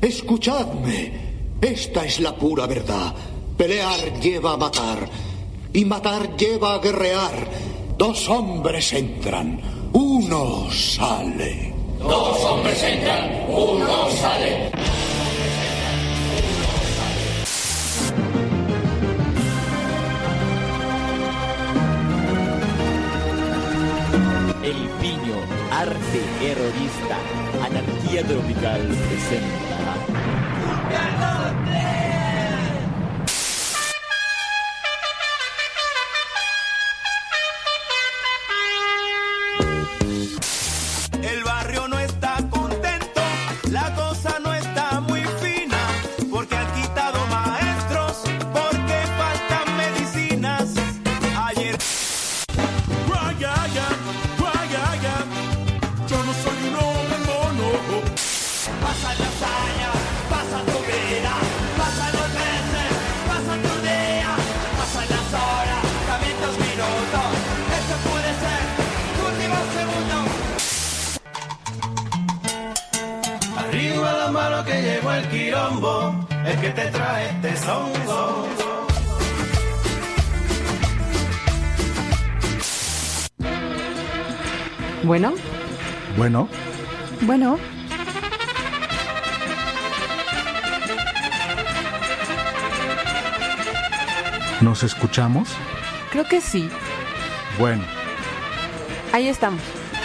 Escuchadme. Esta es la pura verdad. Pelear lleva a matar. Y matar lleva a guerrear. 2 hombres entran, 1 sale. 2 hombres entran, 1 sale. El Piño, arte terrorista, anarquía tropical presenta. El barrio no está contento, la cosa no está muy fina, porque han quitado maestros, porque faltan medicinas. Ayer yo no soy un hombre mono. Pasan las años, pasa tu vida, pasan los meses, pasa tu día, pasan las horas, también 2 minutos. Esto puede ser tu último segundo. Arriba la mano que llegó el quilombo, el que te trae este songo. Bueno. Bueno. Bueno. ¿Nos escuchamos? Creo que sí. Bueno. Ahí estamos.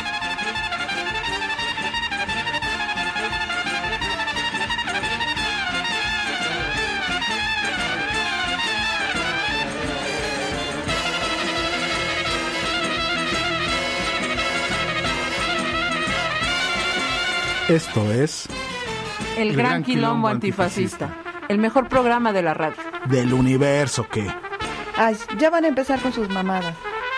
Esto es... El Gran Quilombo Antifascista. El mejor programa de la radio. Del universo, ¿qué? Ay, ya van a empezar con sus mamadas.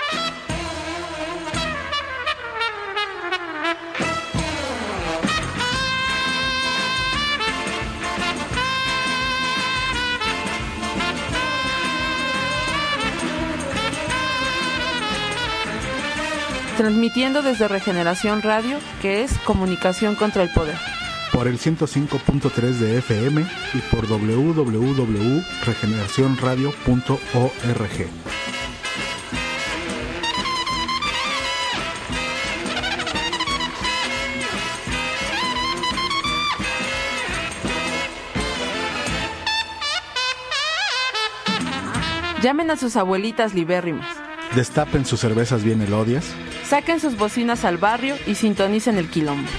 Transmitiendo desde Regeneración Radio, que es comunicación contra el poder. Por el 105.3 de FM y por www.regeneracionradio.org. Llamen a sus abuelitas libérrimas. Destapen sus cervezas bien elodias. Saquen sus bocinas al barrio y sintonicen el quilombo.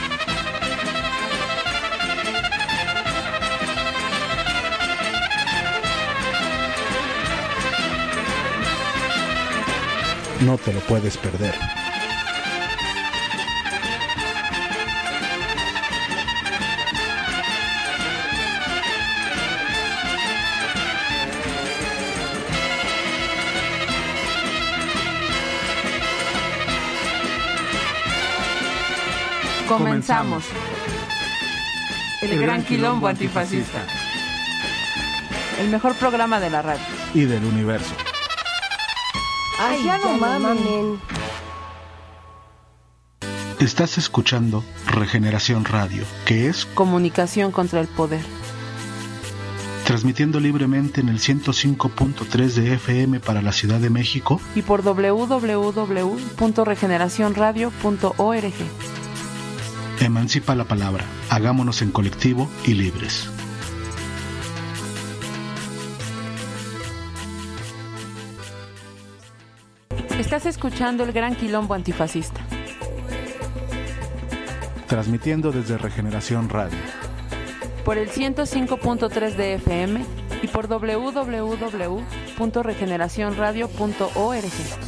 No te lo puedes perder. Comenzamos. El Gran Quilombo Antifascista. El mejor programa de la radio. Y del universo. Ay, ya no mamen. Estás escuchando Regeneración Radio, que es comunicación contra el poder. Transmitiendo libremente en el 105.3 de FM para la Ciudad de México y por www.regeneracionradio.org. Emancipa la palabra, hagámonos en colectivo y libres. Estás escuchando el Gran Quilombo Antifascista. Transmitiendo desde Regeneración Radio. Por el 105.3 de FM y por www.regeneracionradio.org.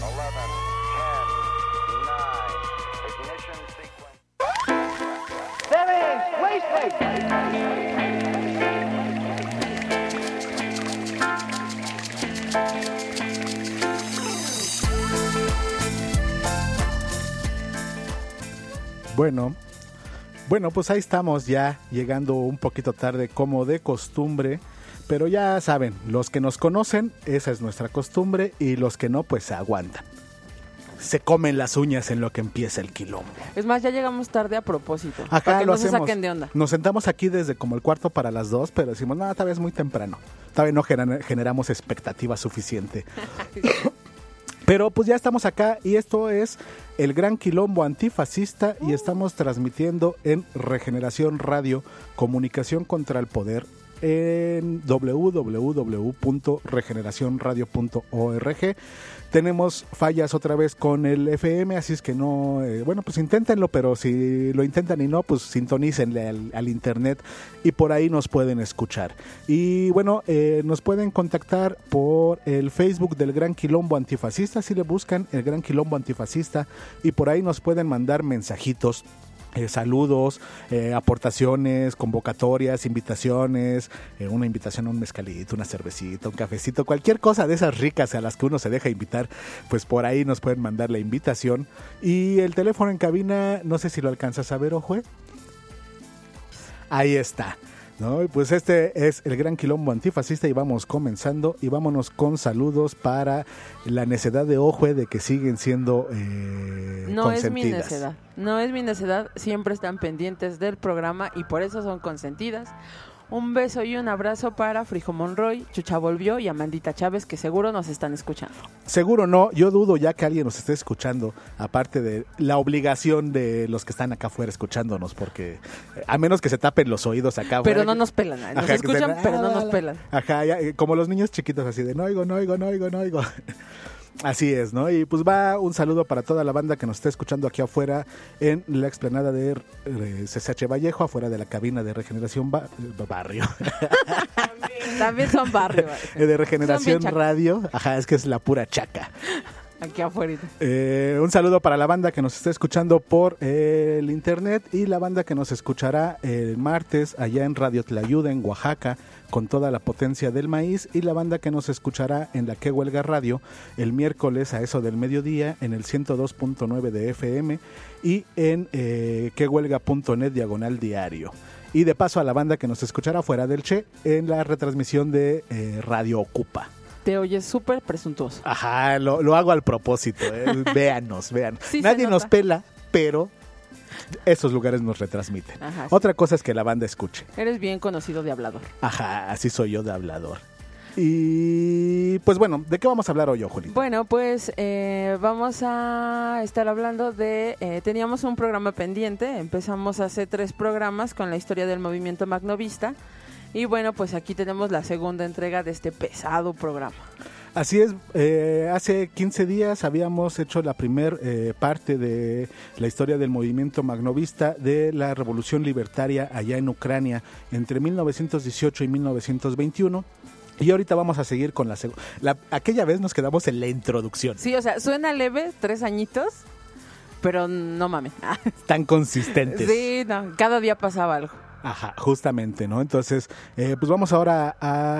Bueno, pues ahí estamos ya llegando un poquito tarde como de costumbre, pero ya saben, los que nos conocen, esa es nuestra costumbre y los que no, pues se aguantan. se comen las uñas en lo que empieza el quilombo. Es más, ya llegamos tarde a propósito. Acá para que lo no se hacemos. saquen de onda. Nos sentamos aquí desde como el 2:45, pero decimos, no, todavía es muy temprano. Todavía no generamos expectativa suficiente. Pero pues ya estamos acá y esto es el Gran Quilombo Antifascista y estamos transmitiendo en Regeneración Radio, Comunicación contra el Poder, en www.regeneracionradio.org. Tenemos fallas otra vez con el FM, así es que no, bueno, pues inténtenlo, pero si lo intentan y no, pues sintonícenle al internet y por ahí nos pueden escuchar. Y bueno, nos pueden contactar por el Facebook del Gran Quilombo Antifascista, si le buscan el Gran Quilombo Antifascista, y por ahí nos pueden mandar mensajitos. Saludos, aportaciones, convocatorias, invitaciones, una invitación a un mezcalito, una cervecita, un cafecito, cualquier cosa de esas ricas a las que uno se deja invitar, pues por ahí nos pueden mandar la invitación. Y el teléfono en cabina, no sé si lo alcanzas a ver, Ojue. Ahí está. ¿No? Pues este es el Gran Quilombo Antifascista y vamos comenzando y vámonos con saludos para la necedad de Ojue de que siguen siendo no consentidas. Es mi necedad, no es mi necedad, siempre están pendientes del programa y por eso son consentidas. Un beso y un abrazo para Frijo Monroy, Chucha Volvió y Amandita Chávez, que seguro nos están escuchando. Seguro no, yo dudo ya que alguien nos esté escuchando, aparte de la obligación de los que están acá afuera escuchándonos, porque a menos que se tapen los oídos acá afuera. Pero no nos pelan, nos ajá, escuchan, pero no nos pelan. Ajá, ya, como los niños chiquitos así de no oigo. Así es, ¿no? Y pues va un saludo para toda la banda que nos está escuchando aquí afuera en la explanada de CCH Vallejo, afuera de la cabina de Regeneración Barrio. También son barrio. De Regeneración Radio. Ajá, es que es la pura chaca. Aquí afuera. Un saludo para la banda que nos está escuchando por el internet y la banda que nos escuchará el martes allá en Radio Tlayuda en Oaxaca con toda la potencia del maíz, y la banda que nos escuchará en la Que Huelga Radio el miércoles a eso del mediodía en el 102.9 de FM y en quehuelga.net/diario. Y de paso a la banda que nos escuchará fuera del Che en la retransmisión de Radio Ocupa. Te oyes súper presuntuoso. Ajá, lo hago al propósito. Véanos. Sí, nadie nos pela, pero esos lugares nos retransmiten. Ajá, sí. Otra cosa es que la banda escuche. Eres bien conocido de hablador. Ajá, así soy yo de hablador. Y pues bueno, ¿de qué vamos a hablar hoy, Julita? Bueno, pues vamos a estar hablando de... teníamos un programa pendiente, empezamos hace 3 programas con la historia del movimiento magnovista. Y bueno, pues aquí tenemos la segunda entrega de este pesado programa. Así es, hace 15 días habíamos hecho la primer parte de la historia del movimiento magnovista de la revolución libertaria allá en Ucrania entre 1918 y 1921. Y ahorita vamos a seguir con aquella vez nos quedamos en la introducción. Sí, o sea, suena leve, 3 añitos, pero no mames. Tan consistentes. Sí, no, cada día pasaba algo. Ajá, justamente, ¿no? Entonces, pues vamos ahora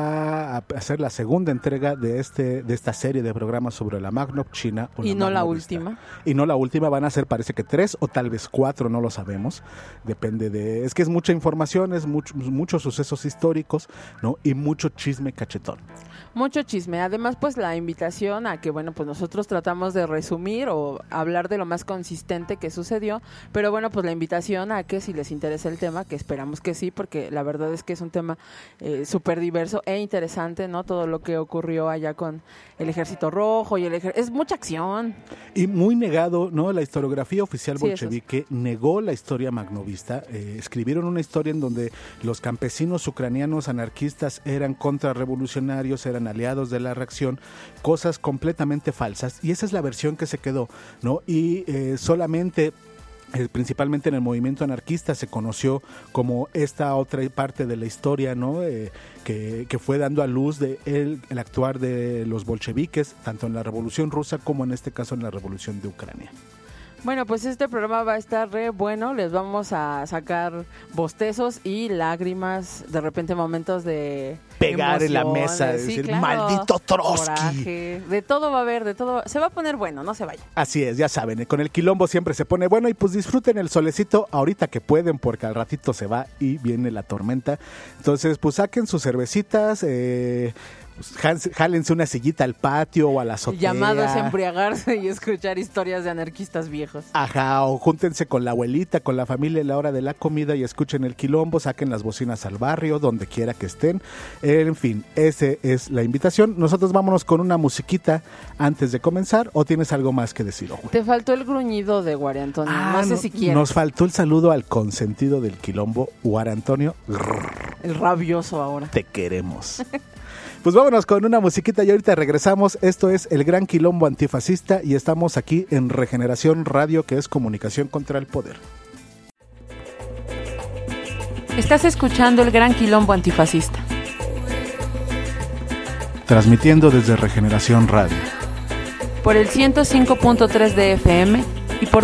a hacer la segunda entrega de esta serie de programas sobre la Magnovщina. Y no la última. Y no la última, van a ser parece que 3 o tal vez 4, no lo sabemos. Depende es que es mucha información, es muchos sucesos históricos, ¿no? Y mucho chisme cachetón. Mucho chisme. Además, pues la invitación a que, bueno, pues nosotros tratamos de resumir o hablar de lo más consistente que sucedió, pero bueno, pues la invitación a que si les interesa el tema, que esperamos que sí, porque la verdad es que es un tema súper diverso e interesante, ¿no? Todo lo que ocurrió allá con el Ejército Rojo y es mucha acción. Y muy negado, ¿no? La historiografía oficial bolchevique negó la historia magnovista. Escribieron una historia en donde los campesinos ucranianos anarquistas eran contrarrevolucionarios, eran aliados de la reacción, cosas completamente falsas, y esa es la versión que se quedó, ¿no? Y solamente principalmente en el movimiento anarquista se conoció como esta otra parte de la historia, ¿no? Que fue dando a luz de el actuar de los bolcheviques, tanto en la Revolución Rusa como en este caso en la Revolución de Ucrania. Bueno, pues este programa va a estar re bueno, les vamos a sacar bostezos y lágrimas, de repente momentos de pegar en la mesa, sí, decir, claro, maldito Trotsky. Coraje, de todo va a haber, de todo, se va a poner bueno, no se vaya. Así es, ya saben, con el quilombo siempre se pone bueno y pues disfruten el solecito ahorita que pueden porque al ratito se va y viene la tormenta. Entonces pues saquen sus cervecitas, jálense una sillita al patio o a la azotea. Llamados a embriagarse y escuchar historias de anarquistas viejos. Ajá, o júntense con la abuelita, con la familia a la hora de la comida y escuchen el quilombo, saquen las bocinas al barrio, donde quiera que estén. En fin, esa es la invitación. Nosotros vámonos con una musiquita antes de comenzar, ¿o tienes algo más que decir, Ojo? Te faltó el gruñido de Guare Antonio, no sé si quieres. Nos faltó el saludo al consentido del quilombo, Guare Antonio. El rabioso ahora. Te queremos. Pues vámonos con una musiquita y ahorita regresamos. Esto es El Gran Quilombo Antifascista y estamos aquí en Regeneración Radio, que es comunicación contra el poder. Estás escuchando El Gran Quilombo Antifascista. Transmitiendo desde Regeneración Radio. Por el 105.3 de FM y por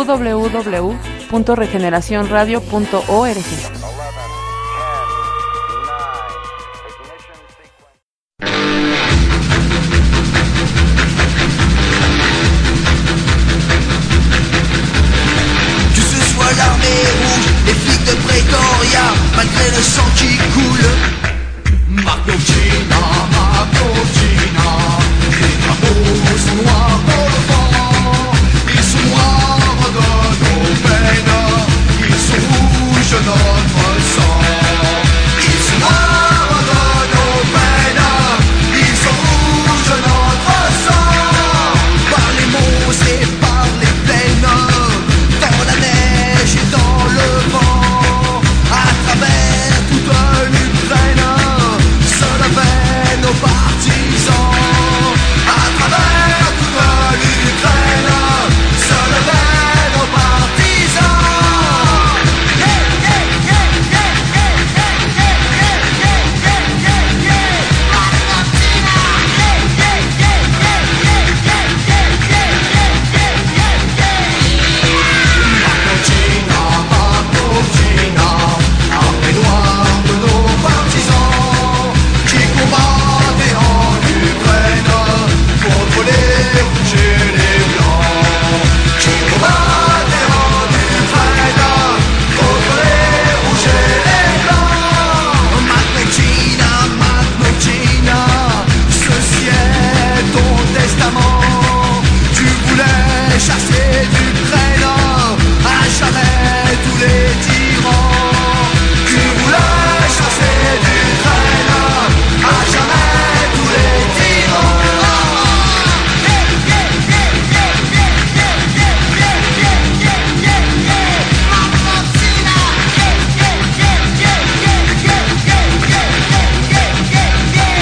www.regeneracionradio.org. Malgré le sang qui coule, Marcochina, Marcochina, les drapeaux sont noirs pour le vent, ils sont noirs de nos peines, ils sont rouges de notre sang, ils sont noirs de nos peines, ils sont rouges de notre sang, par les monstres et par les plaines, dans la neige et dans le vent. À travers toute l'Ukraine, se levaient nos partisans. À travers toute l'Ukraine, se levaient nos partisans. Yeah, yeah, yeah, yeah, yeah, yeah, yeah, yeah, yeah, yeah, yeah, yeah. Argentina, yeah, yeah, yeah, yeah, yeah, yeah, yeah, yeah, yeah, yeah, yeah. Marcochina, Marcochina. Armée noire de nos partisans qui combattaient en Ukraine contre les rouges et les blancs. Qui combattaient en Ukraine contre les rouges et les blancs. Marcochina, Marcochina, ceci est ton testament. Tu voulais chasser d'Ukraine à jamais tous les tyrans. Tu voulais chasser d'Ukraine à jamais tous les tyrans. Yeah, yeah, yeah, yeah, yeah, yeah, yeah, yeah, yeah, yeah, yeah, yeah. Argentina, yeah, yeah, yeah, yeah, yeah, yeah, yeah, yeah, yeah, yeah, yeah,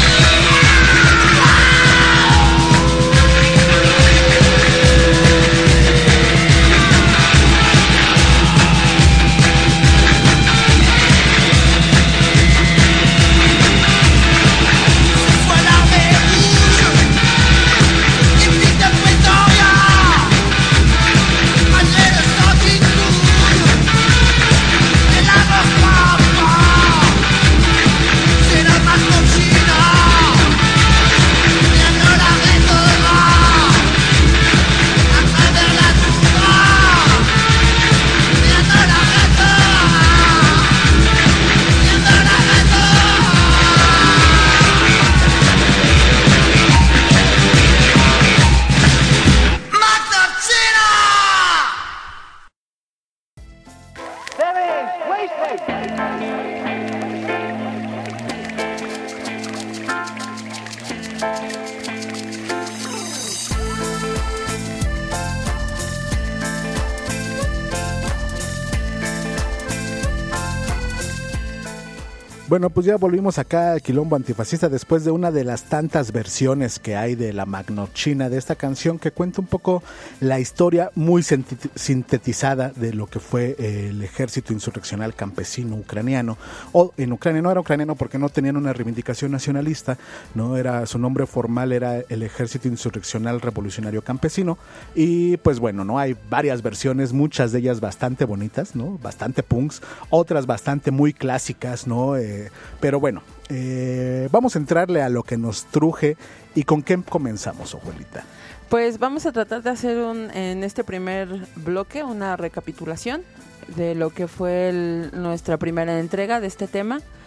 Bueno, pues ya volvimos acá al Quilombo Antifascista después de una de las tantas versiones que hay de la Magnochina, de esta canción que cuenta un poco la historia muy sintetizada de lo que fue el ejército insurreccional campesino ucraniano. O en Ucrania no era ucraniano porque no tenían una reivindicación nacionalista, no era, su nombre formal era el Ejército Insurreccional Revolucionario Campesino. Y pues bueno, no hay varias versiones, muchas de ellas bastante bonitas, ¿no? Bastante punks, otras bastante muy clásicas, ¿no? Pero bueno, vamos a entrarle a lo que nos truje. ¿Y con qué comenzamos, Ojuelita? Pues vamos a tratar de hacer en este primer bloque una recapitulación de lo que fue nuestra primera entrega de este tema.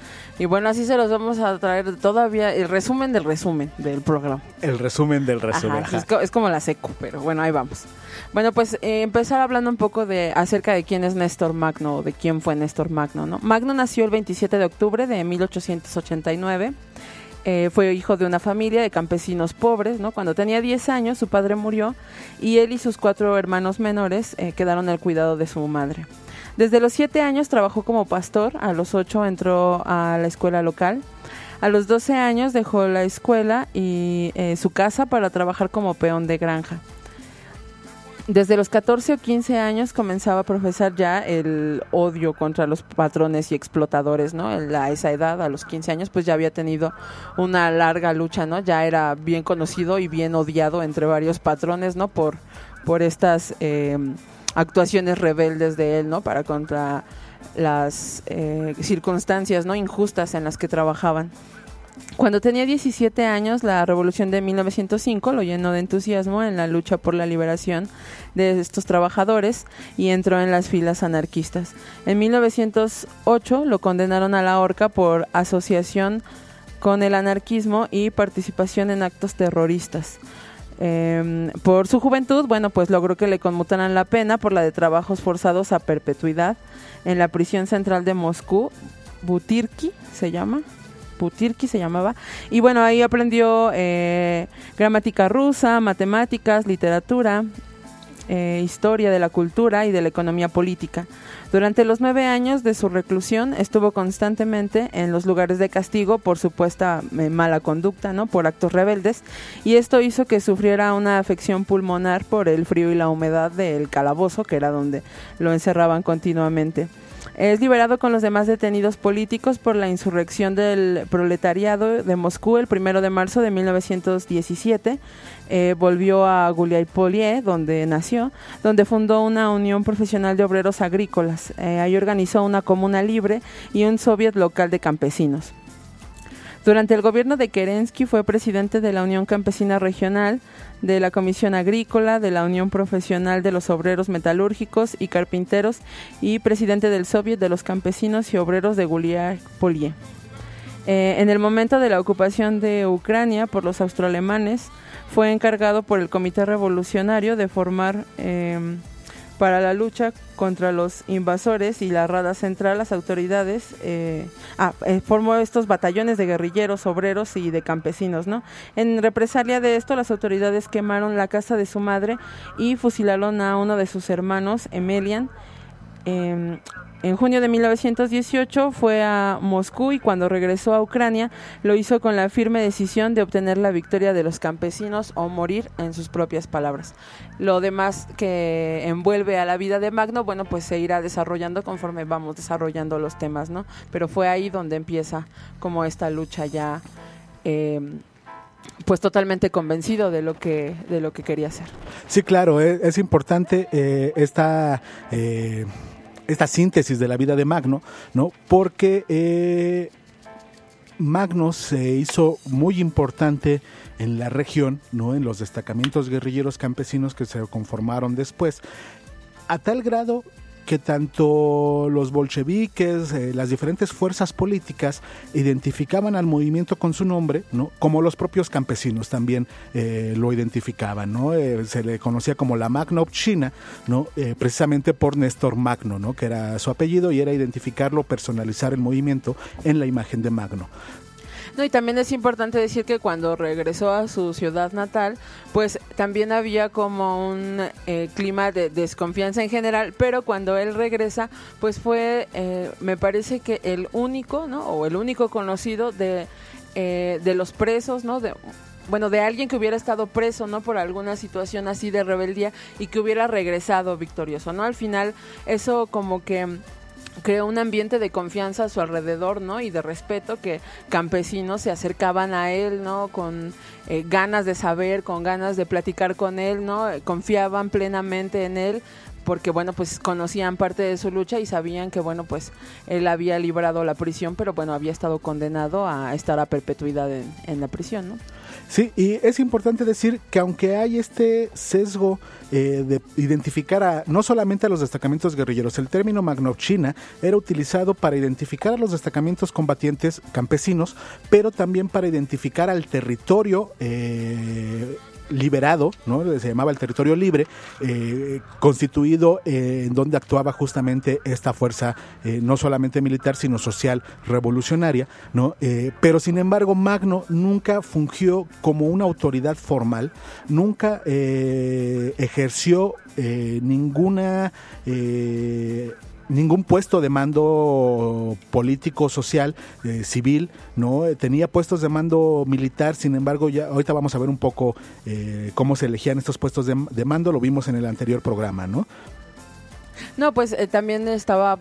Y bueno, así se los vamos a traer todavía, el resumen del programa. El resumen del resumen. Ajá, es como la seco, pero bueno, ahí vamos. Bueno, pues empezar hablando un poco acerca de quién es Néstor Magno, o de quién fue Néstor Magno, ¿no? Magno nació el 27 de octubre de 1889. Fue hijo de una familia de campesinos pobres, ¿no? Cuando tenía 10 años, su padre murió y él y sus 4 hermanos menores quedaron al cuidado de su madre. Desde los 7 años trabajó como pastor, a los 8 entró a la escuela local. A los 12 años dejó la escuela y su casa para trabajar como peón de granja. Desde los 14 o 15 años comenzaba a profesar ya el odio contra los patrones y explotadores, ¿no? A esa edad, a los 15 años, pues ya había tenido una larga lucha, ¿no? Ya era bien conocido y bien odiado entre varios patrones, ¿no? Por estas actuaciones rebeldes de él, ¿no? Para contra las circunstancias, ¿no? Injustas en las que trabajaban. Cuando tenía 17 años, la revolución de 1905 lo llenó de entusiasmo en la lucha por la liberación de estos trabajadores y entró en las filas anarquistas. En 1908 lo condenaron a la horca por asociación con el anarquismo y participación en actos terroristas. Por su juventud, bueno, pues logró que le conmutaran la pena por la de trabajos forzados a perpetuidad en la prisión central de Moscú, Butyrki se llamaba, y bueno, ahí aprendió gramática rusa, matemáticas, literatura, historia de la cultura y de la economía política. Durante los 9 años de su reclusión estuvo constantemente en los lugares de castigo por supuesta mala conducta, ¿no? Por actos rebeldes, y esto hizo que sufriera una afección pulmonar por el frío y la humedad del calabozo, que era donde lo encerraban continuamente. Es liberado con los demás detenidos políticos por la insurrección del proletariado de Moscú el 1 de marzo de 1917. Volvió a Guliái-Polié, donde nació, donde fundó una unión profesional de obreros agrícolas. Ahí organizó una comuna libre y un soviet local de campesinos. Durante el gobierno de Kerensky fue presidente de la Unión Campesina Regional, de la Comisión Agrícola, de la Unión Profesional de los Obreros Metalúrgicos y Carpinteros y presidente del Soviet de los Campesinos y Obreros de Guliái-Polié. En el momento de la ocupación de Ucrania por los austroalemanes, fue encargado por el Comité Revolucionario de formar para la lucha contra los invasores y la Rada Central, las autoridades formó estos batallones de guerrilleros, obreros y de campesinos, ¿no? En represalia de esto, las autoridades quemaron la casa de su madre y fusilaron a uno de sus hermanos, Emelian. En junio de 1918 fue a Moscú y cuando regresó a Ucrania lo hizo con la firme decisión de obtener la victoria de los campesinos o morir, en sus propias palabras. Lo demás que envuelve a la vida de Magno, bueno, pues se irá desarrollando conforme vamos desarrollando los temas, ¿no? Pero fue ahí donde empieza como esta lucha ya pues totalmente convencido de lo que quería hacer. Sí, claro, es importante esta síntesis de la vida de Magno, ¿no? Porque Magno se hizo muy importante en la región, ¿no? En los destacamentos guerrilleros campesinos que se conformaron después, a tal grado que tanto los bolcheviques, las diferentes fuerzas políticas identificaban al movimiento con su nombre, ¿no? Como los propios campesinos también lo identificaban, ¿no? Se le conocía como la Magnovщina, ¿no? Precisamente por Néstor Magno, ¿no? Que era su apellido y era identificarlo, personalizar el movimiento en la imagen de Magno. No, y también es importante decir que cuando regresó a su ciudad natal, pues también había como un clima de desconfianza en general, pero cuando él regresa, pues fue, me parece que el único, ¿no? O el único conocido de los presos, ¿no? De alguien que hubiera estado preso, ¿no? Por alguna situación así de rebeldía y que hubiera regresado victorioso, ¿no? Al final, eso como que creó un ambiente de confianza a su alrededor, ¿no? Y de respeto, que campesinos se acercaban a él, ¿no? Con ganas de saber, con ganas de platicar con él, ¿no? Confiaban plenamente en él porque, bueno, pues conocían parte de su lucha y sabían que, bueno, pues él había librado la prisión, pero, bueno, había estado condenado a estar a perpetuidad en la prisión, ¿no? Sí, y es importante decir que aunque hay este sesgo de identificar no solamente a los destacamentos guerrilleros, el término Magnovchina era utilizado para identificar a los destacamentos combatientes campesinos, pero también para identificar al territorio liberado, ¿no? Se llamaba el territorio libre, constituido en donde actuaba justamente esta fuerza, no solamente militar, sino social revolucionaria, ¿no? Pero sin embargo, Magno nunca fungió como una autoridad formal, nunca ejerció ningún puesto de mando político, social, civil, ¿no? Tenía puestos de mando militar, sin embargo, ya ahorita vamos a ver un poco cómo se elegían estos puestos de mando, lo vimos en el anterior programa, ¿no? No, pues también estaba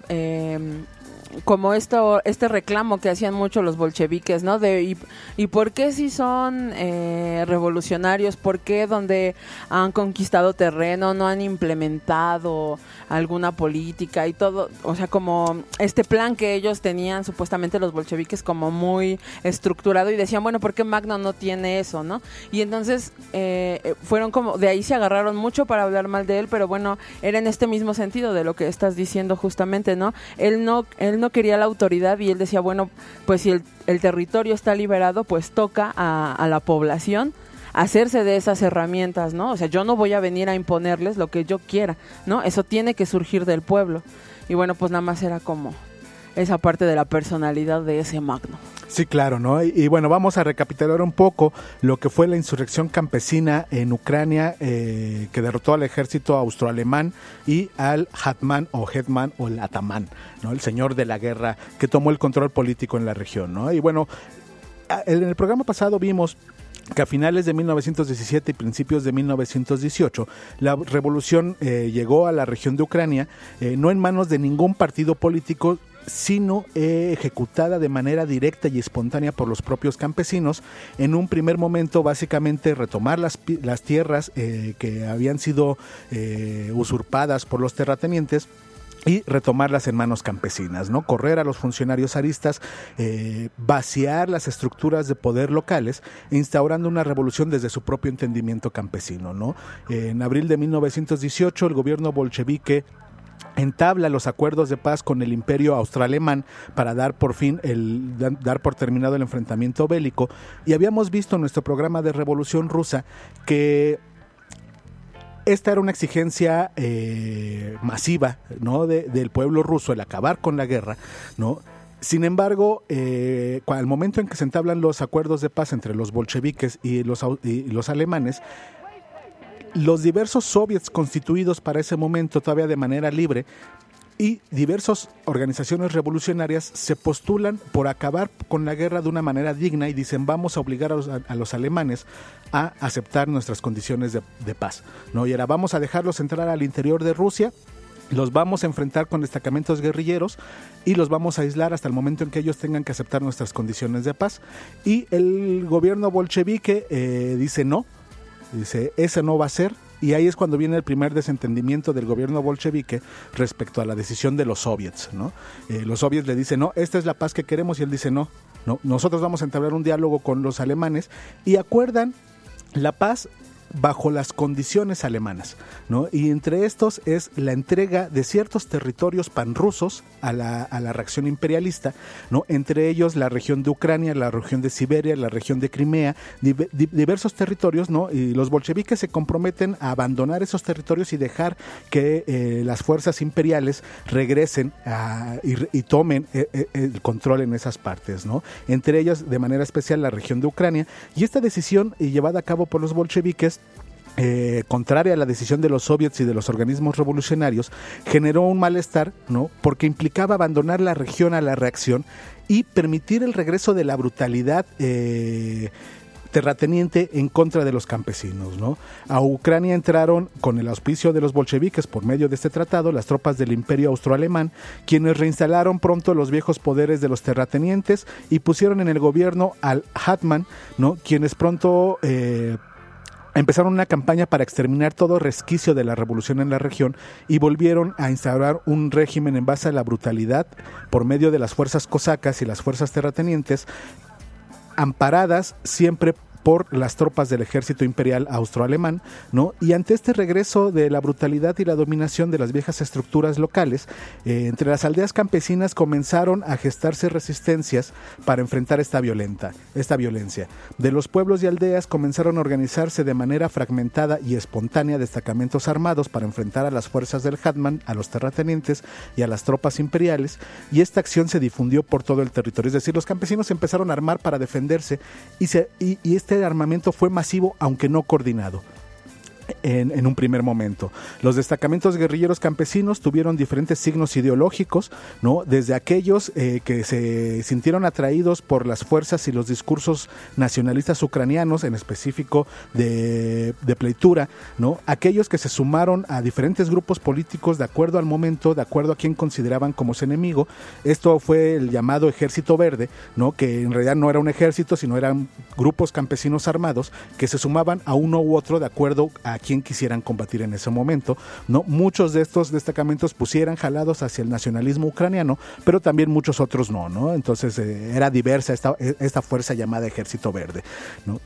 como este reclamo que hacían mucho los bolcheviques, ¿no? ¿Y por qué si son revolucionarios? ¿Por qué donde han conquistado terreno no han implementado alguna política y todo? O sea, como este plan que ellos tenían, supuestamente los bolcheviques, como muy estructurado, y decían, bueno, ¿por qué Magno no tiene eso, no? Y entonces fueron como, de ahí se agarraron mucho para hablar mal de él, pero bueno, era en este mismo sentido de lo que estás diciendo justamente, ¿no? Él no quería la autoridad y él decía, bueno, pues si el territorio está liberado, pues toca a la población hacerse de esas herramientas, ¿no? O sea, yo no voy a venir a imponerles lo que yo quiera, ¿no? Eso tiene que surgir del pueblo. Y bueno, pues nada más era como esa parte de la personalidad de ese Magno. Sí, claro, ¿no? Y bueno, vamos a recapitular un poco lo que fue la insurrección campesina en Ucrania, que derrotó al ejército austroalemán y al Hetman o el atamán, ¿no? El señor de la guerra que tomó el control político en la región, ¿no? Y bueno, en el programa pasado vimos que a finales de 1917 y principios de 1918 la revolución llegó a la región de Ucrania, no en manos de ningún partido político, sino ejecutada de manera directa y espontánea por los propios campesinos. En un primer momento, básicamente, retomar las tierras que habían sido usurpadas por los terratenientes y retomarlas en manos campesinas, ¿no? Correr a los funcionarios zaristas, vaciar las estructuras de poder locales, instaurando una revolución desde su propio entendimiento campesino, ¿no? En abril de 1918, el gobierno bolchevique entabla los acuerdos de paz con el Imperio Austroalemán para dar por terminado el enfrentamiento bélico, y habíamos visto en nuestro programa de Revolución Rusa que esta era una exigencia masiva, ¿no? del pueblo ruso, el acabar con la guerra, ¿no? Sin embargo, al momento en que se entablan los acuerdos de paz entre los bolcheviques y los alemanes, los diversos soviets constituidos para ese momento todavía de manera libre y diversas organizaciones revolucionarias se postulan por acabar con la guerra de una manera digna y dicen, vamos a obligar a los alemanes a aceptar nuestras condiciones de paz, ¿no? Y ahora vamos a dejarlos entrar al interior de Rusia, los vamos a enfrentar con destacamentos guerrilleros y los vamos a aislar hasta el momento en que ellos tengan que aceptar nuestras condiciones de paz. Y el gobierno bolchevique dice no, dice ese no va a ser. Y ahí es cuando viene el primer desentendimiento del gobierno bolchevique respecto a la decisión de los soviets, ¿no? Los soviets le dicen, no, esta es la paz que queremos, y él dice, no, nosotros vamos a entablar un diálogo con los alemanes, y acuerdan la paz bajo las condiciones alemanas, ¿no? Y entre estos es la entrega de ciertos territorios panrusos a la reacción imperialista, ¿no? Entre ellos la región de Ucrania, la región de Siberia, la región de Crimea, diversos territorios, ¿no? Y los bolcheviques se comprometen a abandonar esos territorios y dejar que las fuerzas imperiales regresen y tomen el control en esas partes, ¿no? Entre ellas, de manera especial, la región de Ucrania. Y esta decisión, llevada a cabo por los bolcheviques, contraria a la decisión de los soviets y de los organismos revolucionarios, generó un malestar, ¿no? Porque implicaba abandonar la región a la reacción y permitir el regreso de la brutalidad terrateniente en contra de los campesinos, ¿no? A Ucrania entraron, con el auspicio de los bolcheviques por medio de este tratado, las tropas del Imperio Austroalemán, quienes reinstalaron pronto los viejos poderes de los terratenientes y pusieron en el gobierno al Hetman, ¿no? Quienes pronto empezaron una campaña para exterminar todo resquicio de la revolución en la región y volvieron a instaurar un régimen en base a la brutalidad por medio de las fuerzas cosacas y las fuerzas terratenientes, amparadas siempre por las tropas del ejército imperial austroalemán, ¿no? Y ante este regreso de la brutalidad y la dominación de las viejas estructuras locales, entre las aldeas campesinas comenzaron a gestarse resistencias para enfrentar esta violencia. De los pueblos y aldeas comenzaron a organizarse de manera fragmentada y espontánea destacamentos armados para enfrentar a las fuerzas del Hetman, a los terratenientes y a las tropas imperiales, y esta acción se difundió por todo el territorio. Es decir, los campesinos empezaron a armar para defenderse y este armamento fue masivo, aunque no coordinado. En un primer momento, los destacamentos guerrilleros campesinos tuvieron diferentes signos ideológicos, ¿no? Desde aquellos que se sintieron atraídos por las fuerzas y los discursos nacionalistas ucranianos, en específico de Pleitura, ¿no? Aquellos que se sumaron a diferentes grupos políticos de acuerdo al momento, de acuerdo a quien consideraban como su enemigo. Esto fue el llamado Ejército Verde, ¿no? Que en realidad no era un ejército, sino eran grupos campesinos armados que se sumaban a uno u otro de acuerdo a quien quisieran combatir en ese momento, ¿no? Muchos de estos destacamentos pusieran jalados hacia el nacionalismo ucraniano, pero también muchos otros no. Entonces era diversa esta fuerza llamada Ejército Verde, ¿no?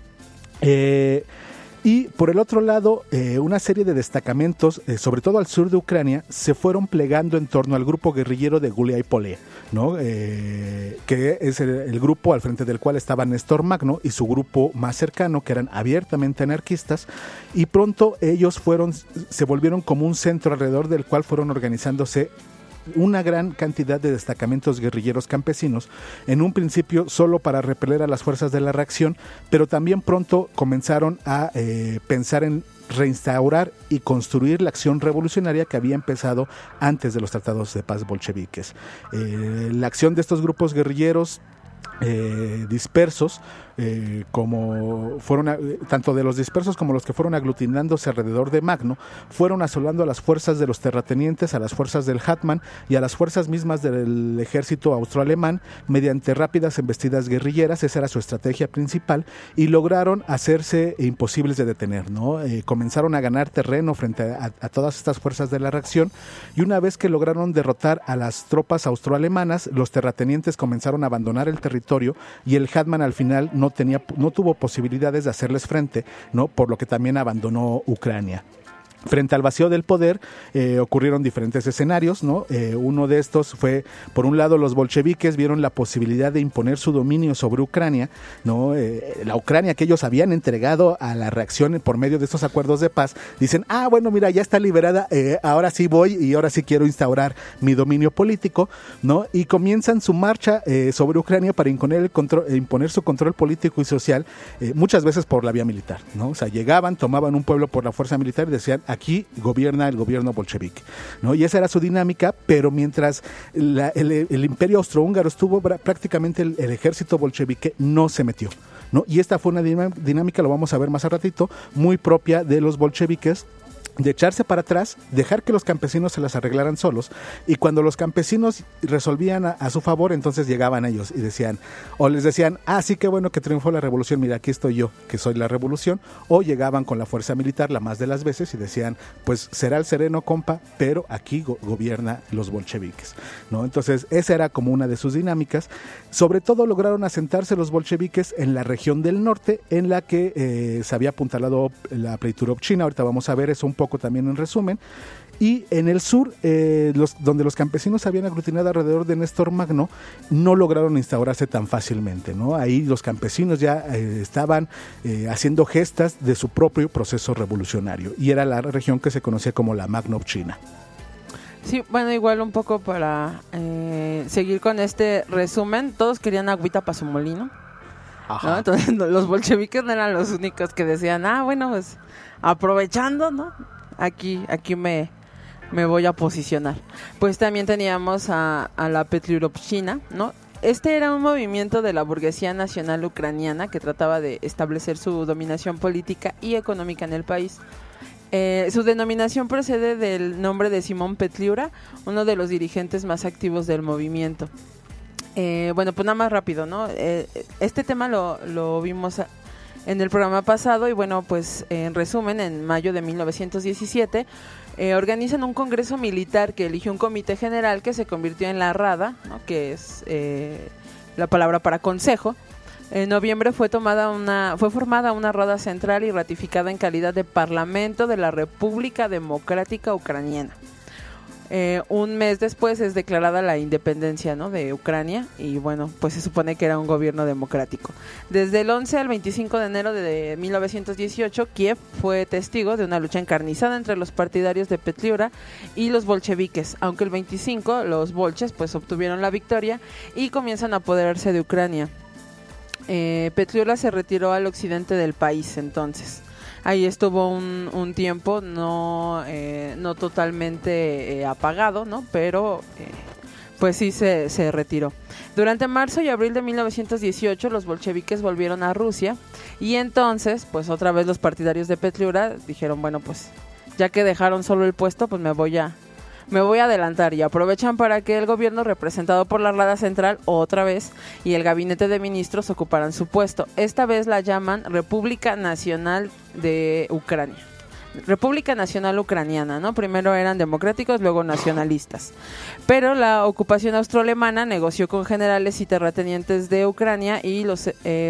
Y por el otro lado, una serie de destacamentos, sobre todo al sur de Ucrania, se fueron plegando en torno al grupo guerrillero de Guliái Polé, ¿no? Que es el grupo al frente del cual estaba Néstor Magno y su grupo más cercano, que eran abiertamente anarquistas, y pronto ellos se volvieron como un centro alrededor del cual fueron organizándose una gran cantidad de destacamentos guerrilleros campesinos, en un principio solo para repeler a las fuerzas de la reacción, pero también pronto comenzaron a pensar en reinstaurar y construir la acción revolucionaria que había empezado antes de los tratados de paz bolcheviques. La acción de estos grupos guerrilleros dispersos, como fueron tanto de los dispersos como los que fueron aglutinándose alrededor de Magno, fueron asolando a las fuerzas de los terratenientes, a las fuerzas del Hetman y a las fuerzas mismas del ejército austroalemán mediante rápidas embestidas guerrilleras. Esa era su estrategia principal y lograron hacerse imposibles de detener, ¿no? Comenzaron a ganar terreno frente a todas estas fuerzas de la reacción, y una vez que lograron derrotar a las tropas austroalemanas, los terratenientes comenzaron a abandonar el territorio y el Hetman al final no tuvo posibilidades de hacerles frente, ¿no? Por lo que también abandonó Ucrania. Frente al vacío del poder ocurrieron diferentes escenarios, ¿no? Uno de estos fue, por un lado, los bolcheviques vieron la posibilidad de imponer su dominio sobre Ucrania, ¿no? La Ucrania que ellos habían entregado a la reacción por medio de estos acuerdos de paz. Dicen, bueno, mira, ya está liberada, ahora sí voy y ahora sí quiero instaurar mi dominio político, ¿no? Y comienzan su marcha sobre Ucrania para imponer su control político y social, muchas veces por la vía militar, ¿no? O sea, llegaban, tomaban un pueblo por la fuerza militar y decían, aquí gobierna el gobierno bolchevique, ¿no? Y esa era su dinámica, pero mientras el imperio austrohúngaro estuvo, prácticamente el ejército bolchevique no se metió, ¿no? Y esta fue una dinámica, lo vamos a ver más a ratito, muy propia de los bolcheviques, de echarse para atrás, dejar que los campesinos se las arreglaran solos, y cuando los campesinos resolvían a su favor, entonces llegaban ellos y decían, o les decían, sí, qué bueno que triunfó la revolución, mira, aquí estoy yo, que soy la revolución, o llegaban con la fuerza militar la más de las veces y decían, pues será el sereno, compa, pero aquí gobierna los bolcheviques, ¿no? Entonces esa era como una de sus dinámicas. Sobre todo lograron asentarse los bolcheviques en la región del norte, en la que se había apuntalado la Pleiturovchina, ahorita vamos a ver eso un poco también en resumen, y en el sur, donde los campesinos habían aglutinado alrededor de Néstor Magno, no lograron instaurarse tan fácilmente, ¿no? Ahí los campesinos ya estaban haciendo gestas de su propio proceso revolucionario, y era la región que se conocía como la Magnovchina. Sí, bueno, igual un poco para seguir con este resumen, todos querían agüita para su molino, ¿no? Entonces los bolcheviques no eran los únicos que decían, bueno, pues aprovechando, ¿no? Aquí me voy a posicionar. Pues también teníamos a la Pleiturovchina, ¿no? Este era un movimiento de la burguesía nacional ucraniana que trataba de establecer su dominación política y económica en el país. Su denominación procede del nombre de Simón Petliura, uno de los dirigentes más activos del movimiento. Bueno, pues nada más rápido, ¿no? Este tema lo vimos en el programa pasado y bueno, pues en resumen, en mayo de 1917 organizan un congreso militar que eligió un comité general que se convirtió en la Rada, ¿no? Que es la palabra para consejo, En noviembre fue formada una Rada Central y ratificada en calidad de Parlamento de la República Democrática Ucraniana. Un mes después es declarada la independencia, ¿no?, de Ucrania, y bueno, pues se supone que era un gobierno democrático. Desde el 11 al 25 de enero de 1918, Kiev fue testigo de una lucha encarnizada entre los partidarios de Petliura y los bolcheviques, aunque el 25 los bolches pues obtuvieron la victoria y comienzan a apoderarse de Ucrania. Petliura se retiró al occidente del país entonces. Ahí estuvo un tiempo no totalmente apagado, ¿no? Pero pues sí se retiró. Durante marzo y abril de 1918 los bolcheviques volvieron a Rusia y entonces pues otra vez los partidarios de Petliura dijeron, bueno, pues ya que dejaron solo el puesto, pues me voy a adelantar, y aprovechan para que el gobierno representado por la Rada Central otra vez y el gabinete de ministros ocuparan su puesto. Esta vez la llaman República Nacional de Ucrania. República Nacional Ucraniana, ¿no? Primero eran democráticos, luego nacionalistas. Pero la ocupación austroalemana negoció con generales y terratenientes de Ucrania y los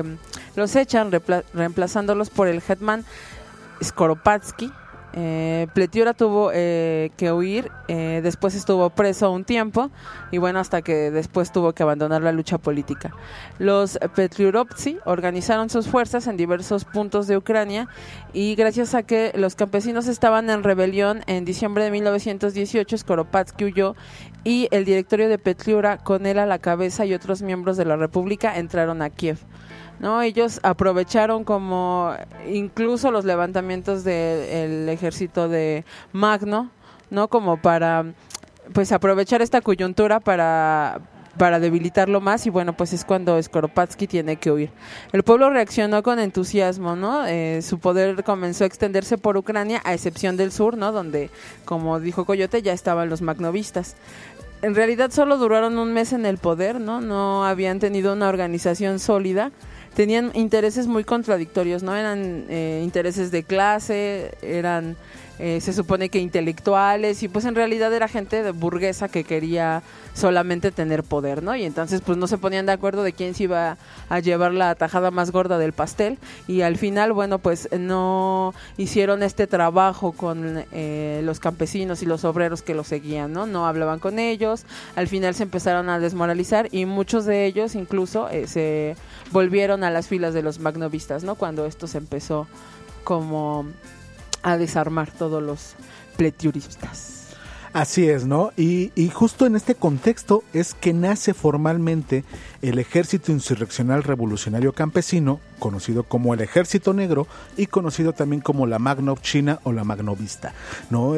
echan, reemplazándolos por el hetman Skoropadsky. Petliura tuvo que huir, después estuvo preso un tiempo y bueno, hasta que después tuvo que abandonar la lucha política. Los petliurovtsi organizaron sus fuerzas en diversos puntos de Ucrania y gracias a que los campesinos estaban en rebelión, en diciembre de 1918 Skoropadsky huyó y el directorio de Petliura, con él a la cabeza, y otros miembros de la república entraron a Kiev. No, ellos aprovecharon como incluso los levantamientos del ejército de Magno, ¿no? Como para pues aprovechar esta coyuntura para debilitarlo más, y bueno, pues es cuando Skoropadsky tiene que huir. El pueblo reaccionó con entusiasmo, ¿no? Su poder comenzó a extenderse por Ucrania, a excepción del sur, ¿no? Donde, como dijo Coyote, ya estaban los magnovistas. En realidad solo duraron un mes en el poder, ¿no? No habían tenido una organización sólida. Tenían intereses muy contradictorios, ¿no? Eran intereses de clase, eran se supone que intelectuales, y pues en realidad era gente de burguesa que quería solamente tener poder, ¿no? Y entonces pues no se ponían de acuerdo de quién se iba a llevar la tajada más gorda del pastel, y al final, bueno, pues no hicieron este trabajo con los campesinos y los obreros que los seguían, ¿no? No hablaban con ellos, al final se empezaron a desmoralizar y muchos de ellos incluso se volvieron a las filas de los magnovistas, ¿no? Cuando esto se empezó como a desarmar todos los petliuristas. Así es, ¿no? Y justo en este contexto es que nace formalmente el Ejército Insurreccional Revolucionario Campesino, conocido como el Ejército Negro y conocido también como la Magnovchina o la Magnovista, ¿no?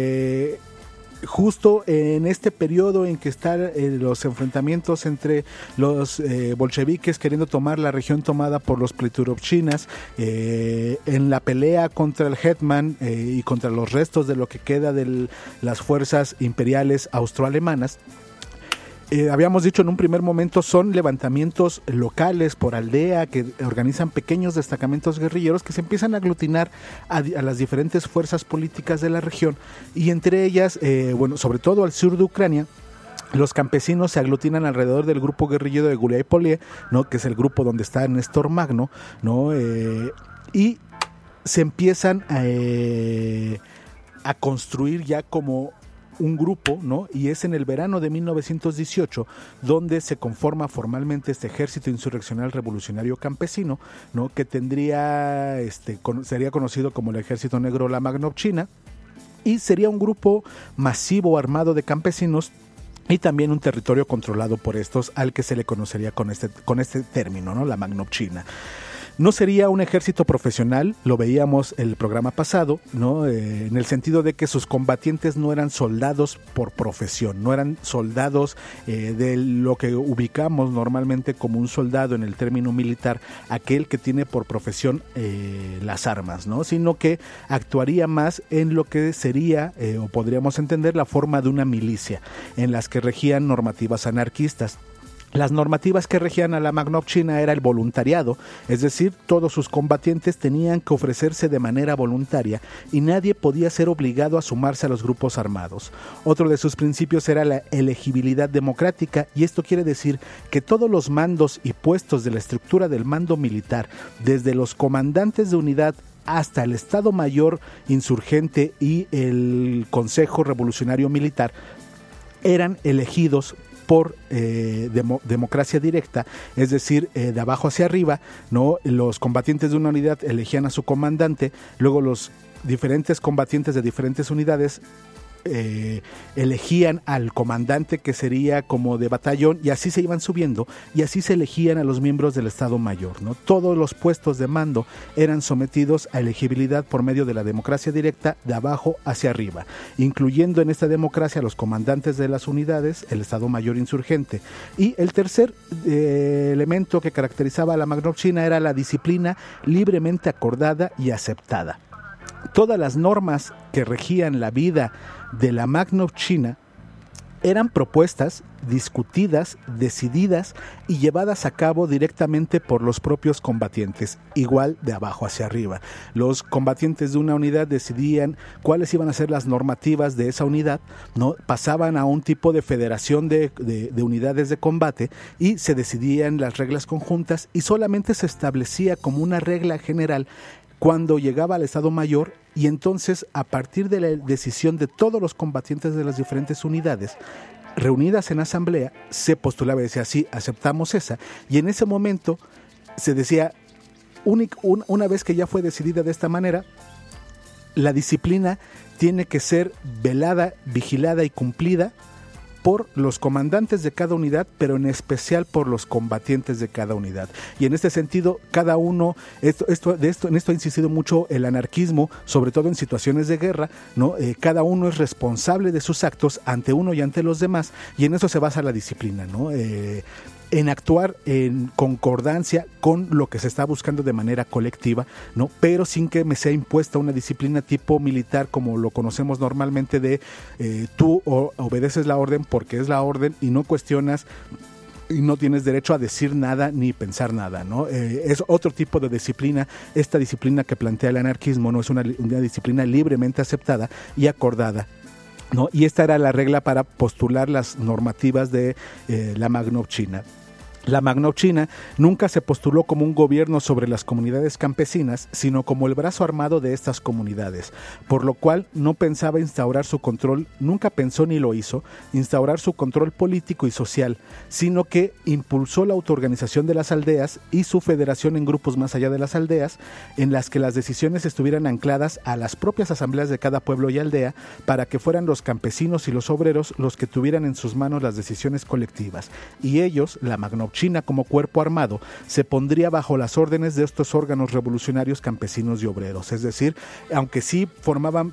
Justo en este periodo en que están los enfrentamientos entre los bolcheviques queriendo tomar la región tomada por los petliurovchinas, en la pelea contra el hetman y contra los restos de lo que queda de las fuerzas imperiales austroalemanas. Habíamos dicho en un primer momento, son levantamientos locales por aldea que organizan pequeños destacamentos guerrilleros que se empiezan a aglutinar a las diferentes fuerzas políticas de la región, y entre ellas, bueno, sobre todo al sur de Ucrania, los campesinos se aglutinan alrededor del grupo guerrillero de Guliái-Polye, ¿no? Que es el grupo donde está Néstor Magno, ¿no? Y se empiezan a construir ya como un grupo, ¿no? Y es en el verano de 1918 donde se conforma formalmente este Ejército Insurreccional Revolucionario Campesino, ¿no? Que tendría sería conocido como el Ejército Negro, la Magnovchina, y sería un grupo masivo armado de campesinos y también un territorio controlado por estos, al que se le conocería con este término, ¿no? La Magnovchina. No sería un ejército profesional, lo veíamos el programa pasado, ¿no? En el sentido de que sus combatientes no eran soldados por profesión, no eran soldados de lo que ubicamos normalmente como un soldado en el término militar, aquel que tiene por profesión las armas, ¿no? Sino que actuaría más en lo que sería, o podríamos entender, la forma de una milicia, en las que regían normativas anarquistas. Las normativas que regían a la Magnovchina era el voluntariado, es decir, todos sus combatientes tenían que ofrecerse de manera voluntaria y nadie podía ser obligado a sumarse a los grupos armados. Otro de sus principios era la elegibilidad democrática, y esto quiere decir que todos los mandos y puestos de la estructura del mando militar, desde los comandantes de unidad hasta el Estado Mayor insurgente y el Consejo Revolucionario Militar, eran elegidos por democracia directa, es decir, de abajo hacia arriba, ¿no? Los combatientes de una unidad elegían a su comandante, luego los diferentes combatientes de diferentes unidades elegían al comandante, que sería como de batallón, y así se iban subiendo, y así se elegían a los miembros del Estado Mayor, ¿no? Todos los puestos de mando eran sometidos a elegibilidad por medio de la democracia directa de abajo hacia arriba, incluyendo en esta democracia a los comandantes de las unidades, el Estado Mayor insurgente. Y el tercer elemento que caracterizaba a la Magnovchina era la disciplina libremente acordada y aceptada. Todas las normas que regían la vida de la Magnovchina eran propuestas, discutidas, decididas y llevadas a cabo directamente por los propios combatientes, igual de abajo hacia arriba. Los combatientes de una unidad decidían cuáles iban a ser las normativas de esa unidad, ¿no? Pasaban a un tipo de federación de unidades de combate y se decidían las reglas conjuntas, y solamente se establecía como una regla general cuando llegaba al Estado Mayor, y entonces, a partir de la decisión de todos los combatientes de las diferentes unidades reunidas en asamblea, se postulaba y decía, sí, aceptamos esa, y en ese momento se decía, una vez que ya fue decidida de esta manera, la disciplina tiene que ser velada, vigilada y cumplida por los comandantes de cada unidad, pero en especial por los combatientes de cada unidad. Y en este sentido, cada uno, en esto ha insistido mucho el anarquismo, sobre todo en situaciones de guerra, ¿no? Cada uno es responsable de sus actos ante uno y ante los demás, y en eso se basa la disciplina, ¿no? En actuar en concordancia con lo que se está buscando de manera colectiva, ¿no? Pero sin que me sea impuesta una disciplina tipo militar, como lo conocemos normalmente, de tú obedeces la orden porque es la orden y no cuestionas y no tienes derecho a decir nada ni pensar nada, ¿no? Es otro tipo de disciplina. Esta disciplina que plantea el anarquismo no es una disciplina libremente aceptada y acordada, ¿no? Y esta era la regla para postular las normativas de la Magnovchina. La Magnovchina nunca se postuló como un gobierno sobre las comunidades campesinas, sino como el brazo armado de estas comunidades, por lo cual no pensaba instaurar su control, nunca pensó ni lo hizo, instaurar su control político y social, sino que impulsó la autoorganización de las aldeas y su federación en grupos más allá de las aldeas, en las que las decisiones estuvieran ancladas a las propias asambleas de cada pueblo y aldea, para que fueran los campesinos y los obreros los que tuvieran en sus manos las decisiones colectivas, y ellos, la Magnovchina como cuerpo armado, se pondría bajo las órdenes de estos órganos revolucionarios campesinos y obreros. Es decir, aunque sí formaban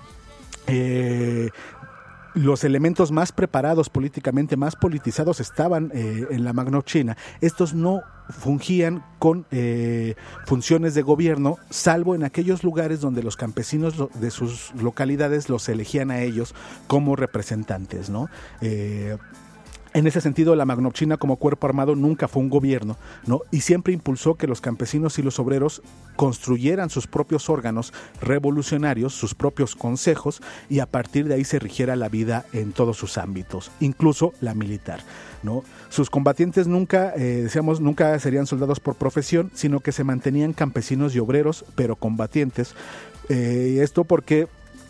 los elementos más preparados políticamente, más politizados, estaban en la Magnovchina, estos no fungían con funciones de gobierno, salvo en aquellos lugares donde los campesinos de sus localidades los elegían a ellos como representantes, ¿no? En ese sentido, la Magnovchina como cuerpo armado nunca fue un gobierno, ¿no? Y siempre impulsó que los campesinos y los obreros construyeran sus propios órganos revolucionarios, sus propios consejos, y a partir de ahí se rigiera la vida en todos sus ámbitos, incluso la militar, ¿no? Sus combatientes nunca serían soldados por profesión, sino que se mantenían campesinos y obreros, pero combatientes. Esto porque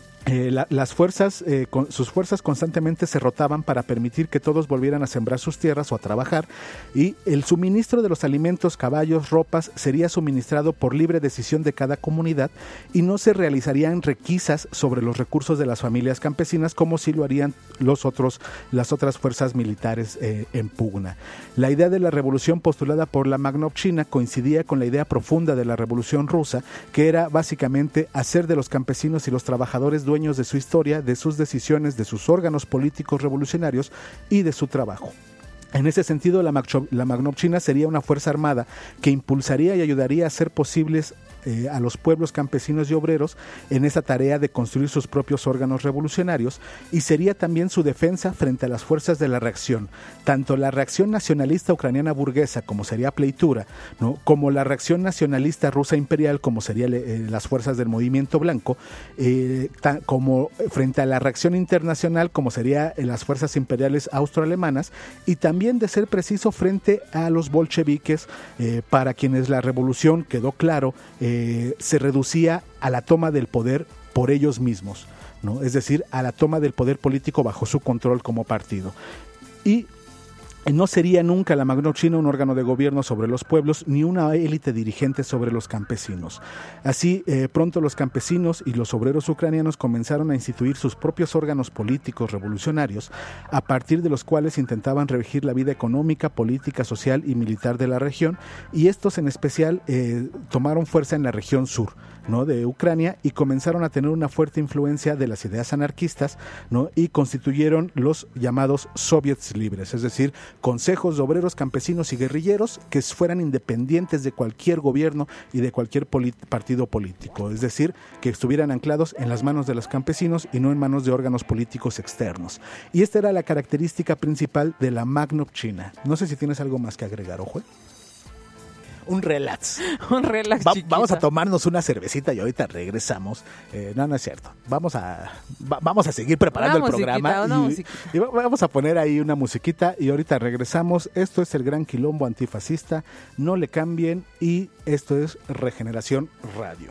sus fuerzas constantemente se rotaban para permitir que todos volvieran a sembrar sus tierras o a trabajar, y el suministro de los alimentos, caballos, ropas sería suministrado por libre decisión de cada comunidad, y no se realizarían requisas sobre los recursos de las familias campesinas como si lo harían las otras fuerzas militares en pugna. La idea de la revolución postulada por la Magnovchina coincidía con la idea profunda de la revolución rusa, que era básicamente hacer de los campesinos y los trabajadores dueños de su historia, de sus decisiones, de sus órganos políticos revolucionarios y de su trabajo. En ese sentido, la Magnovchina sería una fuerza armada que impulsaría y ayudaría a hacer posibles a los pueblos campesinos y obreros en esa tarea de construir sus propios órganos revolucionarios, y sería también su defensa frente a las fuerzas de la reacción, tanto la reacción nacionalista ucraniana burguesa, como sería Pleitura, ¿no?, como la reacción nacionalista rusa imperial, como serían las fuerzas del movimiento blanco, como frente a la reacción internacional, como serían las fuerzas imperiales austroalemanas, y también, de ser preciso, frente a los bolcheviques, para quienes la revolución, quedó claro, se reducía a la toma del poder por ellos mismos, ¿no? Es decir, a la toma del poder político bajo su control como partido. Y no sería nunca la Magnowshina un órgano de gobierno sobre los pueblos, ni una élite dirigente sobre los campesinos. Así, pronto los campesinos y los obreros ucranianos comenzaron a instituir sus propios órganos políticos revolucionarios, a partir de los cuales intentaban regir la vida económica, política, social y militar de la región, y estos en especial tomaron fuerza en la región sur, ¿no?, de Ucrania, y comenzaron a tener una fuerte influencia de las ideas anarquistas, ¿no?, y constituyeron los llamados soviets libres, es decir, consejos de obreros, campesinos y guerrilleros que fueran independientes de cualquier gobierno y de cualquier partido político, es decir, que estuvieran anclados en las manos de los campesinos y no en manos de órganos políticos externos. Y esta era la característica principal de la Magnowshina. No sé si tienes algo más que agregar, Ojo. Un relax. Un relax, vamos a tomarnos una cervecita y ahorita regresamos. No es cierto. Vamos a seguir preparando el programa. Y vamos a poner ahí una musiquita y ahorita regresamos. Esto es el Gran Quilombo Antifascista. No le cambien, y esto es Regeneración Radio.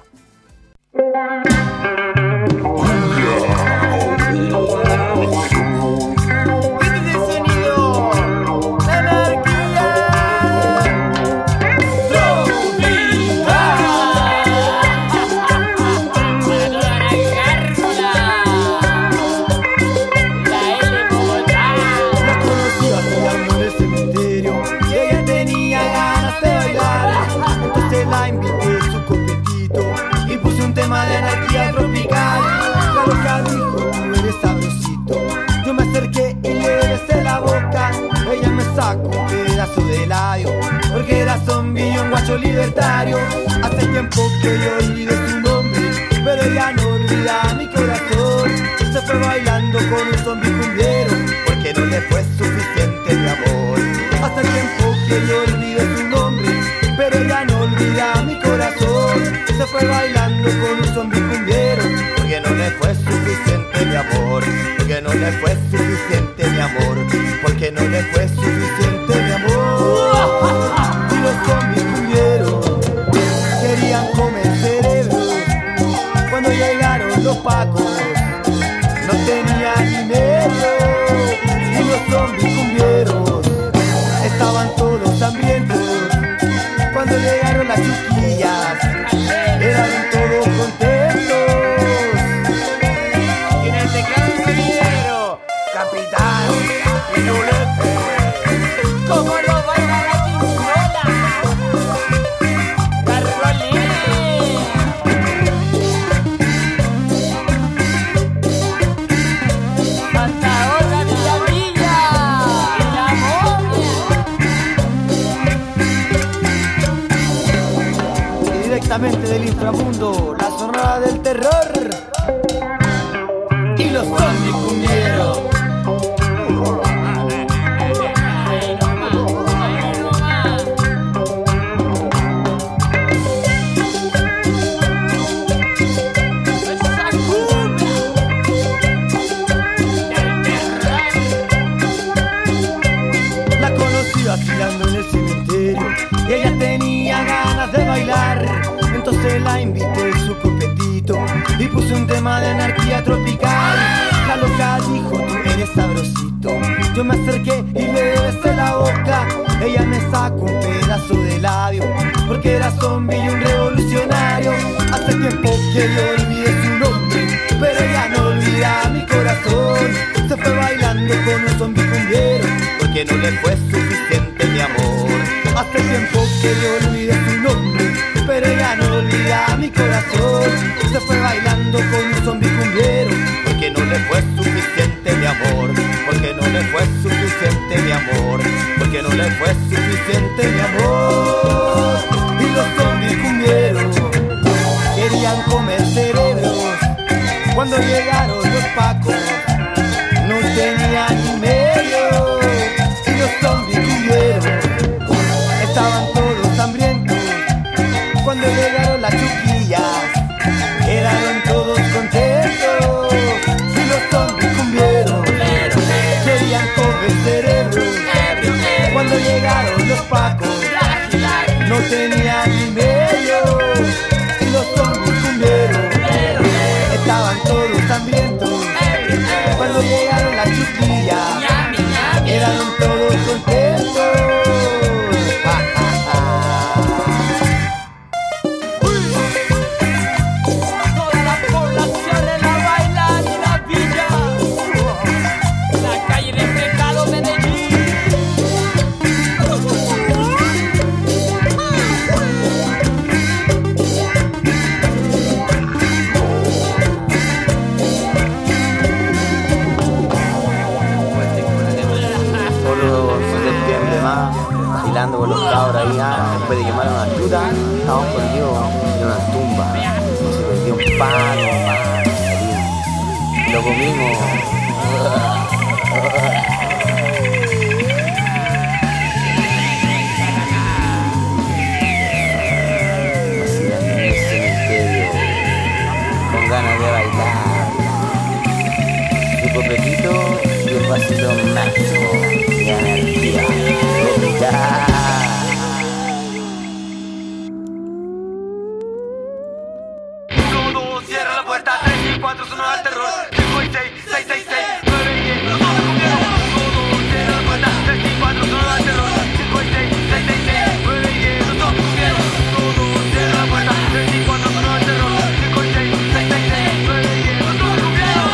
De anarquía tropical, la loca dijo, tú eres sabrosito. Yo me acerqué y le besé la boca. Ella me sacó un pedazo de labio, porque era zombie y un guacho libertario. Hace tiempo que yo olvidé su nombre, pero ella no olvida mi corazón. Se fue bailando con un zombie cumbiero, porque no le fue suficiente mi amor. Hace tiempo que yo olvidé su nombre, pero ella no olvida mi corazón. Se fue bailando con un zombie cumbiero, porque no le fue suficiente mi amor, porque no le fue suficiente mi amor, porque no le fue suficiente mi amor. Y los zombies cumbieros querían comer cerebros. Cuando llegaron los pacos no tenían dinero, y los zombies cumbieros estaban todos hambrientos. Cuando llegaron las chiquillas eran todos contentos. Y en el teclado sonidero, Capitán Pirulete, como lo baila la quinzuela, Garrolín. Santa Olga de la Villa, la momia. Directamente del inframundo, la zona del terror y los zombies cumbieros. La conocí vacilando en el cementerio y ella tenía ganas de bailar. Entonces la invité en su copetito y puse un tema de anarquía tropical. La loca dijo, tú eres sabrosito. Yo me acerqué y le besé la boca. Ella me sacó un pedazo de labio, porque era zombie y un revolucionario. Hace tiempo que yo olvidé su nombre, pero ella no olvida mi corazón. Se fue bailando con un zombie cumbiero, porque no le fue suficiente mi amor. Hace tiempo que yo olvidé su nombre, pero ella no olvida mi corazón. Se fue bailando con un zombie cumbiero, porque no le fue suficiente mi amor, porque no le fue suficiente mi amor, porque no le fue suficiente mi amor. Y los zombies cumbieros llegaron los pacos, no tenían ni medio, y los zombies cumbieros estaban todos hambrientos. Cuando llegaron las chuquillas, quedaron todos contentos, y los zombies cumbieros querían comer cerebros. Cuando llegaron los pacos, no tenían ni medio, y los zombies cumbieros estaban todos hambrientos. Cuando llegaron las chiquillas, quedaron todos contentos. Toda la población en la baila en la villa, la calle del pecado Medellín. Bailando con los cabros ahí, después de quemar una chuta, estábamos escondidos en una tumba. Se perdió un pan, lo comimos. Vacilando en el cementerio, con ganas de bailar. El copetito y el vasito máximo de anarquía. Todo cierra la puerta, 3 y 4 son al terror, 5 y 6, 6, 6, 6, 9 y 10, los dos cumbieron. Todo cierra la puerta, 3 y 4 son al terror, 5 y 6, 6, 6, 6, 9 y 10, los dos cumbieron. Todo cierra la puerta, 3 y 4 son al terror, 5 y 6, 6, 6, 6, 9 y 10, los dos cumbieron.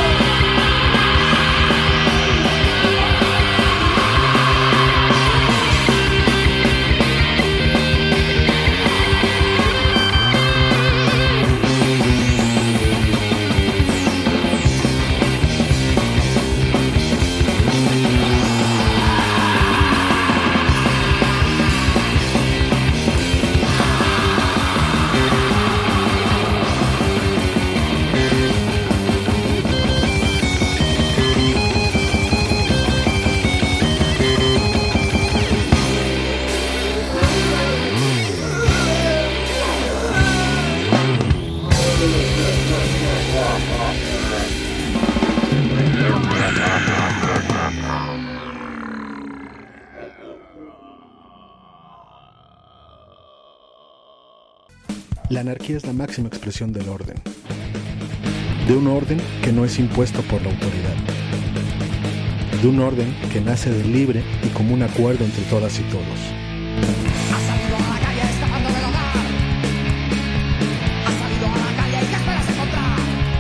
La anarquía es la máxima expresión del orden. De un orden que no es impuesto por la autoridad. De un orden que nace de libre y común acuerdo entre todas y todos. Ha salido a la calle escapando del hogar. Ha salido a la calle y ¿qué esperas encontrar?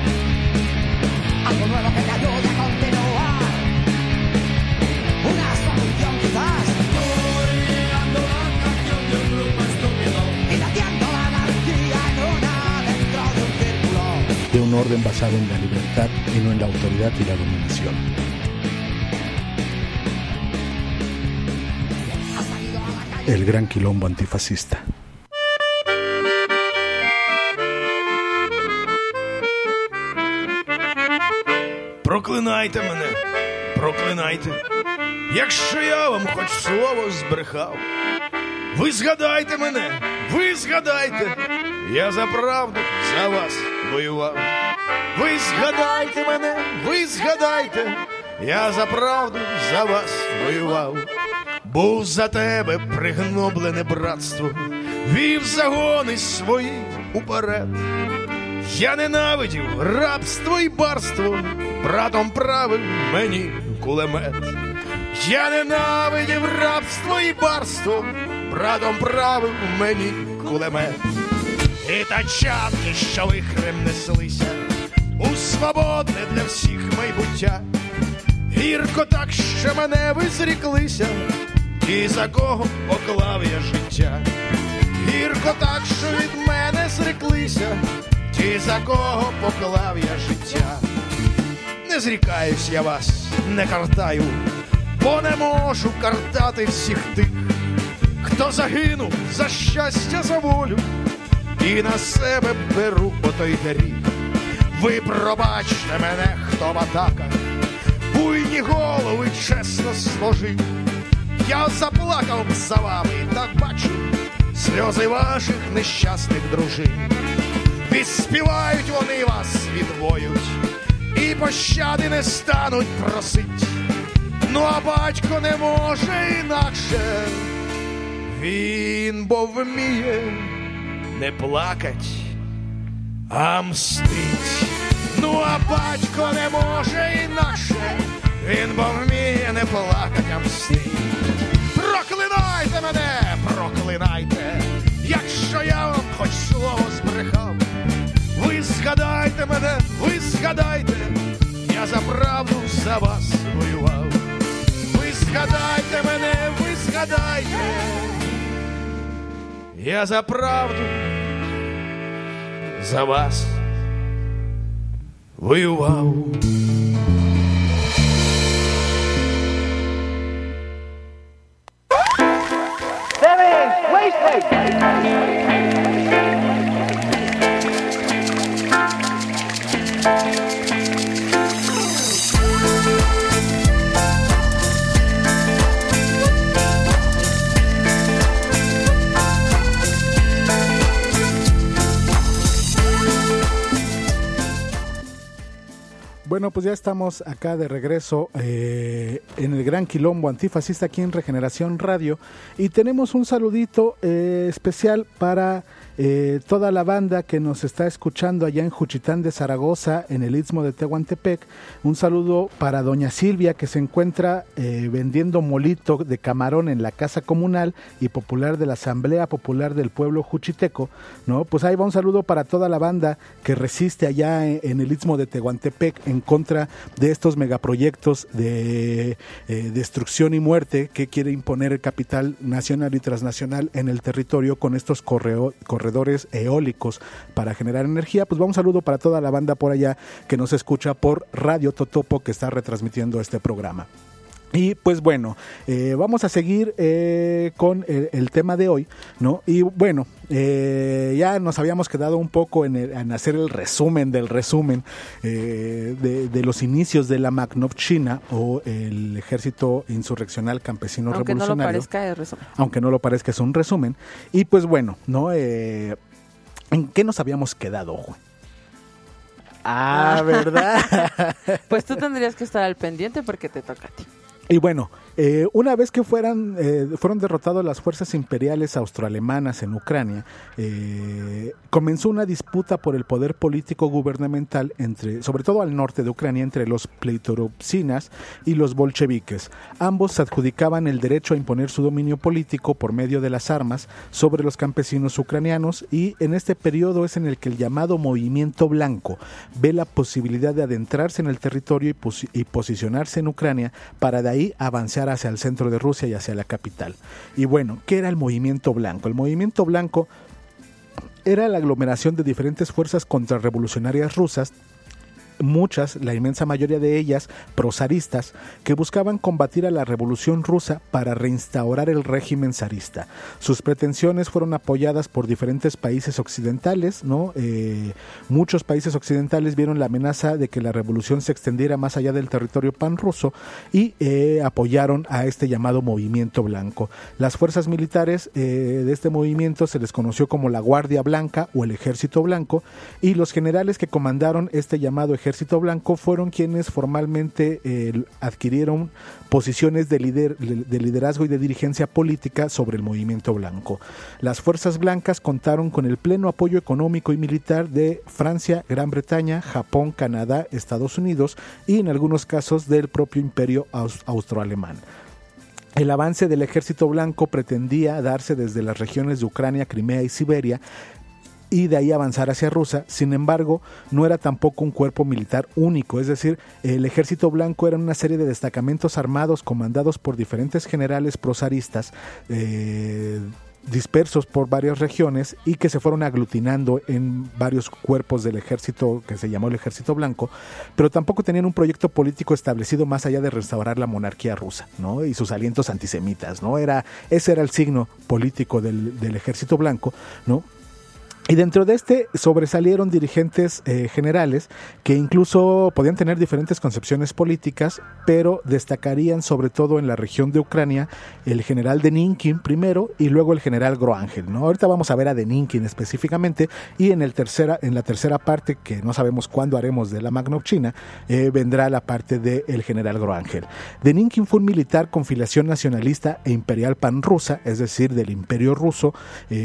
Algo nuevo que te ayude a continuar. Una solución quizás. Coreando la canción de un grupo estúpido. Irradiando la anarquía en una dentro de un círculo. De un orden basado en la libertad y no en la autoridad y la dominación. El gran quilombo antifascista. Проклинайте мене, проклинайте, якщо я вам хоч слово збрехав. Ви згадайте мене, ви згадайте, я за правду за вас воював. Ви згадайте мене, ви згадайте, я за правду за вас воював. Був за тебе пригноблене братство, вів загони свої уперед. Я ненавидів рабство і барство, братом правив мені кулемет. Я ненавидів рабство і барство, братом правив мені кулемет. І тачанки, що вихрем неслися у свободне для всіх майбуття. Гірко так, що мене ви зріклися, ті, за кого поклав я життя. Гірко так, що від мене зреклися, ті, за кого поклав я життя. Не зрікаюсь я вас, не картаю, бо не можу картати всіх тих, хто загинув за щастя, за волю, і на себе беру отой гріх. Ви пробачте мене, хто в атаках буйні голови чесно сложив. Я заплакав б за вами, так бачу сльози ваших нещасних дружин. Відспівають вони вас, відвоють, і пощади не стануть просить. Ну а батько не може інакше, він бо вміє не плакать, а мстить. Ну а батько не може інакше, він бо вміє не плакать, а мстить. Проклинайте мене, проклинайте, якщо я вам хоч слово збрехав. Ви згадайте мене, ви згадайте, я за правду за вас воював. Ви згадайте мене, ви згадайте, я за правду за вас воював. Bueno, pues ya estamos acá de regreso en el Gran Quilombo Antifascista aquí en Regeneración Radio y tenemos un saludito especial para toda la banda que nos está escuchando allá en Juchitán de Zaragoza, en el Istmo de Tehuantepec. Un saludo para doña Silvia, que se encuentra vendiendo molito de camarón en la Casa Comunal y Popular de la Asamblea Popular del Pueblo Juchiteco, ¿no? Pues ahí va un saludo para toda la banda que resiste allá en el Istmo de Tehuantepec en contra de estos megaproyectos de destrucción y muerte que quiere imponer el capital nacional y transnacional en el territorio con estos corredores eólicos para generar energía. Pues va un saludo para toda la banda por allá que nos escucha por Radio Totopo, que está retransmitiendo este programa. Y pues bueno, vamos a seguir con el tema de hoy, ¿no? Y bueno, ya nos habíamos quedado un poco en hacer el resumen del resumen de los inicios de la Magnovchina o el Ejército Insurreccional Campesino Revolucionario. Aunque no lo parezca, es resumen. Aunque no lo parezca, es un resumen. Y pues bueno, ¿no? ¿En qué nos habíamos quedado, Juan? ¿Verdad? Pues tú tendrías que estar al pendiente porque te toca a ti. Y bueno, una vez que fueron derrotadas las fuerzas imperiales austroalemanas en Ucrania, comenzó una disputa por el poder político gubernamental sobre todo al norte de Ucrania, entre los pleitoropsinas y los bolcheviques. Ambos se adjudicaban el derecho a imponer su dominio político por medio de las armas sobre los campesinos ucranianos, y en este periodo es en el que el llamado Movimiento Blanco ve la posibilidad de adentrarse en el territorio y posicionarse en Ucrania para de ahí avanzar hacia el centro de Rusia y hacia la capital. Y bueno, ¿qué era el Movimiento Blanco? El Movimiento Blanco era la aglomeración de diferentes fuerzas contrarrevolucionarias rusas, muchas, la inmensa mayoría de ellas prozaristas, que buscaban combatir a la revolución rusa para reinstaurar el régimen zarista. Sus pretensiones fueron apoyadas por diferentes países occidentales, ¿no? Muchos países occidentales vieron la amenaza de que la revolución se extendiera más allá del territorio panruso y apoyaron a este llamado Movimiento Blanco. Las fuerzas militares de este movimiento se les conoció como la Guardia Blanca o el Ejército Blanco, y los generales que comandaron este llamado Ejército Blanco fueron quienes formalmente adquirieron posiciones de liderazgo y de dirigencia política sobre el Movimiento Blanco. Las fuerzas blancas contaron con el pleno apoyo económico y militar de Francia, Gran Bretaña, Japón, Canadá, Estados Unidos y en algunos casos del propio Imperio Austroalemán. El avance del Ejército Blanco pretendía darse desde las regiones de Ucrania, Crimea y Siberia, y de ahí avanzar hacia Rusia. Sin embargo, no era tampoco un cuerpo militar único, es decir, el Ejército Blanco era una serie de destacamentos armados comandados por diferentes generales prozaristas dispersos por varias regiones y que se fueron aglutinando en varios cuerpos del ejército que se llamó el Ejército Blanco, pero tampoco tenían un proyecto político establecido más allá de restaurar la monarquía rusa, ¿no? Y sus alientos antisemitas, ¿no? Ese era el signo político del Ejército Blanco, ¿no? Y dentro de este sobresalieron dirigentes generales que incluso podían tener diferentes concepciones políticas, pero destacarían sobre todo en la región de Ucrania el general Denikin primero y luego el general Groángel, ¿no? Ahorita vamos a ver a Denikin específicamente, y en la tercera parte, que no sabemos cuándo haremos de la Magnovchina, vendrá la parte del general Groángel. Denikin fue un militar con filiación nacionalista e imperial panrusa, es decir, del Imperio Ruso,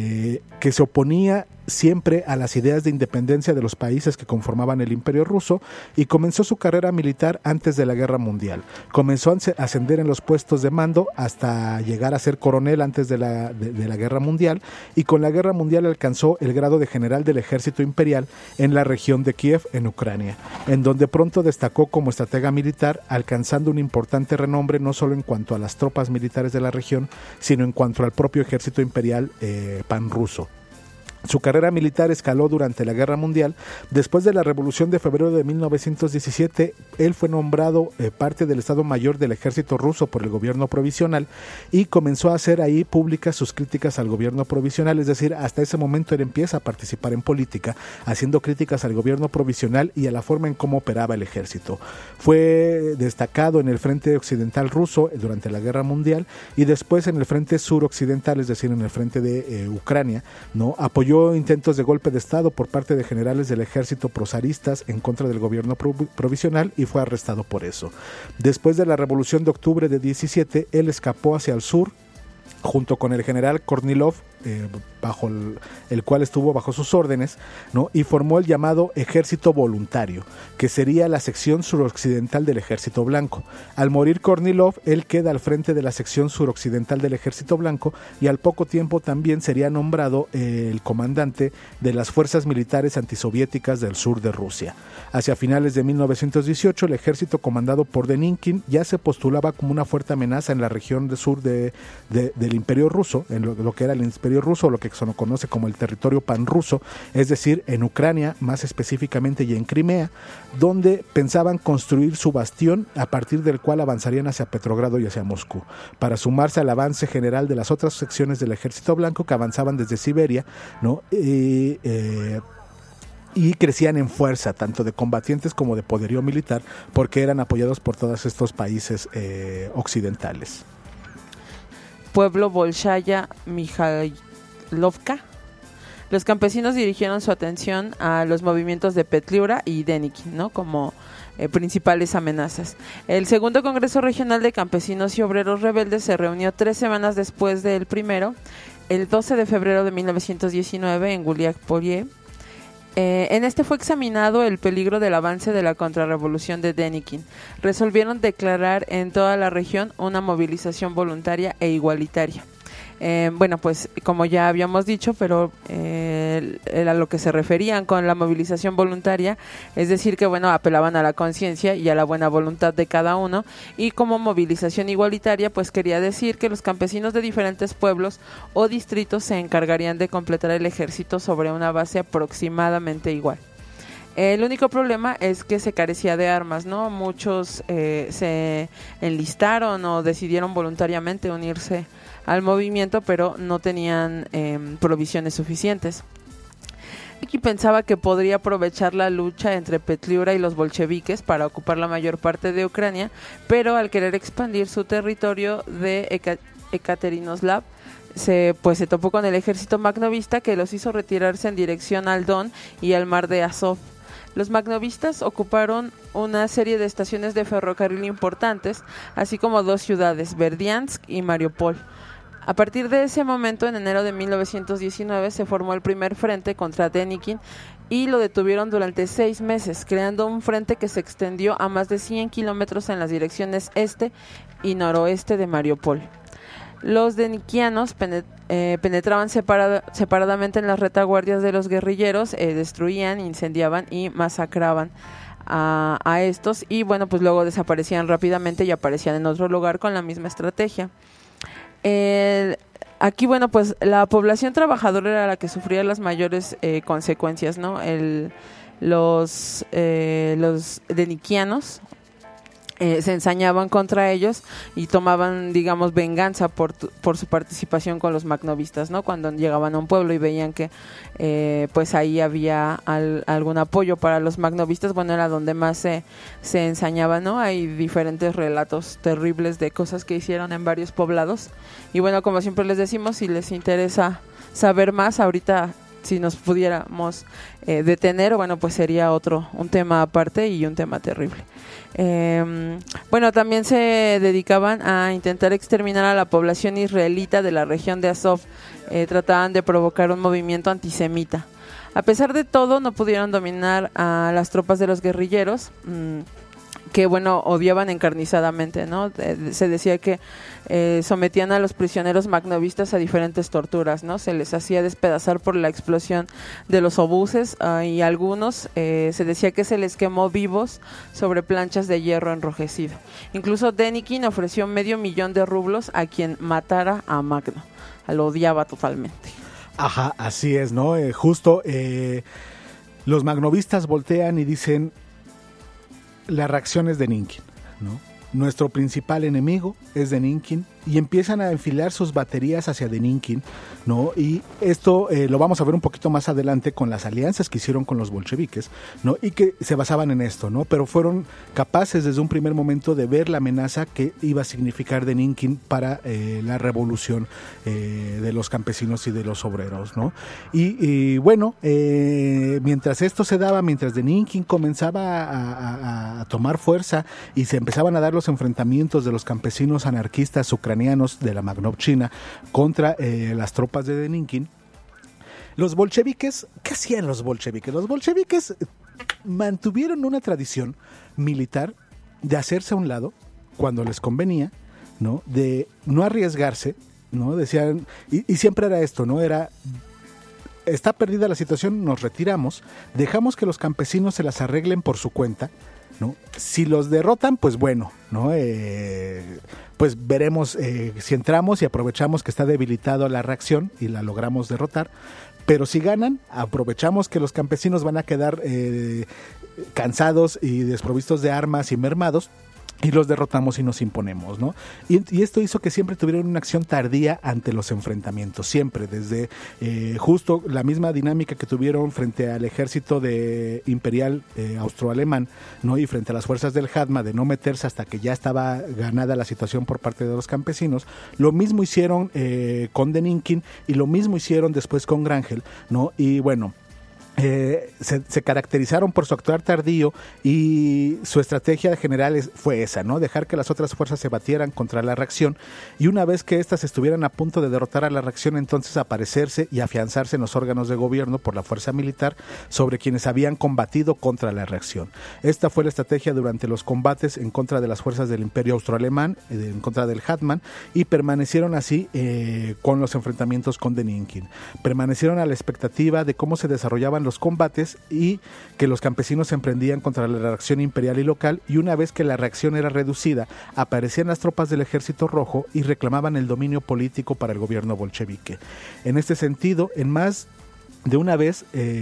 que se oponía siempre a las ideas de independencia de los países que conformaban el Imperio Ruso, y comenzó su carrera militar antes de la Guerra Mundial. Comenzó a ascender en los puestos de mando hasta llegar a ser coronel antes de la Guerra Mundial, y con la Guerra Mundial alcanzó el grado de general del ejército imperial en la región de Kiev, en Ucrania, en donde pronto destacó como estratega militar, alcanzando un importante renombre no solo en cuanto a las tropas militares de la región, sino en cuanto al propio ejército imperial panruso. Su carrera militar escaló durante la Guerra Mundial. Después de la Revolución de Febrero de 1917, él fue nombrado parte del Estado Mayor del Ejército Ruso por el gobierno provisional, y comenzó a hacer ahí públicas sus críticas al gobierno provisional. Es decir, hasta ese momento él empieza a participar en política, haciendo críticas al gobierno provisional y a la forma en cómo operaba el ejército. Fue destacado en el frente occidental ruso durante la Guerra Mundial, y después en el frente suroccidental, es decir, en el frente de Ucrania, ¿no? Apoyó intentos de golpe de Estado por parte de generales del ejército prozaristas en contra del gobierno provisional, y fue arrestado por eso. Después de la Revolución de Octubre de 17, él escapó hacia el sur junto con el general Kornilov, bajo el cual estuvo bajo sus órdenes, ¿no? Y formó el llamado Ejército Voluntario, que sería la sección suroccidental del Ejército Blanco. Al morir Kornilov, él queda al frente de la sección suroccidental del Ejército Blanco, y al poco tiempo también sería nombrado el comandante de las fuerzas militares antisoviéticas del sur de Rusia. Hacia finales de 1918, el ejército comandado por Denikin ya se postulaba como una fuerte amenaza en la región del sur del Imperio Ruso, en lo que era el Imperio Ruso, lo que se conoce como el territorio panruso, es decir, en Ucrania más específicamente y en Crimea, donde pensaban construir su bastión, a partir del cual avanzarían hacia Petrogrado y hacia Moscú, para sumarse al avance general de las otras secciones del Ejército Blanco que avanzaban desde Siberia, ¿no? Y crecían en fuerza, tanto de combatientes como de poderío militar, porque eran apoyados por todos estos países occidentales. Pueblo Bolshaya Mikhailovka. Los campesinos dirigieron su atención a los movimientos de Petliura y Denikin, ¿no? Como principales amenazas. El segundo Congreso Regional de Campesinos y Obreros Rebeldes se reunió 3 semanas después del primero, el 12 de febrero de 1919 en Guliak-Polye. En este fue examinado el peligro del avance de la contrarrevolución de Denikin. Resolvieron declarar en toda la región una movilización voluntaria e igualitaria. Bueno, pues como ya habíamos dicho, pero a lo que se referían con la movilización voluntaria, es decir que bueno, apelaban a la conciencia y a la buena voluntad de cada uno, y como movilización igualitaria, pues quería decir que los campesinos de diferentes pueblos o distritos se encargarían de completar el ejército sobre una base aproximadamente igual. El único problema es que se carecía de armas, ¿no? Muchos se enlistaron o decidieron voluntariamente unirse al movimiento, pero no tenían provisiones suficientes. Aquí pensaba que podría aprovechar la lucha entre Petliura y los bolcheviques para ocupar la mayor parte de Ucrania, pero al querer expandir su territorio de Ekaterinoslav, se topó con el ejército magnovista, que los hizo retirarse en dirección al Don y al mar de Azov. Los magnovistas ocuparon una serie de estaciones de ferrocarril importantes, así como 2 ciudades, Verdiansk y Mariupol. A partir de ese momento, en enero de 1919, se formó el primer frente contra Denikin y lo detuvieron durante 6 meses, creando un frente que se extendió a más de 100 kilómetros en las direcciones este y noroeste de Mariupol. Los denikianos penetraban separadamente en las retaguardias de los guerrilleros, destruían, incendiaban y masacraban a estos, y bueno, pues luego desaparecían rápidamente y aparecían en otro lugar con la misma estrategia. Aquí, bueno, pues la población trabajadora era la que sufría las mayores consecuencias, ¿no? Los denikianos se ensañaban contra ellos y tomaban, digamos, venganza por su participación con los magnovistas, ¿no? Cuando llegaban a un pueblo y veían que pues ahí había algún apoyo para los magnovistas, bueno, era donde más se ensañaban, ¿no? Hay diferentes relatos terribles de cosas que hicieron en varios poblados. Y bueno, como siempre les decimos, si les interesa saber más, ahorita si nos pudiéramos detener, bueno, pues sería un tema aparte y un tema terrible. Bueno, también se dedicaban a intentar exterminar a la población israelita de la región de Azov. Trataban de provocar un movimiento antisemita. A pesar de todo, no pudieron dominar a las tropas de los guerrilleros, que bueno, odiaban encarnizadamente, ¿no? Se decía que sometían a los prisioneros magnovistas a diferentes torturas, ¿no? Se les hacía despedazar por la explosión de los obuses, y algunos se decía que se les quemó vivos sobre planchas de hierro enrojecido. Incluso Denikin ofreció 500,000 rublos a quien matara a Magno. Lo odiaba totalmente. Ajá, así es, ¿no? Justo los magnovistas voltean y dicen: la reacción es Denikin, ¿no? Nuestro principal enemigo es Denikin, y empiezan a enfilar sus baterías hacia Denikin, ¿no? Y esto lo vamos a ver un poquito más adelante con las alianzas que hicieron con los bolcheviques, ¿no? Y que se basaban en esto, ¿no? Pero fueron capaces desde un primer momento de ver la amenaza que iba a significar Denikin para la revolución de los campesinos y de los obreros, ¿no? Y bueno, mientras esto se daba, mientras Denikin comenzaba a tomar fuerza y se empezaban a dar los enfrentamientos de los campesinos anarquistas ucranianos de la Magnovchina contra las tropas de Denikin, los bolcheviques, ¿qué hacían los bolcheviques? Los bolcheviques mantuvieron una tradición militar de hacerse a un lado cuando les convenía, ¿no? De no arriesgarse, ¿no? Decían, y siempre era esto, ¿no? Era: está perdida la situación, nos retiramos, dejamos que los campesinos se las arreglen por su cuenta, ¿no? Si los derrotan, pues bueno, ¿no? Pues veremos si entramos y aprovechamos que está debilitada la reacción y la logramos derrotar. Pero si ganan, aprovechamos que los campesinos van a quedar cansados y desprovistos de armas y mermados, y los derrotamos y nos imponemos, ¿no? Y esto hizo que siempre tuvieran una acción tardía ante los enfrentamientos, siempre, desde justo la misma dinámica que tuvieron frente al ejército imperial austroalemán, ¿no? Y frente a las fuerzas del Hadma, de no meterse hasta que ya estaba ganada la situación por parte de los campesinos. Lo mismo hicieron con Denikin, y lo mismo hicieron después con Grangel, ¿no? Y bueno, se caracterizaron por su actuar tardío, y su estrategia general fue esa, ¿no? Dejar que las otras fuerzas se batieran contra la reacción, y una vez que éstas estuvieran a punto de derrotar a la reacción, entonces aparecerse y afianzarse en los órganos de gobierno por la fuerza militar sobre quienes habían combatido contra la reacción. Esta fue la estrategia durante los combates en contra de las fuerzas del Imperio Austroalemán, en contra del Hetman, y permanecieron así con los enfrentamientos con Denikin. Permanecieron a la expectativa de cómo se desarrollaban los combates y que los campesinos se emprendían contra la reacción imperial y local, y una vez que la reacción era reducida, aparecían las tropas del Ejército Rojo y reclamaban el dominio político para el gobierno bolchevique. En este sentido, en más de una vez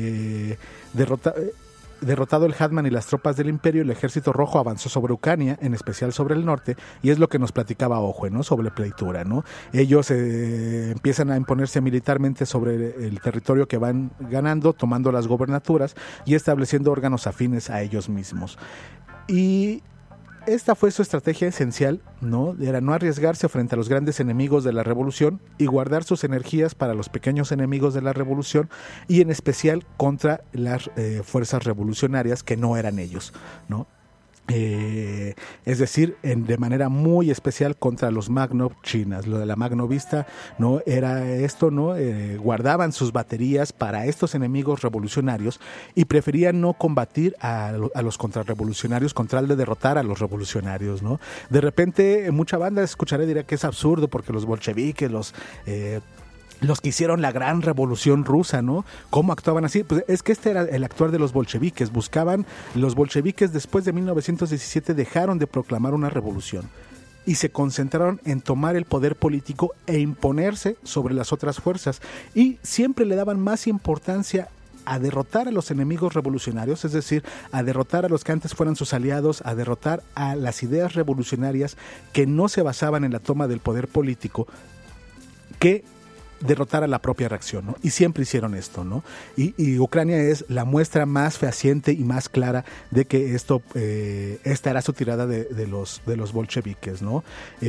derrotado el Hetman y las tropas del imperio, el Ejército Rojo avanzó sobre Ucrania, en especial sobre el norte, y es lo que nos platicaba Ojue, ¿no? Sobre Pleitura, ¿no? Ellos empiezan a imponerse militarmente sobre el territorio que van ganando, tomando las gobernaturas y estableciendo órganos afines a ellos mismos. Y esta fue su estrategia esencial, ¿no? Era no arriesgarse frente a los grandes enemigos de la revolución y guardar sus energías para los pequeños enemigos de la revolución, y en especial contra las fuerzas revolucionarias que no eran ellos, ¿no? Es decir, de manera muy especial contra los magnovchinas. Lo de la magnovista, ¿no? Era esto, ¿no? Guardaban sus baterías para estos enemigos revolucionarios y preferían no combatir a los contrarrevolucionarios con tal de derrotar a los revolucionarios, ¿no? De repente mucha banda escuchará y dirá que es absurdo porque los bolcheviques, los que hicieron la gran revolución rusa, ¿no? ¿Cómo actuaban así? Pues es que este era el actuar de los bolcheviques. Los bolcheviques después de 1917 dejaron de proclamar una revolución y se concentraron en tomar el poder político e imponerse sobre las otras fuerzas, y siempre le daban más importancia a derrotar a los enemigos revolucionarios, es decir, a derrotar a los que antes fueran sus aliados, a derrotar a las ideas revolucionarias que no se basaban en la toma del poder político, que derrotar a la propia reacción, ¿no? Y siempre hicieron esto, ¿no? Y Ucrania es la muestra más fehaciente y más clara de que esta era su tirada de los bolcheviques, ¿no?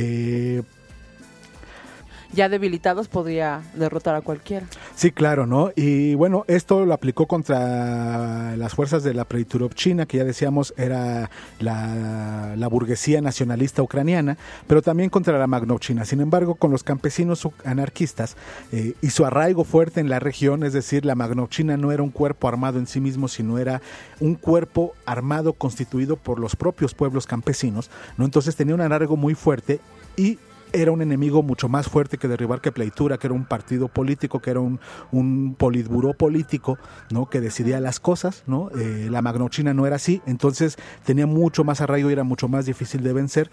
Ya debilitados podría derrotar a cualquiera. Sí, claro, ¿no? Y bueno, esto lo aplicó contra las fuerzas de la Priturovchina, que ya decíamos era la burguesía nacionalista ucraniana, pero también contra la Magnovchina. Sin embargo, con los campesinos anarquistas y su arraigo fuerte en la región, es decir, la Magnovchina no era un cuerpo armado en sí mismo, sino era un cuerpo armado constituido por los propios pueblos campesinos, ¿no? Entonces tenía un arraigo muy fuerte y era un enemigo mucho más fuerte que derribar que Pleitura, que era un partido político, que era un politburó político, ¿no? Que decidía las cosas, ¿no? La Magnovchina no era así, entonces tenía mucho más arraigo y era mucho más difícil de vencer,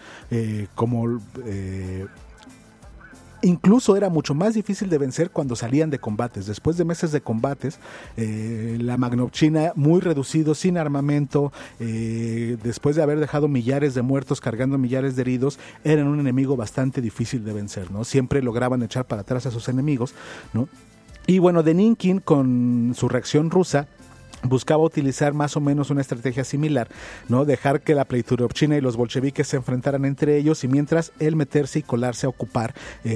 incluso era mucho más difícil de vencer cuando salían de combates. Después de meses de combates, la Magnovchina, muy reducido, sin armamento, después de haber dejado millares de muertos, cargando millares de heridos, eran un enemigo bastante difícil de vencer, ¿no? Siempre lograban echar para atrás a sus enemigos, ¿no? Y bueno, Denikin, con su reacción rusa, buscaba utilizar más o menos una estrategia similar, ¿no? Dejar que la Priturovchina y los bolcheviques se enfrentaran entre ellos y mientras él meterse y colarse a ocupar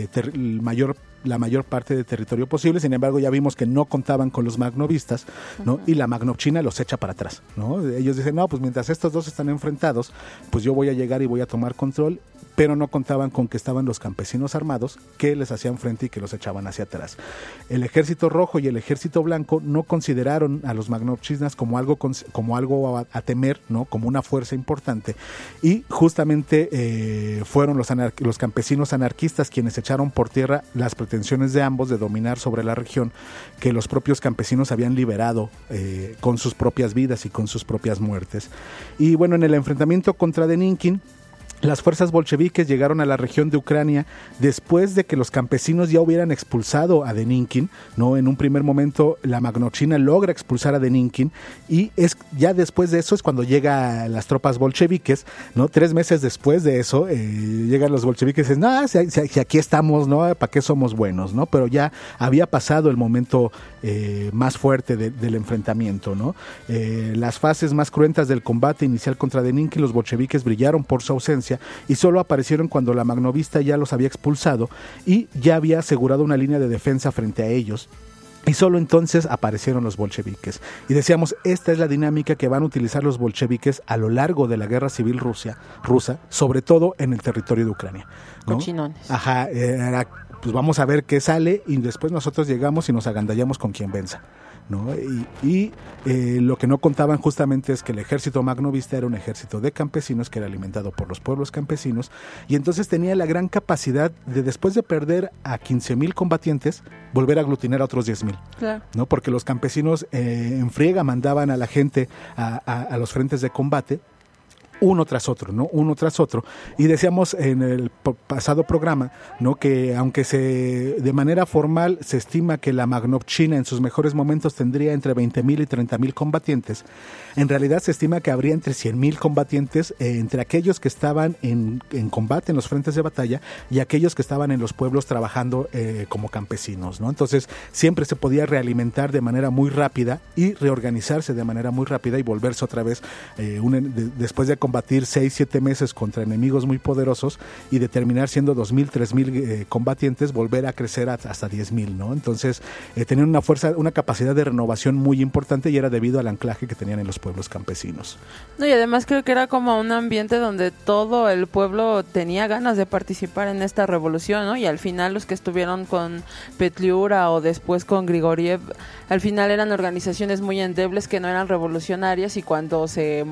la mayor parte de territorio posible. Sin embargo, ya vimos que no contaban con los magnovistas, ¿no? Y la Magnovchina los echa para atrás, ¿no? Ellos dicen, no, pues mientras estos dos están enfrentados, pues yo voy a llegar y voy a tomar control, pero no contaban con que estaban los campesinos armados que les hacían frente y que los echaban hacia atrás. El ejército rojo y el ejército blanco no consideraron a los magnovchinas como algo a temer, ¿no? Como una fuerza importante, y justamente fueron los campesinos anarquistas quienes echaron por tierra las pretensiones de ambos de dominar sobre la región que los propios campesinos habían liberado con sus propias vidas y con sus propias muertes. Y bueno, en el enfrentamiento contra Denikin, las fuerzas bolcheviques llegaron a la región de Ucrania después de que los campesinos ya hubieran expulsado a Denikin, ¿no? En un primer momento la Magnovchina logra expulsar a Denikin y es ya después de eso es cuando llegan las tropas bolcheviques, ¿no? 3 meses después de eso llegan los bolcheviques y dicen, no, si aquí estamos, ¿no? ¿Para qué somos buenos, no? Pero ya había pasado el momento más fuerte del enfrentamiento, ¿no? Las fases más cruentas del combate inicial contra Denikin, los bolcheviques brillaron por su ausencia y solo aparecieron cuando la magnovista ya los había expulsado y ya había asegurado una línea de defensa frente a ellos. Y solo entonces aparecieron los bolcheviques. Y decíamos, esta es la dinámica que van a utilizar los bolcheviques a lo largo de la guerra civil rusa, sobre todo en el territorio de Ucrania, ¿no? Cochinones. Ajá, pues vamos a ver qué sale y después nosotros llegamos y nos agandallamos con quien venza, ¿no? Y lo que no contaban justamente es que el ejército magnovista era un ejército de campesinos que era alimentado por los pueblos campesinos y entonces tenía la gran capacidad de, después de perder a 15,000 combatientes, volver a aglutinar a otros 10,000, claro, ¿no? Porque los campesinos en friega mandaban a la gente a los frentes de combate uno tras otro, ¿no? Uno tras otro. Y decíamos en el pasado programa, ¿no? Que aunque de manera formal se estima que la Magnovchina en sus mejores momentos tendría entre 20,000 y 30,000 combatientes, en realidad se estima que habría entre 100,000 combatientes entre aquellos que estaban en combate en los frentes de batalla y aquellos que estaban en los pueblos trabajando como campesinos, ¿no? Entonces siempre se podía realimentar de manera muy rápida y reorganizarse de manera muy rápida y volverse otra vez después de combatir 6-7 meses contra enemigos muy poderosos y de terminar siendo 2,000, 3,000 combatientes, volver a crecer hasta 10,000, ¿no? Entonces tenían una fuerza, una capacidad de renovación muy importante y era debido al anclaje que tenían en los pueblos campesinos. No, y además creo que era como un ambiente donde todo el pueblo tenía ganas de participar en esta revolución, ¿no? Y al final los que estuvieron con Petliura o después con Grigoriev, al final eran organizaciones muy endebles que no eran revolucionarias y cuando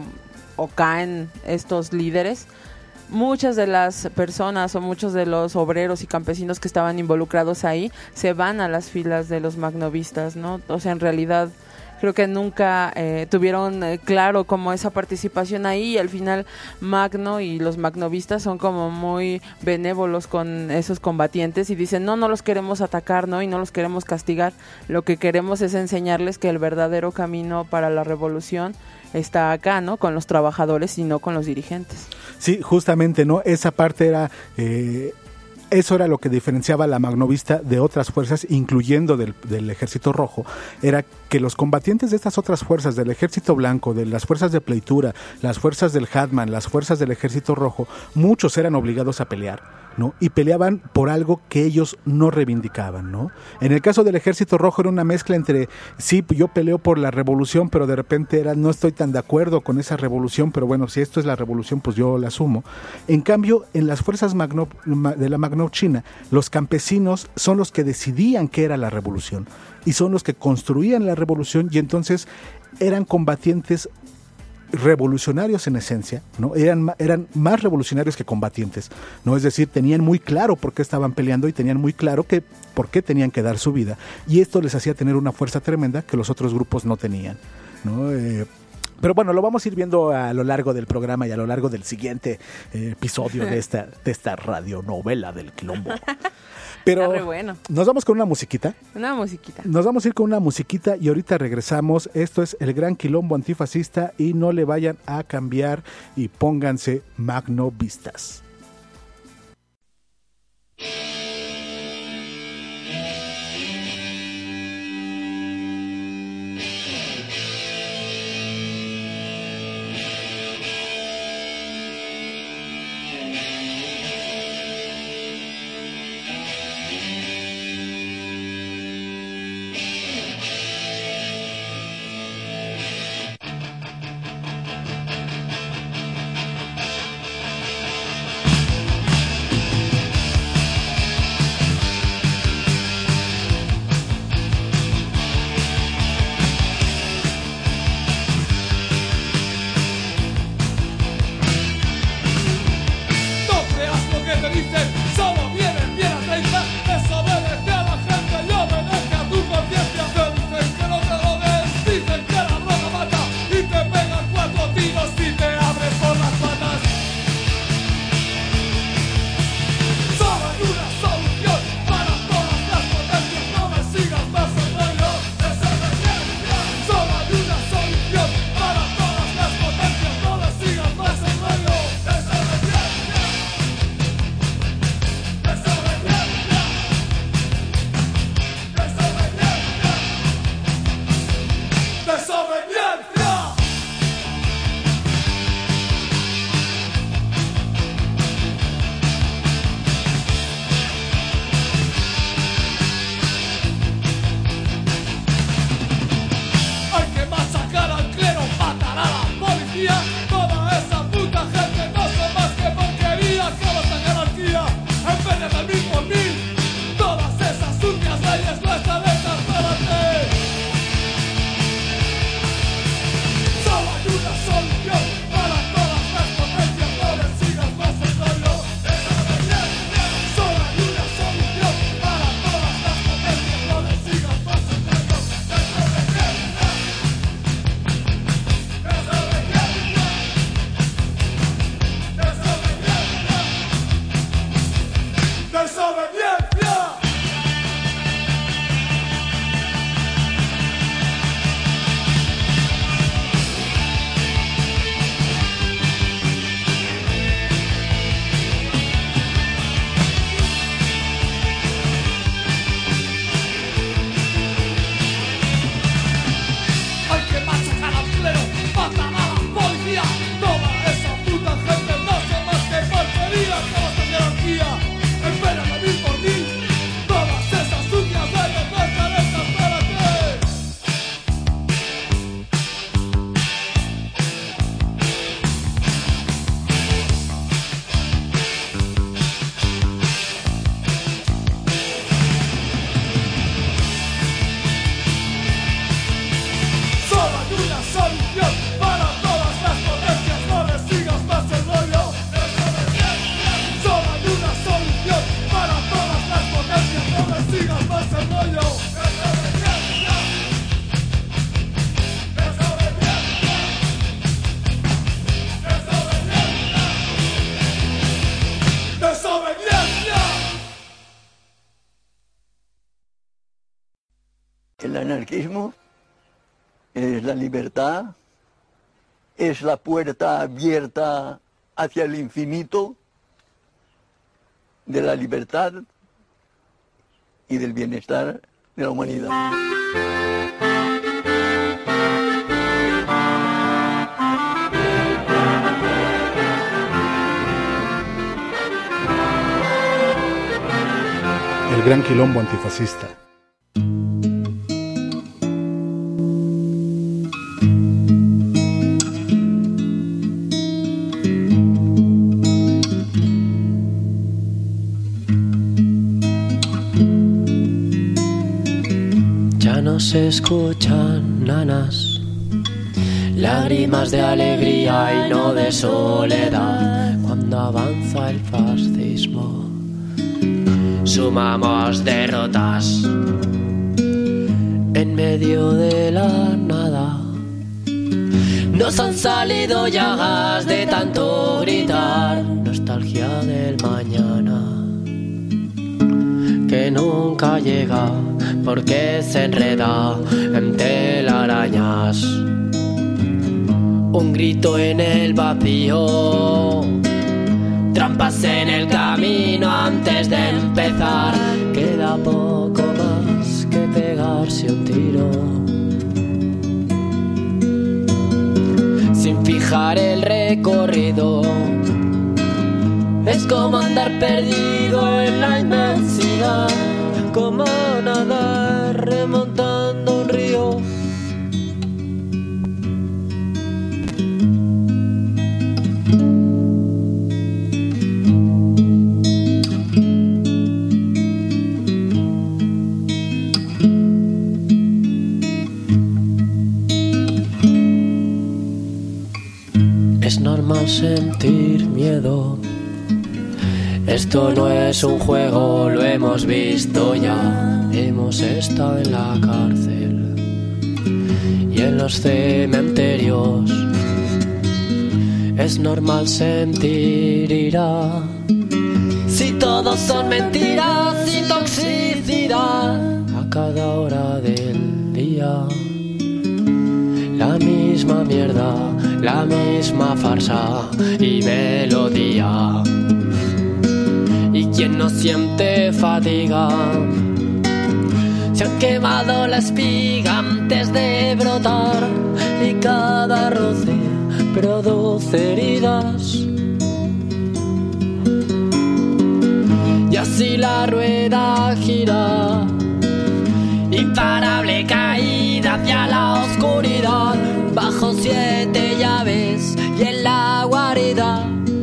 caen estos líderes, muchas de las personas o muchos de los obreros y campesinos que estaban involucrados ahí se van a las filas de los magnovistas, ¿no? O sea, en realidad creo que nunca tuvieron claro como esa participación ahí, y al final Magno y los magnovistas son como muy benévolos con esos combatientes y dicen no los queremos atacar, ¿no? Y no los queremos castigar, lo que queremos es enseñarles que el verdadero camino para la revolución está acá, ¿no? Con los trabajadores y no con los dirigentes. Sí, justamente, ¿no? Esa parte era... eso era lo que diferenciaba a la magnovista de otras fuerzas, incluyendo del Ejército Rojo, era que los combatientes de estas otras fuerzas, del Ejército Blanco, de las fuerzas de Pleitura, las fuerzas del Hatman, las fuerzas del Ejército Rojo, muchos eran obligados a pelear, ¿no? Y peleaban por algo que ellos no reivindicaban, ¿no? En el caso del Ejército Rojo era una mezcla entre, sí, yo peleo por la revolución, pero de repente no estoy tan de acuerdo con esa revolución, pero bueno, si esto es la revolución, pues yo la asumo. En cambio, en las fuerzas de la Magno-China, los campesinos son los que decidían qué era la revolución y son los que construían la revolución, y entonces eran combatientes revolucionarios en esencia, ¿no? Eran más revolucionarios que combatientes, ¿no? Es decir, tenían muy claro por qué estaban peleando y tenían muy claro por qué tenían que dar su vida, y esto les hacía tener una fuerza tremenda que los otros grupos no tenían, ¿no? Pero bueno, lo vamos a ir viendo a lo largo del programa y a lo largo del siguiente episodio de esta radionovela del Quilombo. Pero bueno, nos vamos con una musiquita. Nos vamos a ir con una musiquita y ahorita regresamos. Esto es el Gran Quilombo Antifascista y no le vayan a cambiar y pónganse magnovistas. El anarquismo es la libertad, es la puerta abierta hacia el infinito de la libertad y del bienestar de la humanidad. El gran quilombo antifascista. Ya no se escuchan nanas, lágrimas de alegría y no de soledad. Cuando avanza el fascismo, sumamos derrotas en medio de la nada. Nos han salido llagas de tanto gritar, nostalgia del mañana que nunca llega porque se enreda en telarañas. Un grito en el vacío, trampas en el camino antes de empezar. Queda poco más que pegarse un tiro, sin fijar el recorrido. Es como andar perdido en la inmensidad, como nadar remontando un río. Es normal sentir miedo. Esto no es un juego, lo hemos visto ya. Hemos estado en la cárcel y en los cementerios. Es normal sentir ira. Si todos son mentiras y toxicidad, a cada hora del día la misma mierda, la misma farsa y melodía. Y quien no siente fatiga, se han quemado la espiga antes de brotar, y cada roce produce heridas. Y así la rueda gira, imparable caída hacia la oscuridad, bajo 7 llaves y en la guarida,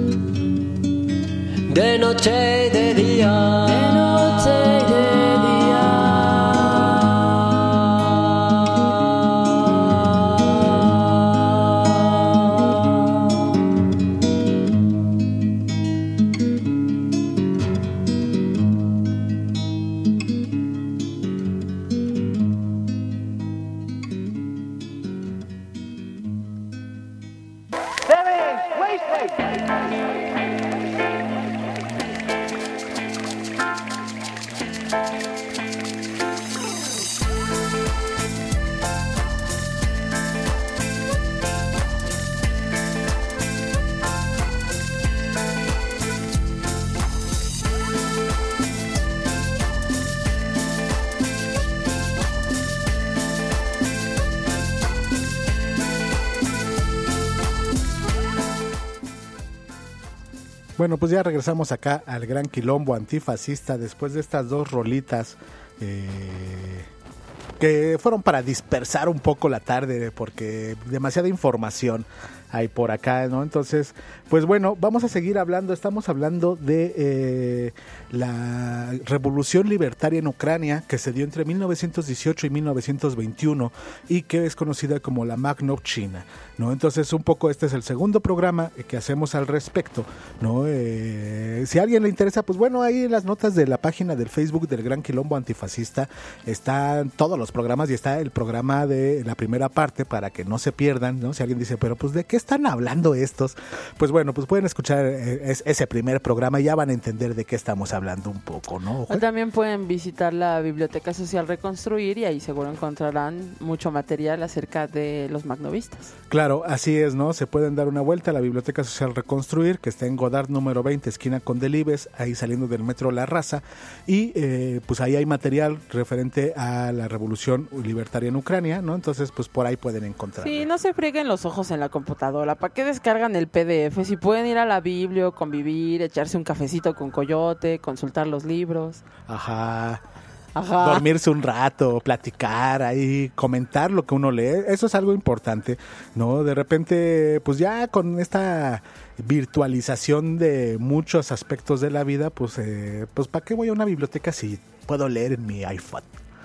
de noche y de día, de noche y de Bueno, pues ya regresamos acá al gran quilombo antifascista después de estas dos rolitas que fueron para dispersar un poco la tarde porque demasiada información hay por acá, ¿no? Entonces, pues bueno, vamos a seguir hablando. Estamos hablando de la revolución libertaria en Ucrania que se dio entre 1918 y 1921 y que es conocida como la Magnovchina, ¿no? Entonces, un poco este es el segundo programa que hacemos al respecto, ¿no? Si a alguien le interesa, pues bueno, ahí en las notas de la página del Facebook del Gran Quilombo Antifascista están todos los programas y está el programa de la primera parte para que no se pierdan, ¿no? Si alguien dice, pero pues ¿de qué están hablando estos? Pues bueno, pues pueden escuchar ese primer programa y ya van a entender de qué estamos hablando un poco, ¿no? O también pueden visitar la Biblioteca Social Reconstruir y ahí seguro encontrarán mucho material acerca de los magnovistas. Claro, así es, ¿no? Se pueden dar una vuelta a la Biblioteca Social Reconstruir, que está en Godard número 20, esquina con Delibes, ahí saliendo del metro La Raza, y pues ahí hay material referente a la revolución libertaria en Ucrania, ¿no? Entonces, pues por ahí pueden encontrar. Sí, no se frieguen los ojos en la computadora. ¿Para qué descargan el PDF? Si pueden ir a la Biblio, convivir, echarse un cafecito con Coyote, consultar los libros. Ajá. Dormirse un rato, platicar ahí, comentar lo que uno lee, eso es algo importante, ¿no? De repente, pues ya con esta virtualización de muchos aspectos de la vida, pues ¿para qué voy a una biblioteca si puedo leer en mi iPhone?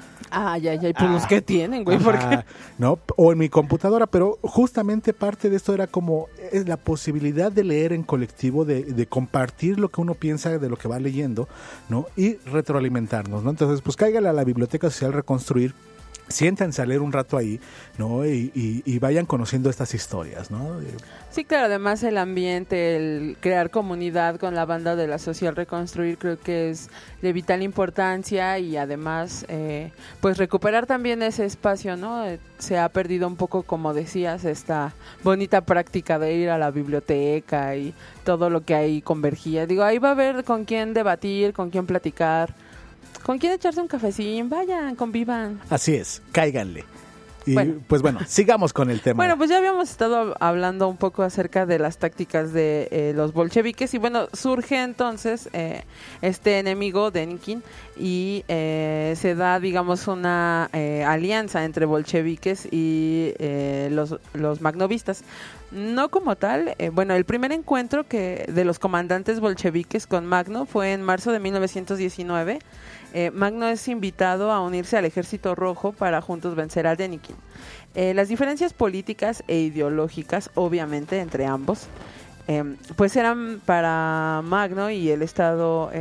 Pues los que tienen, güey, porque no, o en mi computadora, pero justamente parte de esto era como la posibilidad de leer en colectivo, de compartir lo que uno piensa de lo que va leyendo, ¿no? Y retroalimentarnos, ¿no? Entonces, pues cáigale a la Biblioteca Social Reconstruir, siéntanse a leer un rato ahí, ¿no? Y vayan conociendo estas historias, ¿no? Sí, claro, además el ambiente, el crear comunidad con la banda de la Social Reconstruir creo que es de vital importancia y además pues recuperar también ese espacio, ¿no? Se ha perdido un poco, como decías, esta bonita práctica de ir a la biblioteca y todo lo que ahí convergía. Digo, ahí va a haber con quién debatir, con quién platicar, con quién echarse un cafecín, vayan, convivan. Así es, cáiganle. Y pues bueno, sigamos con el tema. Bueno, pues ya habíamos estado hablando un poco acerca de las tácticas de los bolcheviques y bueno, surge entonces este enemigo Denikin y se da, digamos, una alianza entre bolcheviques y los magnovistas. No como tal, bueno, el primer encuentro de los comandantes bolcheviques con Magno fue en marzo de 1919. Magno es invitado a unirse al Ejército Rojo para juntos vencer a Denikin. Las diferencias políticas e ideológicas, obviamente, entre ambos, pues eran para Magno y el Estado...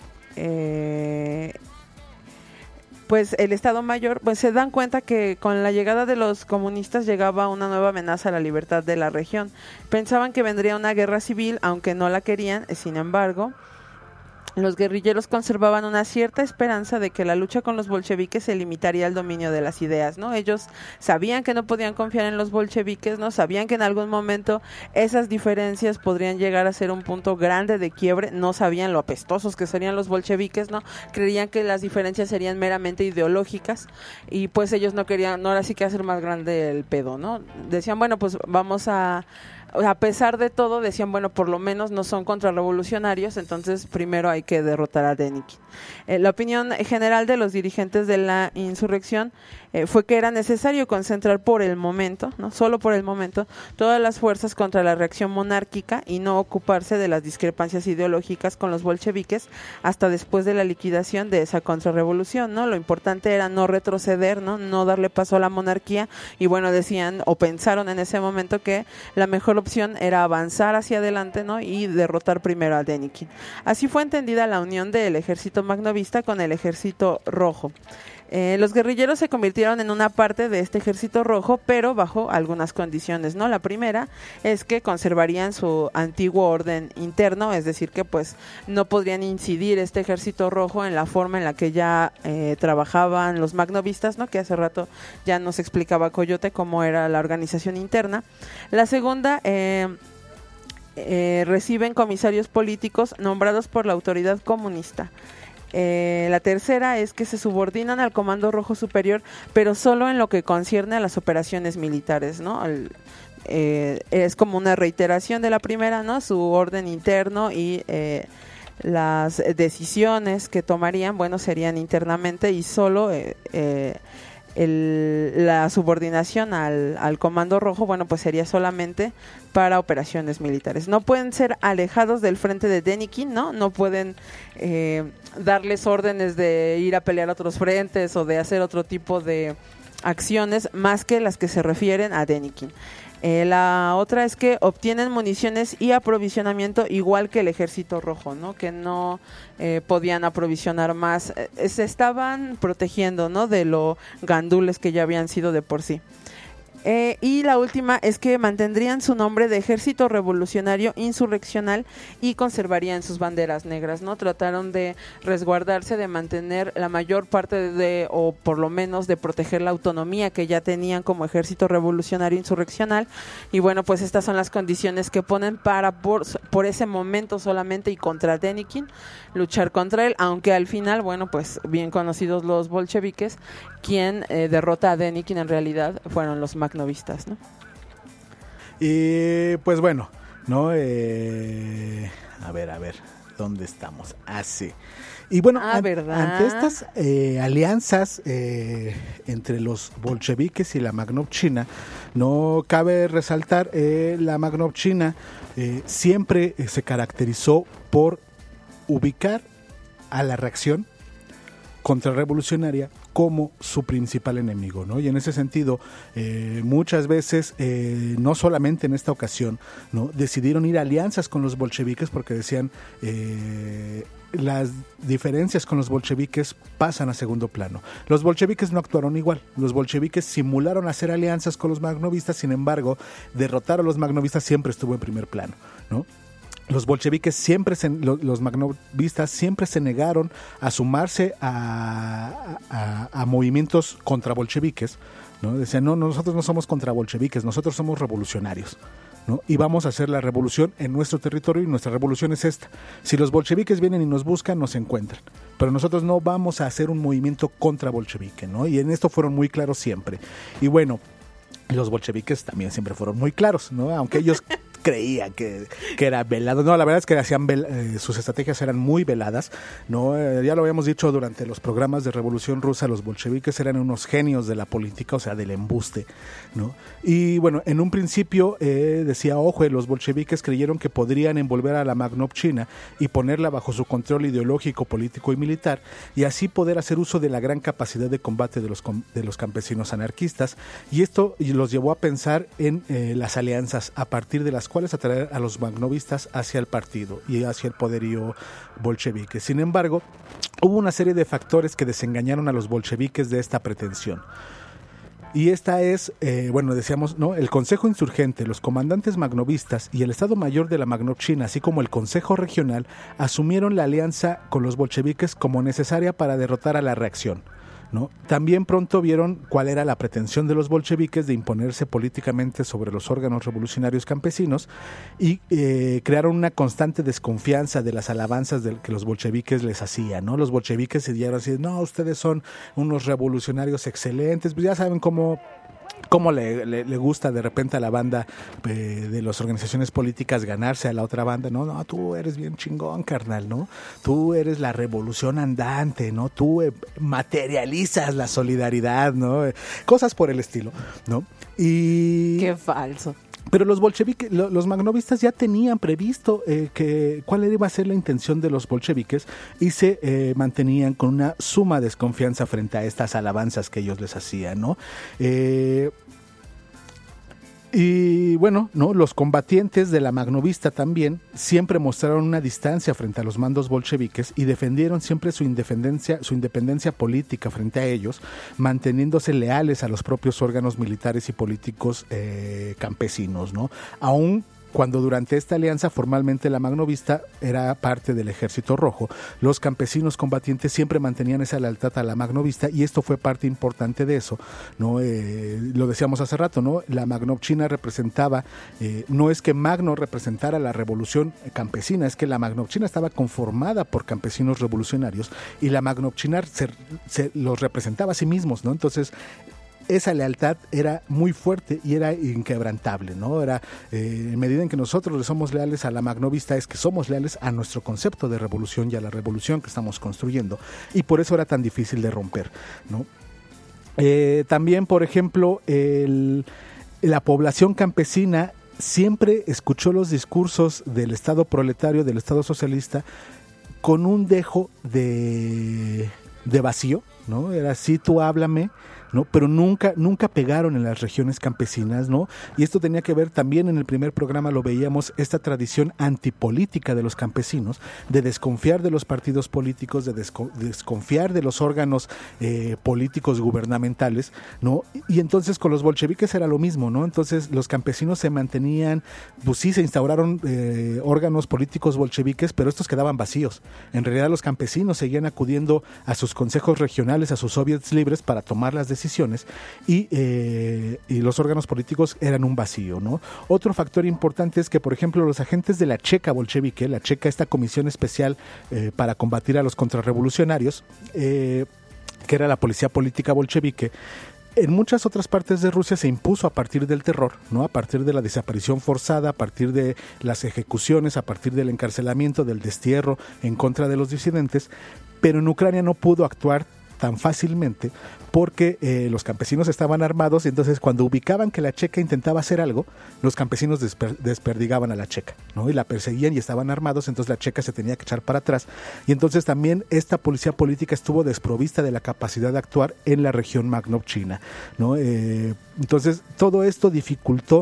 pues el Estado Mayor, pues se dan cuenta que con la llegada de los comunistas llegaba una nueva amenaza a la libertad de la región. Pensaban que vendría una guerra civil, aunque no la querían. Sin embargo, los guerrilleros conservaban una cierta esperanza de que la lucha con los bolcheviques se limitaría al dominio de las ideas, ¿no? Ellos sabían que no podían confiar en los bolcheviques, ¿no? Sabían que en algún momento esas diferencias podrían llegar a ser un punto grande de quiebre, no sabían lo apestosos que serían los bolcheviques, ¿no? Creían que las diferencias serían meramente ideológicas y pues ellos no querían, no, ahora sí que hacer más grande el pedo, ¿no? Decían, bueno, pues vamos a pesar de todo, decían, bueno, por lo menos no son contrarrevolucionarios, entonces primero hay que derrotar a Denikin. La opinión general de los dirigentes de la insurrección fue que era necesario concentrar por el momento, no solo por el momento, todas las fuerzas contra la reacción monárquica y no ocuparse de las discrepancias ideológicas con los bolcheviques hasta después de la liquidación de esa contrarrevolución, ¿no? Lo importante era no retroceder, no darle paso a la monarquía y bueno, decían o pensaron en ese momento que la mejor opción era avanzar hacia adelante, ¿no? Y derrotar primero a Denikin. Así fue entendida la unión del ejército magnovista con el ejército rojo. Los guerrilleros se convirtieron en una parte de este ejército rojo, pero bajo algunas condiciones, ¿no? La primera es que conservarían su antiguo orden interno, es decir, que pues no podrían incidir este ejército rojo en la forma en la que ya trabajaban los magnovistas, ¿no? Que hace rato ya nos explicaba Coyote cómo era la organización interna. La segunda, reciben comisarios políticos nombrados por la autoridad comunista. La tercera es que se subordinan al Comando Rojo Superior, pero solo en lo que concierne a las operaciones militares, ¿no? Es como una reiteración de la primera, ¿no? Su orden interno y las decisiones que tomarían, bueno, serían internamente y solo la subordinación al Comando Rojo, bueno, pues sería solamente para operaciones militares. No pueden ser alejados del frente de Denikin, no pueden darles órdenes de ir a pelear a otros frentes o de hacer otro tipo de acciones más que las que se refieren a Denikin. La otra es que obtienen municiones y aprovisionamiento igual que el ejército rojo, ¿no? Que no podían aprovisionar más, se estaban protegiendo, ¿no? De lo gandules que ya habían sido de por sí. Y la última es que mantendrían su nombre de Ejército Revolucionario Insurreccional y conservarían sus banderas negras, ¿no? Trataron de resguardarse, de mantener la mayor parte o por lo menos de proteger la autonomía que ya tenían como Ejército Revolucionario Insurreccional. Y bueno, pues estas son las condiciones que ponen para por ese momento solamente y contra Denikin luchar contra él, aunque al final, bueno, pues bien conocidos los bolcheviques, quien derrota a Denikin en realidad fueron los magnovistas, ¿no? Y pues bueno, ¿no? A ver, ¿dónde estamos? Sí. Y bueno, ante estas alianzas entre los bolcheviques y la Magnovchina, no cabe resaltar, la Magnovchina siempre se caracterizó por ubicar a la reacción contrarrevolucionaria como su principal enemigo, ¿no? Y en ese sentido, muchas veces, no solamente en esta ocasión, ¿no? Decidieron ir a alianzas con los bolcheviques porque decían las diferencias con los bolcheviques pasan a segundo plano. Los bolcheviques no actuaron igual. Los bolcheviques simularon hacer alianzas con los magnovistas, sin embargo, derrotar a los magnovistas siempre estuvo en primer plano, ¿no? Los bolcheviques los magnovistas siempre se negaron a sumarse a movimientos contrabolcheviques, ¿no? Decían, no, nosotros no somos contrabolcheviques, nosotros somos revolucionarios, ¿no? Y vamos a hacer la revolución en nuestro territorio y nuestra revolución es esta. Si los bolcheviques vienen y nos buscan, nos encuentran. Pero nosotros no vamos a hacer un movimiento contrabolchevique, ¿no? Y en esto fueron muy claros siempre. Y bueno, los bolcheviques también siempre fueron muy claros, ¿no? Aunque ellos creían que era velado. No, la verdad es que sus estrategias eran muy veladas, ¿no? Ya lo habíamos dicho durante los programas de Revolución Rusa, los bolcheviques eran unos genios de la política, o sea, del embuste, ¿no? Y bueno, en un principio decía Ojue, los bolcheviques creyeron que podrían envolver a la Magnovchina y ponerla bajo su control ideológico, político y militar, y así poder hacer uso de la gran capacidad de combate de los campesinos anarquistas, y esto los llevó a pensar en las alianzas, a partir de las cuales atraer a los magnovistas hacia el partido y hacia el poderío bolchevique. Sin embargo, hubo una serie de factores que desengañaron a los bolcheviques de esta pretensión. Y esta es, decíamos, ¿no? El Consejo Insurgente, los comandantes magnovistas y el Estado Mayor de la Magnovchina, así como el Consejo Regional, asumieron la alianza con los bolcheviques como necesaria para derrotar a la reacción, ¿no? También pronto vieron cuál era la pretensión de los bolcheviques de imponerse políticamente sobre los órganos revolucionarios campesinos y crearon una constante desconfianza de las alabanzas que los bolcheviques les hacían, ¿no? Los bolcheviques se dieron así, no, ustedes son unos revolucionarios excelentes, pues ya saben cómo le gusta de repente a la banda de las organizaciones políticas ganarse a la otra banda, no, tú eres bien chingón, carnal, ¿no? Tú eres la revolución andante, ¿no? Tú materializas la solidaridad, ¿no? Cosas por el estilo, ¿no? Y qué falso. Pero los bolcheviques, los magnovistas ya tenían previsto cuál iba a ser la intención de los bolcheviques y se mantenían con una suma desconfianza frente a estas alabanzas que ellos les hacían, ¿no? Y bueno, ¿no? Los combatientes de la magnovista también siempre mostraron una distancia frente a los mandos bolcheviques y defendieron siempre su independencia política frente a ellos, manteniéndose leales a los propios órganos militares y políticos campesinos, ¿no? Aún cuando durante esta alianza formalmente la magnovista era parte del Ejército Rojo, los campesinos combatientes siempre mantenían esa lealtad a la magnovista y esto fue parte importante de eso, ¿no? Lo decíamos hace rato, ¿no? La Magnovchina representaba, no es que Magno representara la revolución campesina, es que la Magnovchina estaba conformada por campesinos revolucionarios y la Magnovchina se los representaba a sí mismos, ¿no? Entonces, esa lealtad era muy fuerte y era inquebrantable, ¿no? Era, en medida en que nosotros le somos leales a la magnovista, es que somos leales a nuestro concepto de revolución y a la revolución que estamos construyendo. Y por eso era tan difícil de romper, ¿no? También, por ejemplo, la población campesina siempre escuchó los discursos del Estado proletario, del Estado socialista, con un dejo de vacío, ¿no? Era sí, tú háblame, ¿no? Pero nunca pegaron en las regiones campesinas, ¿no? Y esto tenía que ver también, en el primer programa lo veíamos, esta tradición antipolítica de los campesinos, de desconfiar de los partidos políticos, de desconfiar de los órganos políticos gubernamentales, ¿no? Y entonces con los bolcheviques era lo mismo, ¿no? Entonces los campesinos se mantenían, pues sí, se instauraron órganos políticos bolcheviques, pero estos quedaban vacíos. En realidad los campesinos seguían acudiendo a sus consejos regionales, a sus soviets libres para tomar las decisiones, y los órganos políticos eran un vacío, ¿no? Otro factor importante es que, por ejemplo, los agentes de la Cheka bolchevique, la Cheka, esta comisión especial para combatir a los contrarrevolucionarios, que era la policía política bolchevique, en muchas otras partes de Rusia se impuso a partir del terror, ¿no? A partir de la desaparición forzada, a partir de las ejecuciones, a partir del encarcelamiento, del destierro en contra de los disidentes, pero en Ucrania no pudo actuar tan fácilmente porque los campesinos estaban armados, y entonces cuando ubicaban que la Cheka intentaba hacer algo, los campesinos desperdigaban a la Cheka, ¿no? Y la perseguían y estaban armados, entonces la Cheka se tenía que echar para atrás, y entonces también esta policía política estuvo desprovista de la capacidad de actuar en la región Magnovchina, ¿no? Entonces todo esto dificultó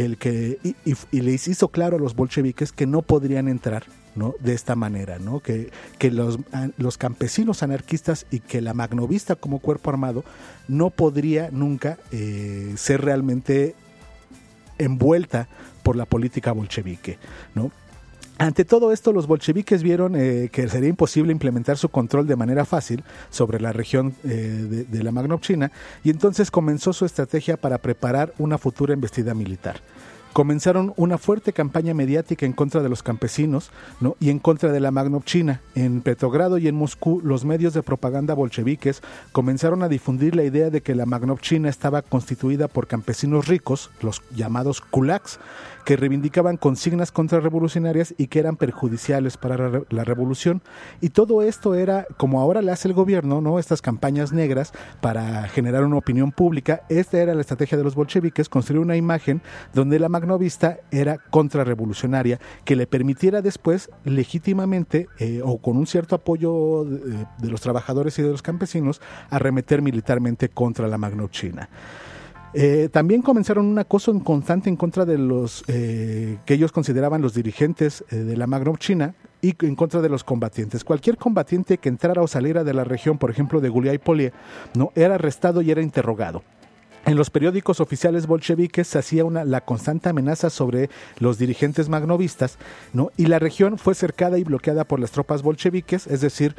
y les hizo claro a los bolcheviques que no podrían entrar, ¿no? De esta manera, ¿no? Que los campesinos anarquistas y que la magnovista como cuerpo armado no podría nunca ser realmente envuelta por la política bolchevique, ¿no? Ante todo esto, los bolcheviques vieron que sería imposible implementar su control de manera fácil sobre la región de la Magnovchina, y entonces comenzó su estrategia para preparar una futura embestida militar. Comenzaron una fuerte campaña mediática en contra de los campesinos, ¿no? Y en contra de la Magnovchina. En Petrogrado y en Moscú, los medios de propaganda bolcheviques comenzaron a difundir la idea de que la Magnovchina estaba constituida por campesinos ricos, los llamados kulaks, que reivindicaban consignas contrarrevolucionarias y que eran perjudiciales para la revolución. Y todo esto era, como ahora le hace el gobierno, ¿no? Estas campañas negras para generar una opinión pública. Esta era la estrategia de los bolcheviques, construir una imagen donde la magnovista era contrarrevolucionaria, que le permitiera después legítimamente o con un cierto apoyo de los trabajadores y de los campesinos arremeter militarmente contra la Magnovchina. También comenzaron un acoso constante en contra de los que ellos consideraban los dirigentes de la Magnovchina y en contra de los combatientes. Cualquier combatiente que entrara o saliera de la región, por ejemplo de Guliái-Polye, ¿no? Era arrestado y era interrogado. En los periódicos oficiales bolcheviques se hacía la constante amenaza sobre los dirigentes magnovistas, ¿no? Y la región fue cercada y bloqueada por las tropas bolcheviques, es decir,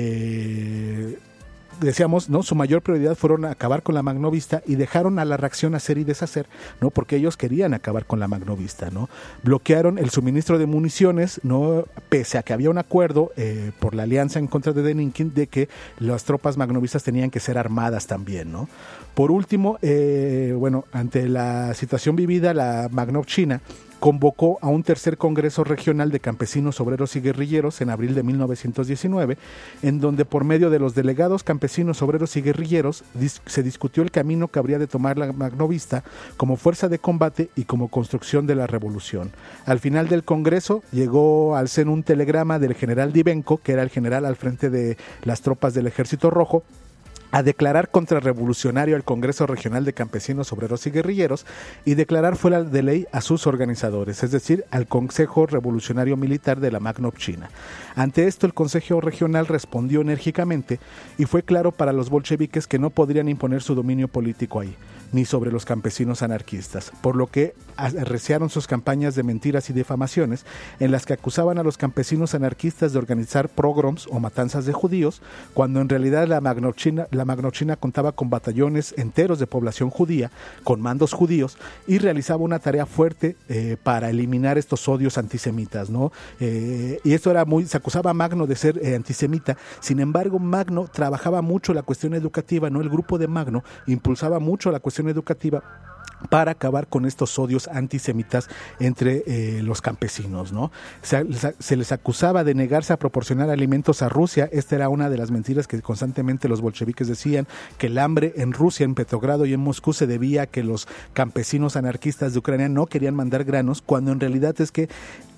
decíamos, ¿no? Su mayor prioridad fueron acabar con la magnovista y dejaron a la reacción hacer y deshacer, ¿no? Porque ellos querían acabar con la magnovista, ¿no? Bloquearon el suministro de municiones, ¿no? Pese a que había un acuerdo por la alianza en contra de Denikin de que las tropas magnovistas tenían que ser armadas también, ¿no? Por último, ante la situación vivida, la Magnovchina convocó a un tercer Congreso Regional de Campesinos, Obreros y Guerrilleros en abril de 1919, en donde por medio de los delegados campesinos, obreros y guerrilleros se discutió el camino que habría de tomar la magnovista como fuerza de combate y como construcción de la revolución. Al final del Congreso llegó al seno un telegrama del general Divenko, que era el general al frente de las tropas del Ejército Rojo, a declarar contrarrevolucionario al Congreso Regional de Campesinos, Obreros y Guerrilleros y declarar fuera de ley a sus organizadores, es decir, al Consejo Revolucionario Militar de la Magnovchina. Ante esto, el Consejo Regional respondió enérgicamente y fue claro para los bolcheviques que no podrían imponer su dominio político ahí, ni sobre los campesinos anarquistas, por lo que arreciaron sus campañas de mentiras y difamaciones en las que acusaban a los campesinos anarquistas de organizar pogroms o matanzas de judíos, cuando en realidad la Magnovchina contaba con batallones enteros de población judía, con mandos judíos, y realizaba una tarea fuerte para eliminar estos odios antisemitas, ¿no? Y esto era se acusaba a Magno de ser antisemita. Sin embargo, Magno trabajaba mucho la cuestión educativa, ¿no? El grupo de Magno impulsaba mucho la cuestión educativa para acabar con estos odios antisemitas entre los campesinos, ¿no? Se les acusaba de negarse a proporcionar alimentos a Rusia. Esta era una de las mentiras que constantemente los bolcheviques decían, que el hambre en Rusia, en Petrogrado y en Moscú se debía a que los campesinos anarquistas de Ucrania no querían mandar granos, cuando en realidad es que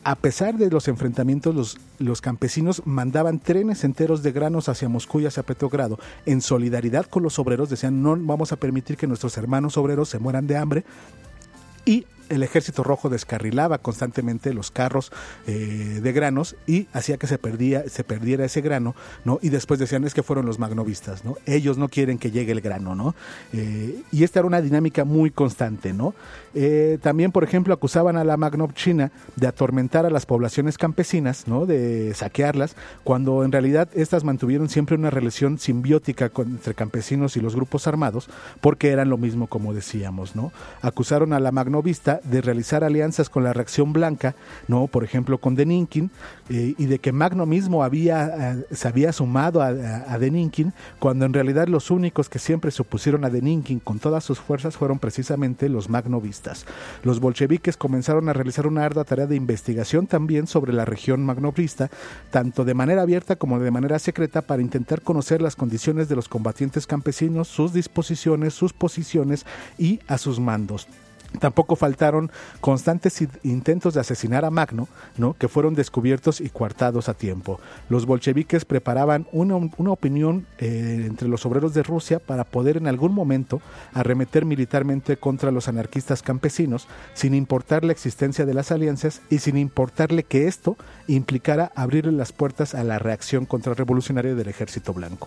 a pesar de los enfrentamientos, los campesinos mandaban trenes enteros de granos hacia Moscú y hacia Petrogrado. En solidaridad con los obreros decían, no vamos a permitir que nuestros hermanos obreros se mueran de hambre. Y el Ejército Rojo descarrilaba constantemente los carros de granos y hacía que se perdiera ese grano, ¿no? Y después decían, es que fueron los magnovistas, ¿no? Ellos no quieren que llegue el grano, ¿no? Y esta era una dinámica muy constante, ¿no? También, por ejemplo, acusaban a la Magnovщina de atormentar a las poblaciones campesinas, ¿no? De saquearlas, cuando en realidad estas mantuvieron siempre una relación simbiótica entre campesinos y los grupos armados, porque eran lo mismo, como decíamos, ¿no? Acusaron a la Magnovista de realizar alianzas con la Reacción Blanca, ¿no? Por ejemplo, con Denikin, y de que Magno mismo se había sumado a Denikin, cuando en realidad los únicos que siempre se opusieron a Denikin con todas sus fuerzas fueron precisamente los magnovistas. Los bolcheviques comenzaron a realizar una ardua tarea de investigación también sobre la región magnovista, tanto de manera abierta como de manera secreta, para intentar conocer las condiciones de los combatientes campesinos, sus disposiciones, sus posiciones y a sus mandos. Tampoco faltaron constantes intentos de asesinar a Magno, ¿no? Que fueron descubiertos y coartados a tiempo. Los bolcheviques preparaban una opinión entre los obreros de Rusia para poder en algún momento arremeter militarmente contra los anarquistas campesinos, sin importar la existencia de las alianzas y sin importarle que esto implicara abrirle las puertas a la reacción contrarrevolucionaria del Ejército Blanco.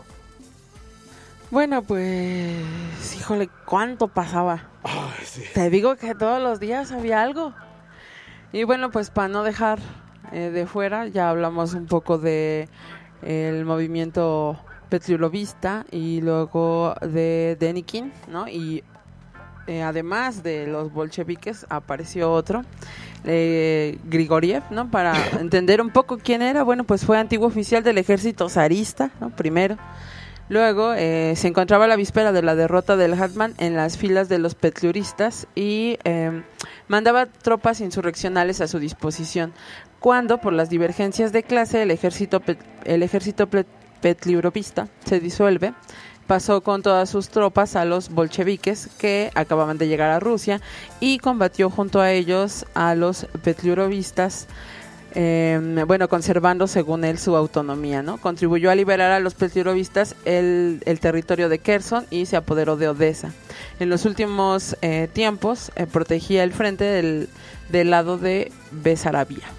Bueno, pues, híjole, ¿cuánto pasaba? Ay, sí. Te digo que todos los días había algo. Y bueno, pues para no dejar de fuera, ya hablamos un poco de el movimiento petliurovista y luego de Denikin, ¿no? Y además de los bolcheviques apareció otro, Grigoriev, ¿no? Para entender un poco quién era, bueno, pues fue antiguo oficial del ejército zarista, ¿no? Primero. Luego se encontraba a la víspera de la derrota del Hetman en las filas de los petliuristas y mandaba tropas insurreccionales a su disposición. Cuando, por las divergencias de clase, el ejército petliurovista se disuelve, pasó con todas sus tropas a los bolcheviques que acababan de llegar a Rusia y combatió junto a ellos a los petliurovistas. Conservando según él su autonomía, ¿no? Contribuyó a liberar a los petliurovistas el territorio de Kherson y se apoderó de Odessa. En los últimos tiempos protegía el frente del lado de Besarabia.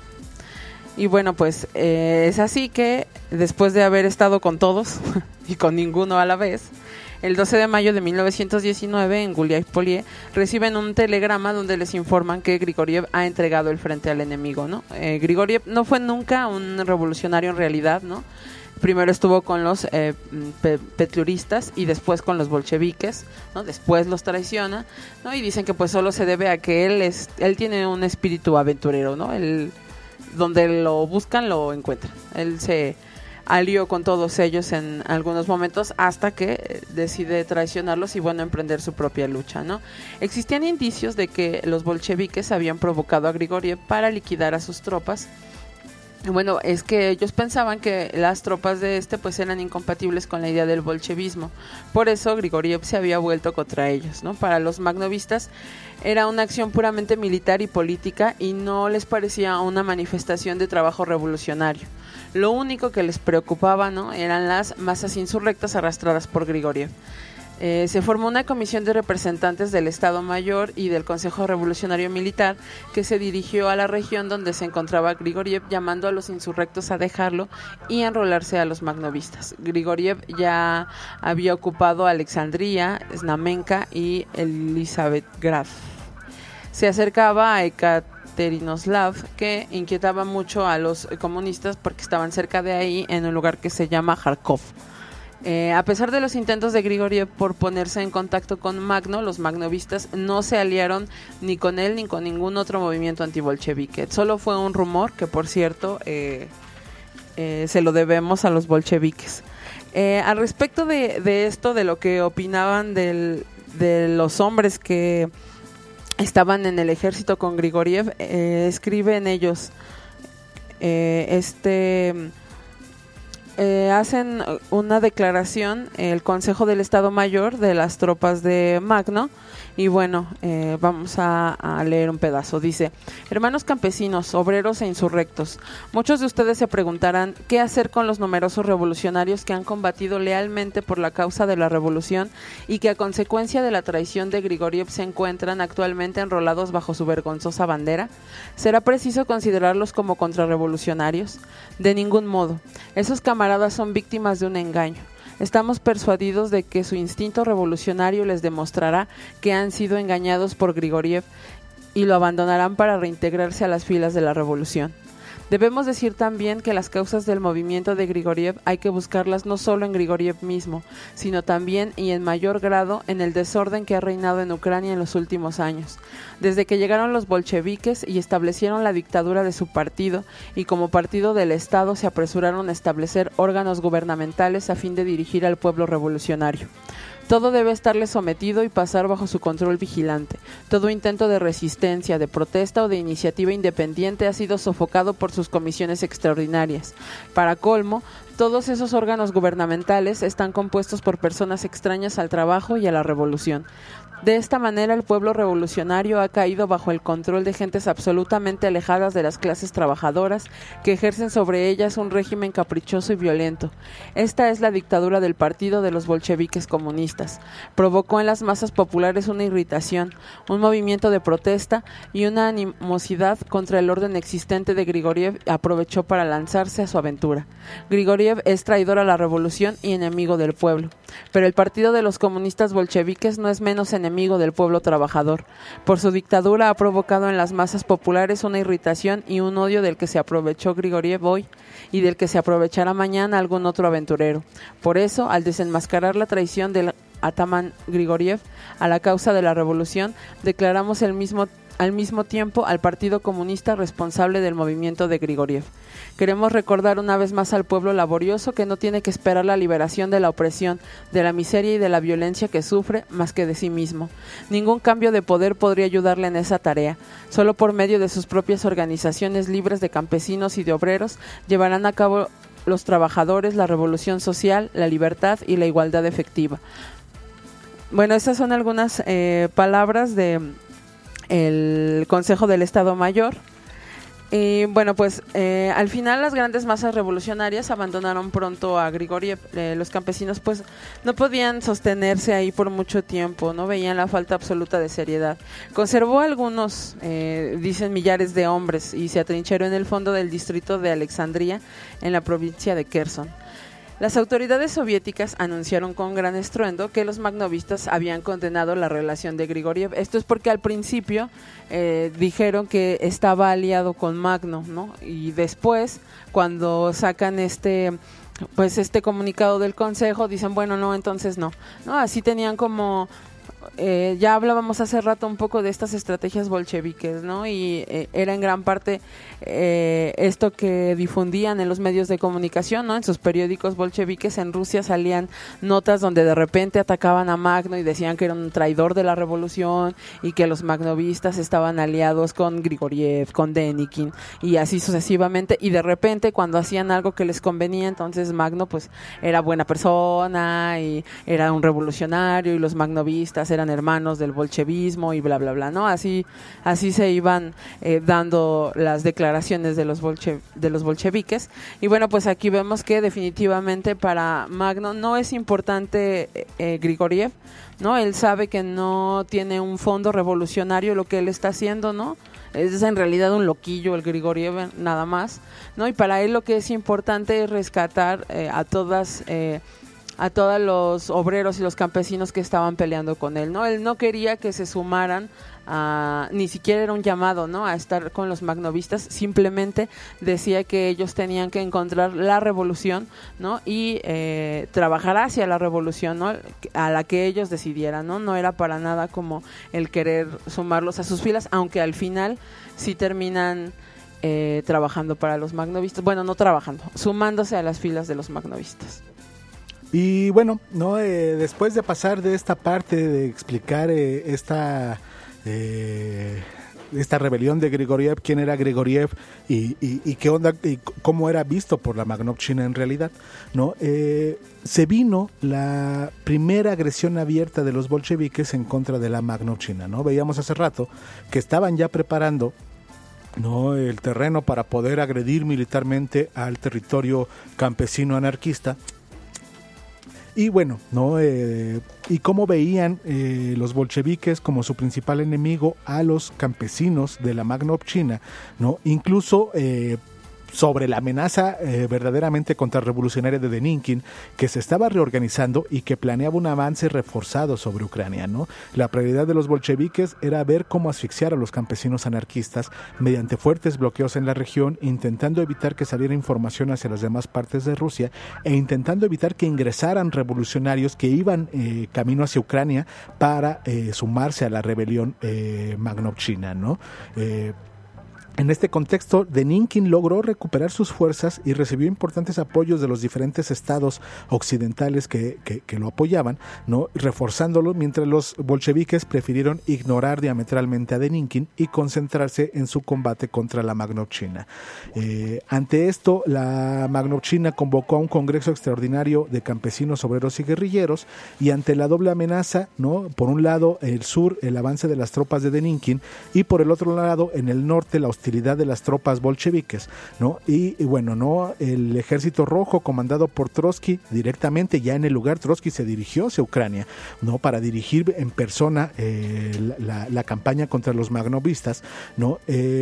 Y bueno, pues es así que después de haber estado con todos y con ninguno a la vez, el 12 de mayo de 1919 en Guliái-Polié reciben un telegrama donde les informan que Grigoriev ha entregado el frente al enemigo, ¿no? Grigoriev no fue nunca un revolucionario en realidad, ¿no? Primero estuvo con los petliuristas y después con los bolcheviques, ¿no? Después los traiciona, ¿no? Y dicen que pues solo se debe a que él tiene un espíritu aventurero, ¿no? Donde lo buscan lo encuentran. Él se alió con todos ellos en algunos momentos hasta que decide traicionarlos y emprender su propia lucha, ¿no? Existían indicios de que los bolcheviques habían provocado a Grigoriev para liquidar a sus tropas. Bueno, es que ellos pensaban que las tropas de pues eran incompatibles con la idea del bolchevismo. Por eso Grigoriev se había vuelto contra ellos, ¿no? Para los magnovistas era una acción puramente militar y política y no les parecía una manifestación de trabajo revolucionario. Lo único que les preocupaba, ¿no? Eran las masas insurrectas arrastradas por Grigoriev. Se formó una comisión de representantes del Estado Mayor y del Consejo Revolucionario Militar que se dirigió a la región donde se encontraba Grigoriev, llamando a los insurrectos a dejarlo y enrolarse a los magnovistas. Grigoriev ya había ocupado Alexandria, Znamenka y Elizabethgrad. Se acercaba a Ekaterinoslav, que inquietaba mucho a los comunistas porque estaban cerca de ahí en un lugar que se llama Kharkov. A pesar de los intentos de Grigoriev por ponerse en contacto con Magno, los magnovistas no se aliaron ni con él ni con ningún otro movimiento antibolchevique. Solo fue un rumor que, por cierto, se lo debemos a los bolcheviques. Al respecto de esto, de lo que opinaban de los hombres que estaban en el ejército con Grigoriev, escriben ellos hacen una declaración el Consejo del Estado Mayor de las tropas de Magno. Y bueno, vamos a leer un pedazo. Dice: hermanos campesinos, obreros e insurrectos, muchos de ustedes se preguntarán qué hacer con los numerosos revolucionarios que han combatido lealmente por la causa de la revolución y que a consecuencia de la traición de Grigoriev se encuentran actualmente enrolados bajo su vergonzosa bandera. ¿Será preciso considerarlos como contrarrevolucionarios? De ningún modo. Esos camaradas son víctimas de un engaño. Estamos persuadidos de que su instinto revolucionario les demostrará que han sido engañados por Grigoriev y lo abandonarán para reintegrarse a las filas de la revolución. Debemos decir también que las causas del movimiento de Grigoriev hay que buscarlas no solo en Grigoriev mismo, sino también y en mayor grado en el desorden que ha reinado en Ucrania en los últimos años. Desde que llegaron los bolcheviques y establecieron la dictadura de su partido, y como partido del Estado se apresuraron a establecer órganos gubernamentales a fin de dirigir al pueblo revolucionario. Todo debe estarle sometido y pasar bajo su control vigilante. Todo intento de resistencia, de protesta o de iniciativa independiente ha sido sofocado por sus comisiones extraordinarias. Para colmo, todos esos órganos gubernamentales están compuestos por personas extrañas al trabajo y a la revolución. De esta manera, el pueblo revolucionario ha caído bajo el control de gentes absolutamente alejadas de las clases trabajadoras que ejercen sobre ellas un régimen caprichoso y violento. Esta es la dictadura del partido de los bolcheviques comunistas. Provocó en las masas populares una irritación, un movimiento de protesta y una animosidad contra el orden existente de Grigoriev aprovechó para lanzarse a su aventura. Grigoriev es traidor a la revolución y enemigo del pueblo. Pero el partido de los comunistas bolcheviques no es menos enemigo del pueblo trabajador. Por su dictadura ha provocado en las masas populares una irritación y un odio del que se aprovechó Grigoriev hoy y del que se aprovechará mañana algún otro aventurero. Por eso, al desenmascarar la traición del atamán Grigoriev a la causa de la revolución, declaramos al mismo tiempo al Partido Comunista responsable del movimiento de Grigoriev. Queremos recordar una vez más al pueblo laborioso que no tiene que esperar la liberación de la opresión, de la miseria y de la violencia que sufre más que de sí mismo. Ningún cambio de poder podría ayudarle en esa tarea. Solo por medio de sus propias organizaciones libres de campesinos y de obreros llevarán a cabo los trabajadores la revolución social, la libertad y la igualdad efectiva. Bueno, esas son algunas palabras de el Consejo del Estado Mayor. Y bueno, pues al final las grandes masas revolucionarias abandonaron pronto a Grigoriev. Los campesinos pues no podían sostenerse ahí por mucho tiempo, no veían la falta absoluta de seriedad. Conservó algunos, dicen, millares de hombres y se atrincheró en el fondo del distrito de Alexandria, en la provincia de Kherson. Las autoridades soviéticas anunciaron con gran estruendo que los magnovistas habían condenado la relación de Grigoriev. Esto es porque al principio dijeron que estaba aliado con Magno, ¿no? Y después, cuando sacan este comunicado del Consejo, dicen, bueno, no, entonces no. Así tenían como... ya hablábamos hace rato un poco de estas estrategias bolcheviques, ¿no? Y era en gran parte esto que difundían en los medios de comunicación, ¿no? En sus periódicos bolcheviques en Rusia salían notas donde de repente atacaban a Magno y decían que era un traidor de la revolución y que los magnovistas estaban aliados con Grigoriev, con Denikin y así sucesivamente, y de repente cuando hacían algo que les convenía, entonces Magno pues era buena persona y era un revolucionario y los magnovistas eran hermanos del bolchevismo y bla bla bla, ¿no? Así se iban dando las declaraciones de los bolcheviques. Y bueno, pues aquí vemos que definitivamente para Magno no es importante Grigoriev, ¿no? Él sabe que no tiene un fondo revolucionario lo que él está haciendo, ¿no? Es en realidad un loquillo el Grigoriev, nada más, ¿no? Y para él lo que es importante es rescatar a todos los obreros y los campesinos que estaban peleando con él, ¿no? Él no quería que se sumaran ni siquiera era un llamado, ¿no?, a estar con los magnovistas, simplemente decía que ellos tenían que encontrar la revolución, ¿no?, y trabajar hacia la revolución, ¿no?, a la que ellos decidieran, ¿no? No era para nada como el querer sumarlos a sus filas, aunque al final sí terminan trabajando para los magnovistas, bueno, no trabajando, sumándose a las filas de los magnovistas. Y bueno, no después de pasar de esta parte de explicar esta esta rebelión de Grigoriev, quién era Grigoriev y qué onda y cómo era visto por la Magnovchina en realidad, ¿no? Se vino la primera agresión abierta de los bolcheviques en contra de la Magnovchina, ¿no? Veíamos hace rato que estaban ya preparando, ¿no?, el terreno para poder agredir militarmente al territorio campesino anarquista. Y bueno, ¿no? Y cómo veían los bolcheviques como su principal enemigo a los campesinos de la Magnovchina, ¿no? Incluso sobre la amenaza verdaderamente contrarrevolucionaria de Denikin, que se estaba reorganizando y que planeaba un avance reforzado sobre Ucrania, ¿no? La prioridad de los bolcheviques era ver cómo asfixiar a los campesinos anarquistas mediante fuertes bloqueos en la región, intentando evitar que saliera información hacia las demás partes de Rusia e intentando evitar que ingresaran revolucionarios que iban camino hacia Ucrania para sumarse a la rebelión Magnovchina, ¿no? En este contexto, Denikin logró recuperar sus fuerzas y recibió importantes apoyos de los diferentes estados occidentales que lo apoyaban, ¿no?, reforzándolo, mientras los bolcheviques prefirieron ignorar diametralmente a Denikin y concentrarse en su combate contra la Magnovchina. Ante esto, la Magnovchina convocó a un congreso extraordinario de campesinos, obreros y guerrilleros, y ante la doble amenaza, ¿no?, por un lado el sur, el avance de las tropas de Denikin, y por el otro lado, en el norte, la hostilidad de las tropas bolcheviques, ¿no? Y bueno, ¿no?, el ejército rojo comandado por Trotsky directamente ya en el lugar, Trotsky se dirigió hacia Ucrania, ¿no?, para dirigir en persona la campaña contra los magnovistas, ¿no?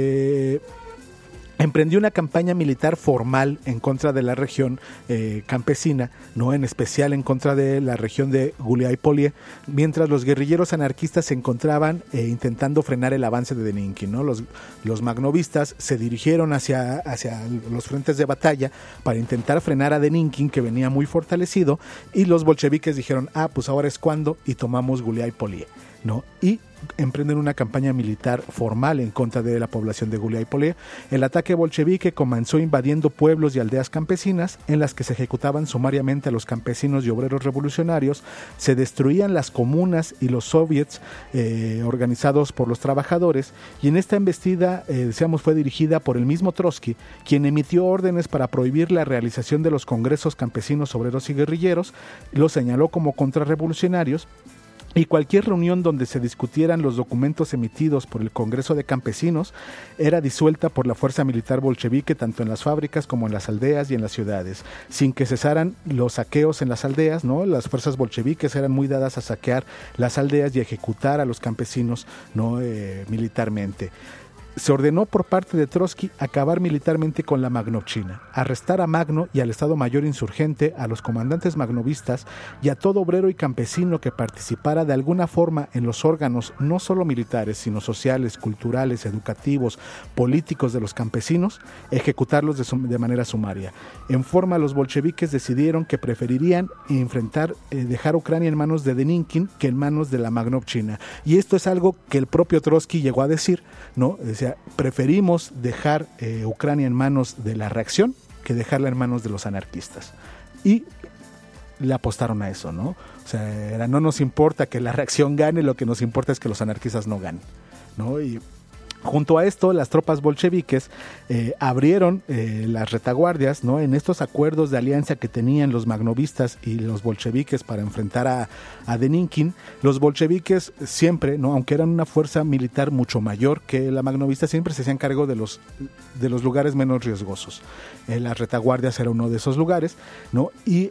Emprendió una campaña militar formal en contra de la región campesina, no, en especial en contra de la región de Guliái-Polié, mientras los guerrilleros anarquistas se encontraban intentando frenar el avance de Denikin, ¿no? Los magnovistas se dirigieron hacia los frentes de batalla para intentar frenar a Denikin, que venía muy fortalecido, y los bolcheviques dijeron, pues ahora es cuando, y tomamos Guliái-Polié, ¿no? Y emprenden una campaña militar formal en contra de la población de Guliái-Polié. El ataque bolchevique comenzó invadiendo pueblos y aldeas campesinas en las que se ejecutaban sumariamente a los campesinos y obreros revolucionarios, se destruían las comunas y los soviets organizados por los trabajadores, y en esta embestida, fue dirigida por el mismo Trotsky, quien emitió órdenes para prohibir la realización de los congresos campesinos, obreros y guerrilleros, los señaló como contrarrevolucionarios, y cualquier reunión donde se discutieran los documentos emitidos por el Congreso de Campesinos era disuelta por la fuerza militar bolchevique tanto en las fábricas como en las aldeas y en las ciudades, sin que cesaran los saqueos en las aldeas, ¿no? Las fuerzas bolcheviques eran muy dadas a saquear las aldeas y ejecutar a los campesinos, ¿no?, militarmente. Se ordenó por parte de Trotsky acabar militarmente con la Magnovchina, arrestar a Magno y al Estado Mayor insurgente, a los comandantes magnovistas y a todo obrero y campesino que participara de alguna forma en los órganos no solo militares, sino sociales, culturales, educativos, políticos de los campesinos, ejecutarlos de manera sumaria. En forma, los bolcheviques decidieron que preferirían dejar Ucrania en manos de Denikin que en manos de la Magnovchina. Y esto es algo que el propio Trotsky llegó a decir, ¿no? Decía, preferimos dejar Ucrania en manos de la reacción que dejarla en manos de los anarquistas. Y le apostaron a eso, ¿no? O sea, no nos importa que la reacción gane, lo que nos importa es que los anarquistas no ganen, ¿no? Y junto a esto, las tropas bolcheviques abrieron las retaguardias, ¿no?, en estos acuerdos de alianza que tenían los magnovistas y los bolcheviques para enfrentar a Denikin. Los bolcheviques siempre, ¿no?, aunque eran una fuerza militar mucho mayor que la magnovista, siempre se hacían cargo de los lugares menos riesgosos. Las retaguardias era uno de esos lugares, ¿no? Y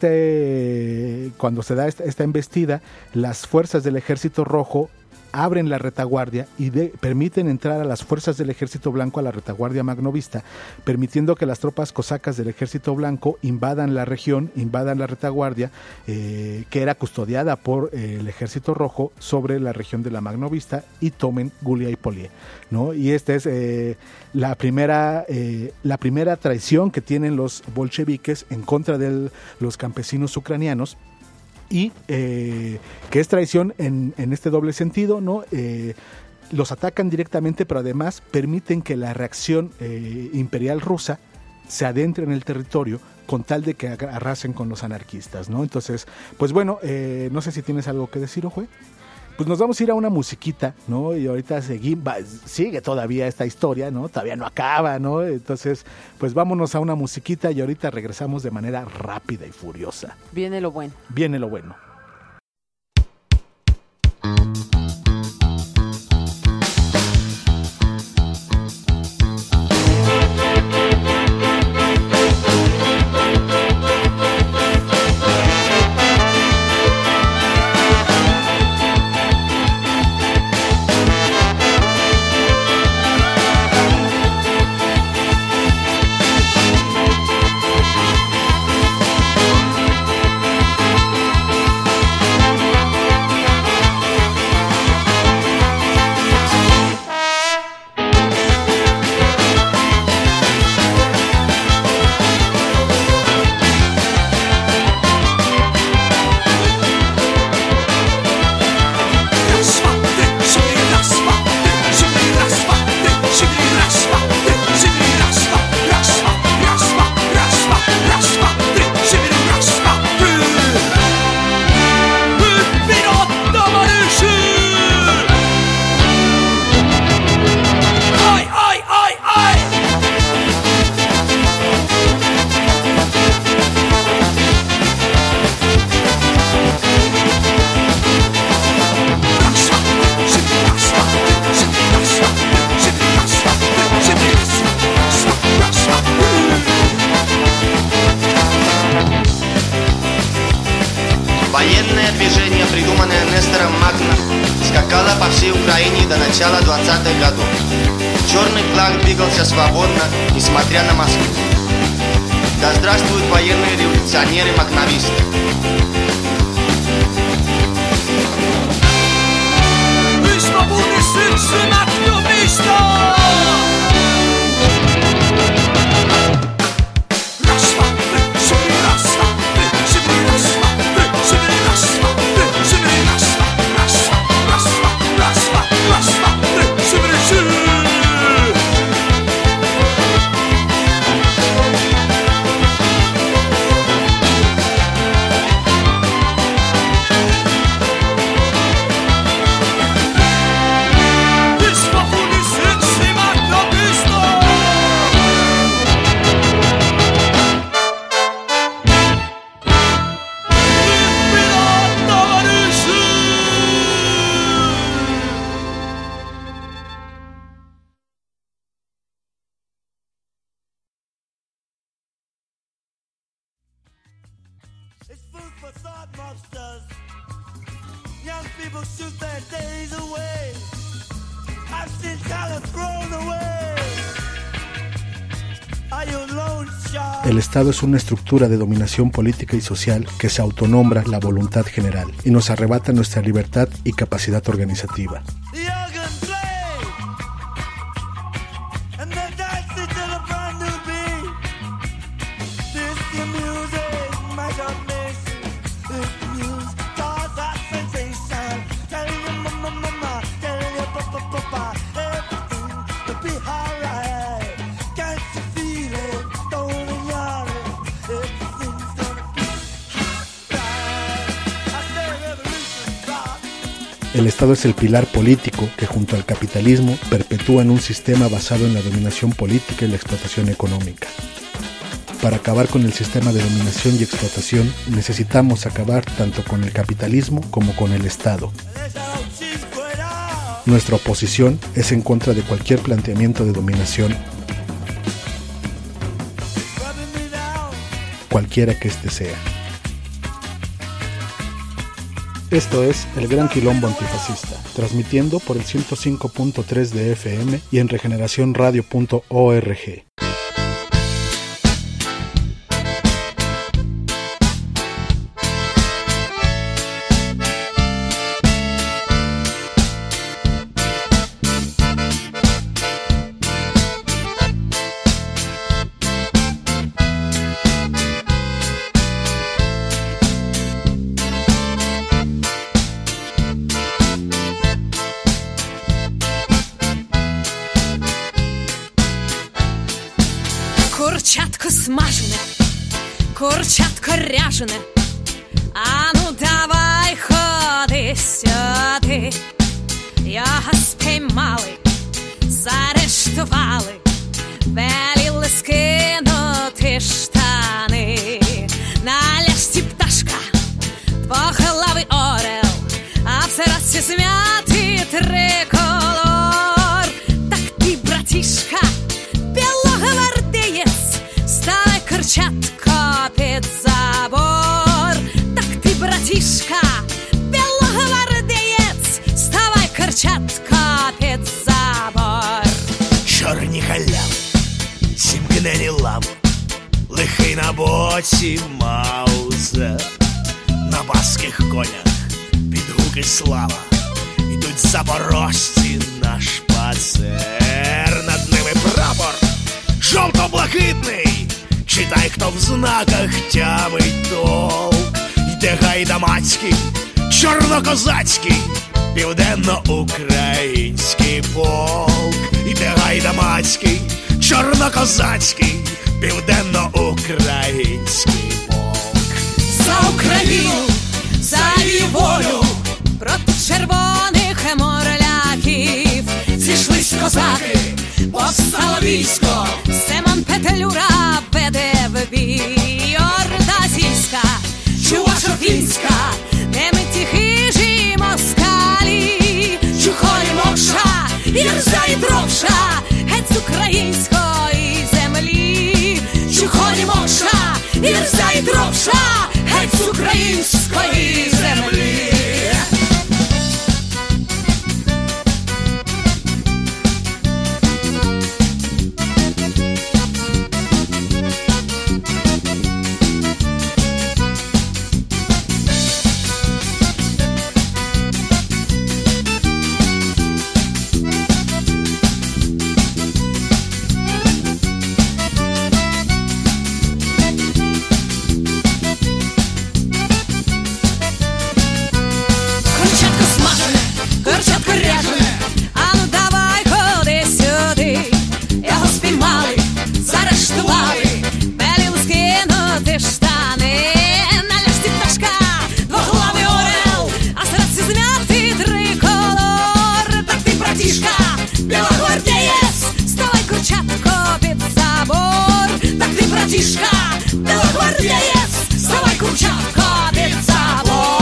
en cuando se da esta embestida, las fuerzas del Ejército Rojo abren la retaguardia y permiten entrar a las fuerzas del Ejército Blanco a la retaguardia magnovista, permitiendo que las tropas cosacas del Ejército Blanco invadan la región, invadan la retaguardia, que era custodiada por el Ejército Rojo sobre la región de la magnovista, y tomen Guliái-Polié, ¿no? Y esta es la primera traición que tienen los bolcheviques en contra de los campesinos ucranianos. Y que es traición en este doble sentido, ¿no? Los atacan directamente, pero además permiten que la reacción imperial rusa se adentre en el territorio con tal de que arrasen con los anarquistas, ¿no? Entonces, pues bueno, no sé si tienes algo que decir, Ojue. Pues nos vamos a ir a una musiquita, ¿no? Y ahorita sigue todavía esta historia, ¿no? Todavía no acaba, ¿no? Entonces, pues vámonos a una musiquita y ahorita regresamos de manera rápida y furiosa. Viene lo bueno. Viene lo bueno. Военное движение, придуманное Нестором Махно, скакало по всей Украине до начала 20-х годов. Черный флаг двигался свободно, несмотря на Москву. Да здравствуют военные революционеры-махновисты! It's food for thought monsters. Young people shoot their days away. I've seen talent thrown away. Are you alone, child? El Estado es una estructura de dominación política y social que se autonombra la voluntad general y nos arrebata nuestra libertad y capacidad organizativa. The organ play, and the dance is till a brand new beat. This the music, my nation. This the music, cause that sensation. Tell your mama, tell your papa, everything will be alright. Can't you feel it? Don't ignore it. Everything's gonna be alright. I say revolution rock. El Estado es el pilar político que junto al capitalismo perpetúan un sistema basado en la dominación política y la explotación económica. Para acabar con el sistema de dominación y explotación necesitamos acabar tanto con el capitalismo como con el Estado. Nuestra oposición es en contra de cualquier planteamiento de dominación, cualquiera que éste sea. Esto es El Gran Quilombo Antifascista, transmitiendo por el 105.3 de FM y en regeneracionradio.org. Курчатку смажене, курчатку ряжене, а ну давай ходи. куди сюди. Його спіймали, заарештували, веліли скинути штани. На ляшці пташка, двоголовий орел, а в серці змятий триколор. Так ти, братішка, білогвардієць, ставай курчатко під забор. Так ти, братішка, білогвардієць, ставай курчатко під забор. Чорні халяви, сімкнені лави, лихий на боці Маузер. На баских конях під гуки слава йдуть запорожці на шпацер. Над ними прапор жовто-блакитний, читай, хто в знаках тямить толк. Йде гайдамацький, чорнокозацький, південно-український полк. Йде гайдамацький, чорнокозацький, південно-український полк. За Україну, за її волю, проти червоних морляків зійшлись козаки, повстало військо, Семен Петлюра веде в бій. Орда зійська, чувашо-фінська, де ми ті хижі москалі, чухолі мокша, іржа і дровша, геть з української землі. Чухолі мокша, іржа і дровша, геть з української землі. Курчатко ряжене, а ну давай ходи сюди. Його спіймали, заарештували, веліли скинути штани. На ляшці пташка, двоглавий орел, а серці змятий триколор. Так ти, братішка, білогвардієць, ставай курчатко під забор. Так ти, братішка, білогвардієць, ставай курчатко під забор.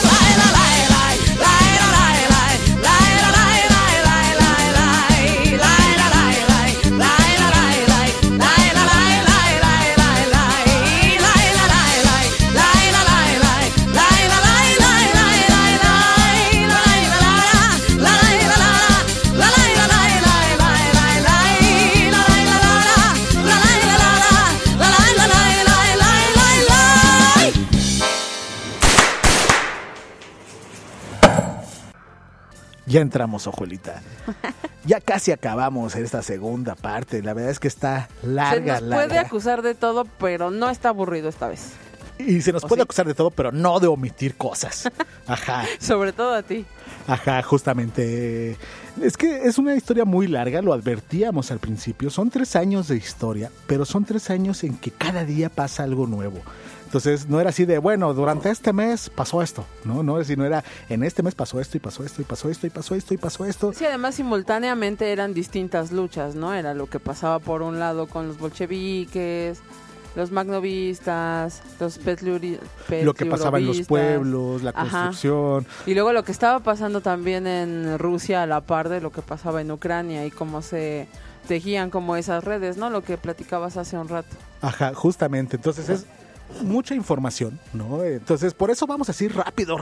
Ya entramos, Ojuelita. Ya casi acabamos esta segunda parte. La verdad es que está larga. Se nos puede acusar de todo, pero no está aburrido esta vez. Y se nos puede acusar de todo, pero no de omitir cosas. Ajá. Sobre todo a ti. Ajá, justamente. Es que es una historia muy larga, lo advertíamos al principio. Son 3 años de historia, pero son 3 años en que cada día pasa algo nuevo. Entonces no era así de, bueno, durante este mes pasó esto, no, sino era, en este mes pasó esto y pasó esto y pasó esto y pasó esto y pasó esto. Sí, además simultáneamente eran distintas luchas, ¿no? Era lo que pasaba por un lado con los bolcheviques, los magnovistas, los lo que pasaba en los pueblos, la construcción. Ajá. Y luego lo que estaba pasando también en Rusia a la par de lo que pasaba en Ucrania y cómo se tejían como esas redes, ¿no? Lo que platicabas hace un rato. Ajá, justamente. Entonces es mucha información, ¿no? Entonces por eso vamos así rápido.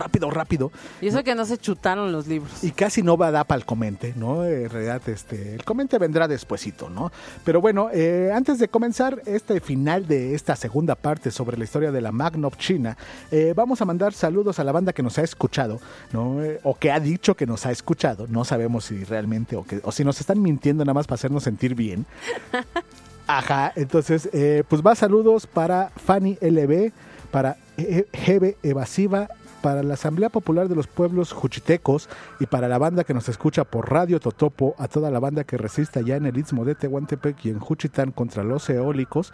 Y eso, ¿no? Que no se chutaron los libros. Y casi no va a dar para el comente, ¿no? En realidad el comente vendrá despuesito, ¿no? Pero bueno, antes de comenzar este final de esta segunda parte sobre la historia de la Magnovchina, vamos a mandar saludos a la banda que nos ha escuchado, ¿no? O que ha dicho que nos ha escuchado. No sabemos si realmente o si nos están mintiendo nada más para hacernos sentir bien. Ajá, entonces, pues va saludos para Fanny LB, para Hebe Evasiva, para la Asamblea Popular de los Pueblos Juchitecos y para la banda que nos escucha por Radio Totopo, a toda la banda que resiste allá en el Istmo de Tehuantepec y en Juchitán contra los eólicos.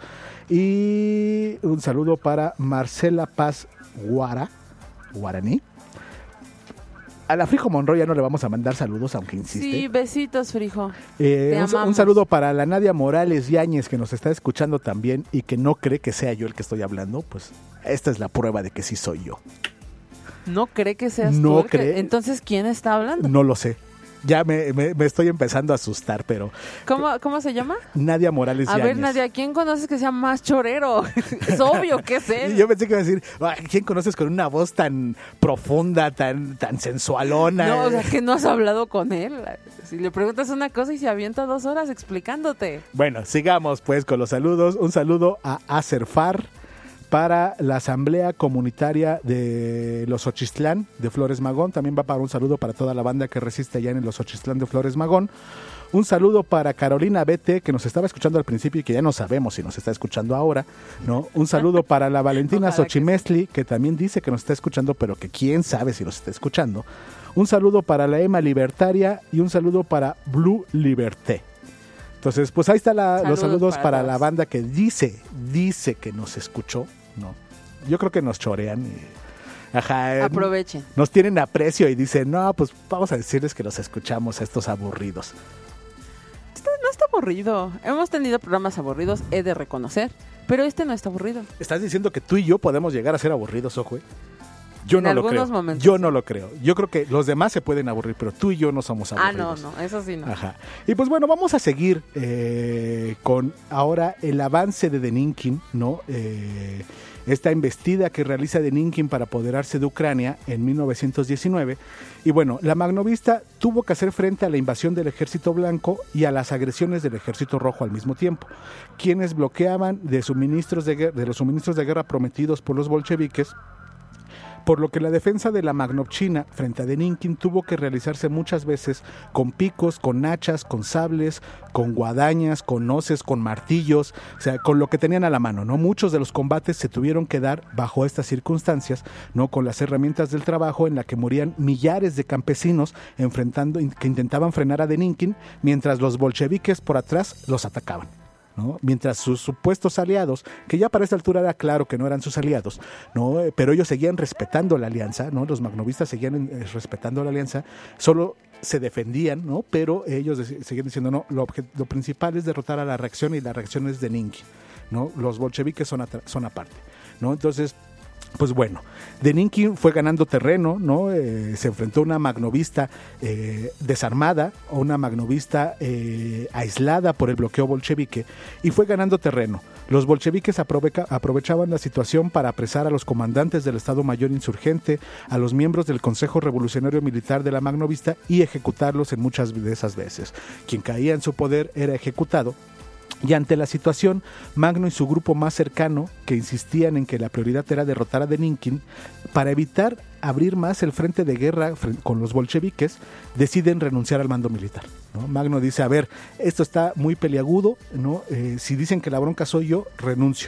Y un saludo para Marcela Paz Guaraní. A la Frijo Monroy ya no le vamos a mandar saludos, aunque insiste. Sí, besitos, Frijo. Te amamos. Un saludo para la Nadia Morales Yáñez, que nos está escuchando también y que no cree que sea yo el que estoy hablando. Pues esta es la prueba de que sí soy yo. ¿No cree que seas no tú el cree. que... Entonces, ¿quién está hablando? No lo sé. Ya me estoy empezando a asustar, pero... ¿Cómo se llama? Nadia Morales Yáñez. A ver, Nadia, ¿quién conoces que sea más chorero? Es obvio que es él. Yo pensé que iba a decir, ¿quién conoces con una voz tan profunda, tan sensualona? No, o sea, que no has hablado con él. Si le preguntas una cosa y se avienta 2 horas explicándote. Bueno, sigamos pues con los saludos. Un saludo a Acerfar para la Asamblea Comunitaria de Los Ochistlán de Flores Magón. También va para un saludo para toda la banda que resiste allá en Los Ochistlán de Flores Magón. Un saludo para Carolina Bete, que nos estaba escuchando al principio y que ya no sabemos si nos está escuchando ahora, ¿no? Un saludo para la Valentina Xochimestli, que también dice que nos está escuchando, pero que quién sabe si nos está escuchando. Un saludo para la Emma Libertaria y un saludo para Blue Liberté. Entonces, pues ahí están los saludos para la banda que dice que nos escuchó. No, yo creo que nos chorean y, aprovechen. Nos tienen aprecio y dicen, no, pues vamos a decirles que los escuchamos a estos aburridos. No está aburrido. Hemos tenido programas aburridos, he de reconocer, pero este no está aburrido. ¿Estás diciendo que tú y yo podemos llegar a ser aburridos, ojo? Yo en no lo creo. Momentos, yo no lo creo. Yo creo que los demás se pueden aburrir, pero tú y yo no somos aburridos. No, eso sí no. Ajá. Y pues bueno, vamos a seguir con ahora el avance de Denikin, ¿no? Esta embestida que realiza Denikin para apoderarse de Ucrania en 1919. Y bueno, la Magnovista tuvo que hacer frente a la invasión del Ejército Blanco y a las agresiones del Ejército Rojo al mismo tiempo, quienes bloqueaban de los suministros de guerra prometidos por los bolcheviques, por lo que la defensa de la Magnovchina frente a Denikin tuvo que realizarse muchas veces con picos, con hachas, con sables, con guadañas, con hoces, con martillos, o sea, con lo que tenían a la mano, ¿no? Muchos de los combates se tuvieron que dar bajo estas circunstancias, ¿no? Con las herramientas del trabajo en la que morían millares de campesinos que intentaban frenar a Denikin, mientras los bolcheviques por atrás los atacaban, ¿no? Mientras sus supuestos aliados, que ya para esta altura era claro que no eran sus aliados, ¿no? Pero ellos seguían respetando la alianza, ¿no? Los magnovistas seguían respetando la alianza, solo se defendían, ¿no? Pero ellos seguían diciendo, no, lo principal es derrotar a la reacción y la reacción es Denikin, ¿no? Los bolcheviques son aparte, ¿no? Entonces, pues bueno, Denikin fue ganando terreno, ¿no? Se enfrentó a una magnovista desarmada, o una magnovista aislada por el bloqueo bolchevique, y fue ganando terreno. Los bolcheviques aprovechaban la situación para apresar a los comandantes del Estado Mayor insurgente, a los miembros del Consejo Revolucionario Militar de la Magnovista, y ejecutarlos en muchas de esas veces. Quien caía en su poder era ejecutado. Y ante la situación, Magno y su grupo más cercano, que insistían en que la prioridad era derrotar a Denikin, para evitar abrir más el frente de guerra con los bolcheviques, deciden renunciar al mando militar, ¿no? Magno dice, a ver, esto está muy peliagudo, ¿no? Si dicen que la bronca soy yo, renuncio.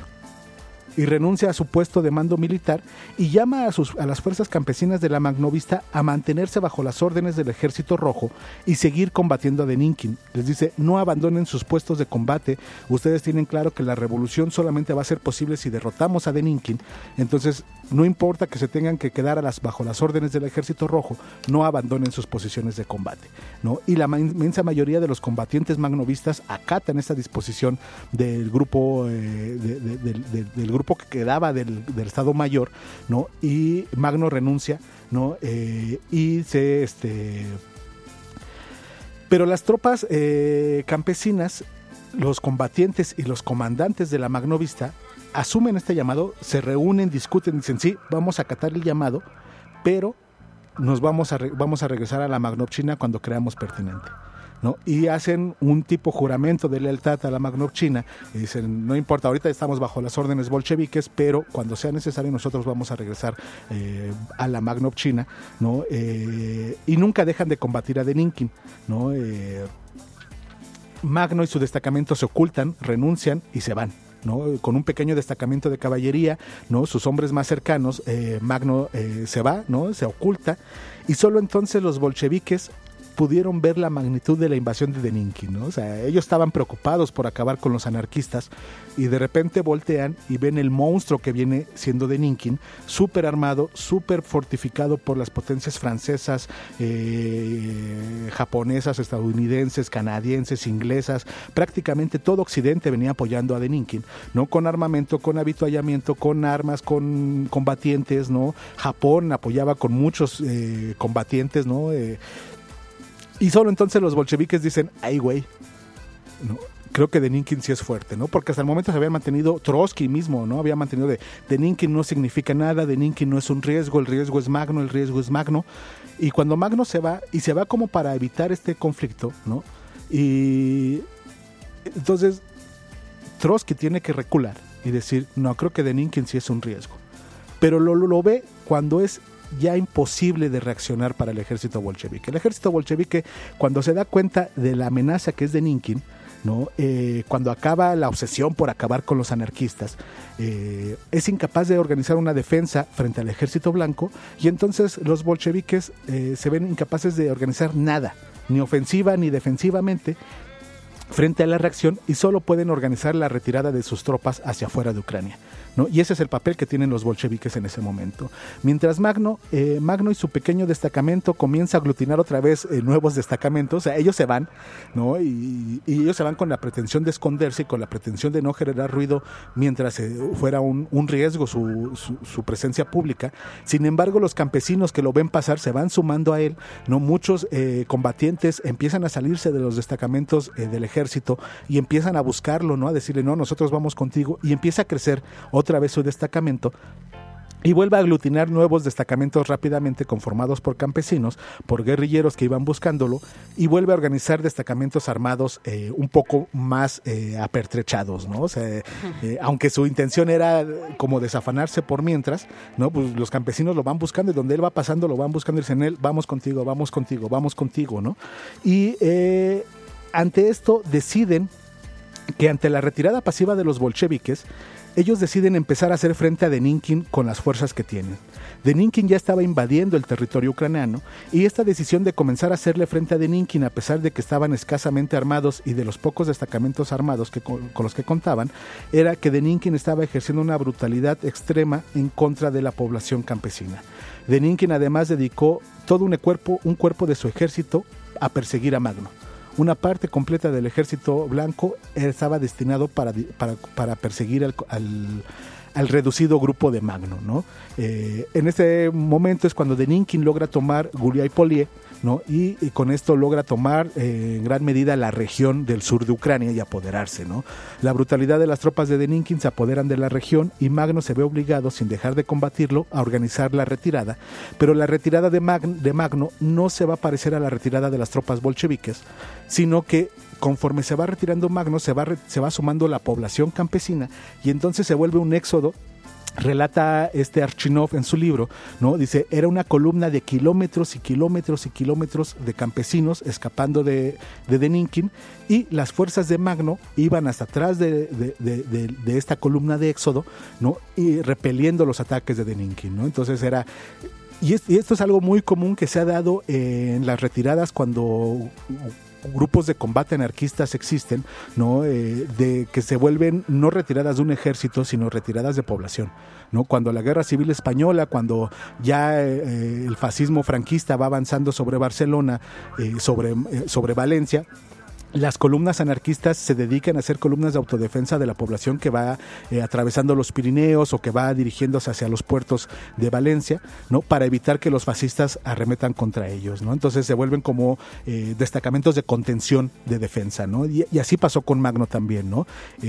Y renuncia a su puesto de mando militar y llama a las fuerzas campesinas de la Magnovista a mantenerse bajo las órdenes del Ejército Rojo y seguir combatiendo a Denikin. Les dice, no abandonen sus puestos de combate, ustedes tienen claro que la revolución solamente va a ser posible si derrotamos a Denikin, entonces no importa que se tengan que quedar bajo las órdenes del Ejército Rojo, no abandonen sus posiciones de combate, ¿no? Y la inmensa mayoría de los combatientes magnovistas acatan esta disposición del grupo del grupo que quedaba del Estado Mayor, ¿no? Y Magno renuncia, ¿no? Pero las tropas campesinas, los combatientes y los comandantes de la Magnovista asumen este llamado, se reúnen, discuten, dicen, sí, vamos a acatar el llamado, pero nos vamos a regresar a la Magnovchina cuando creamos pertinente, ¿no? Y hacen un tipo juramento de lealtad a la Magnovchina y dicen, no importa, ahorita estamos bajo las órdenes bolcheviques, pero cuando sea necesario nosotros vamos a regresar a la Magnovchina, ¿no? Y nunca dejan de combatir a Denikin, ¿no? Magno y su destacamento se ocultan, renuncian y se van, ¿no? Con un pequeño destacamento de caballería, ¿no? Sus hombres más cercanos, Magno se va, ¿no? Se oculta, y solo entonces los bolcheviques pudieron ver la magnitud de la invasión de Denikin, ¿no? O sea, ellos estaban preocupados por acabar con los anarquistas y de repente voltean y ven el monstruo que viene siendo Denikin, súper armado, súper fortificado por las potencias francesas, japonesas, estadounidenses, canadienses, inglesas. Prácticamente todo Occidente venía apoyando a Denikin, ¿no? Con armamento, con avituallamiento, con armas, con combatientes, ¿no? Japón apoyaba con muchos combatientes, ¿no? Y solo entonces los bolcheviques dicen, ay güey, ¿no? Creo que Denikin sí es fuerte, ¿no? Porque hasta el momento se habían mantenido, Trotsky mismo, ¿no? Había mantenido de Denikin no significa nada, Denikin no es un riesgo, el riesgo es Magno, el riesgo es Magno. Y cuando Magno se va, y se va como para evitar este conflicto, ¿no? Y entonces Trotsky tiene que recular y decir, no, creo que Denikin sí es un riesgo. Pero lo ve cuando es ya imposible de reaccionar para el ejército bolchevique. El ejército bolchevique, cuando se da cuenta de la amenaza que es Denikin, ¿no? Cuando acaba la obsesión por acabar con los anarquistas, es incapaz de organizar una defensa frente al ejército blanco, y entonces los bolcheviques se ven incapaces de organizar nada, ni ofensiva ni defensivamente, frente a la reacción, y solo pueden organizar la retirada de sus tropas hacia afuera de Ucrania, ¿no? Y ese es el papel que tienen los bolcheviques en ese momento. Mientras Magno y su pequeño destacamento comienza a aglutinar otra vez nuevos destacamentos, o sea, ellos se van, ¿no? Y ellos se van con la pretensión de esconderse y con la pretensión de no generar ruido mientras fuera un riesgo su presencia pública. Sin embargo, los campesinos que lo ven pasar se van sumando a él, ¿no? Muchos combatientes empiezan a salirse de los destacamentos del ejército y empiezan a buscarlo, ¿no? A decirle, no, nosotros vamos contigo, y empieza a crecer otra vez su destacamento y vuelve a aglutinar nuevos destacamentos rápidamente conformados por campesinos, por guerrilleros que iban buscándolo, y vuelve a organizar destacamentos armados un poco más apertrechados, ¿no? O sea, aunque su intención era como desafanarse por mientras, ¿no? Pues los campesinos lo van buscando, y donde él va pasando lo van buscando y dicen, él, vamos contigo, vamos contigo, vamos contigo, ¿no? Y ante esto deciden que ante la retirada pasiva de los bolcheviques, ellos deciden empezar a hacer frente a Denikin con las fuerzas que tienen. Denikin ya estaba invadiendo el territorio ucraniano, y esta decisión de comenzar a hacerle frente a Denikin, a pesar de que estaban escasamente armados y de los pocos destacamentos armados con los que contaban, era que Denikin estaba ejerciendo una brutalidad extrema en contra de la población campesina. Denikin además dedicó todo un cuerpo de su ejército a perseguir a Magno. Una parte completa del ejército blanco estaba destinado para perseguir al reducido grupo de Magno, ¿no? En este momento es cuando Denikin logra tomar Guliái-Polié, ¿no? Y con esto logra tomar en gran medida la región del sur de Ucrania y apoderarse, ¿no? La brutalidad de las tropas de Denikin se apoderan de la región, y Magno se ve obligado, sin dejar de combatirlo, a organizar la retirada. Pero la retirada de Magno no se va a parecer a la retirada de las tropas bolcheviques, sino que conforme se va retirando Magno, se va sumando la población campesina, y entonces se vuelve un éxodo. Relata Archinov en su libro, ¿no? Dice, era una columna de kilómetros y kilómetros y kilómetros de campesinos escapando de Denikin, y las fuerzas de Magno iban hasta atrás de esta columna de éxodo, ¿no? Y repeliendo los ataques de Denikin, ¿no? Entonces era... Y esto es algo muy común que se ha dado en las retiradas cuando grupos de combate anarquistas existen, ¿no? De que se vuelven no retiradas de un ejército, sino retiradas de población, ¿no? Cuando la Guerra Civil Española, cuando ya el fascismo franquista va avanzando sobre Barcelona, sobre Valencia, las columnas anarquistas se dedican a hacer columnas de autodefensa de la población que va atravesando los Pirineos o que va dirigiéndose hacia los puertos de Valencia, ¿no? Para evitar que los fascistas arremetan contra ellos, ¿no? Entonces se vuelven como destacamentos de contención, de defensa, ¿no? Y así pasó con Magno también, ¿no?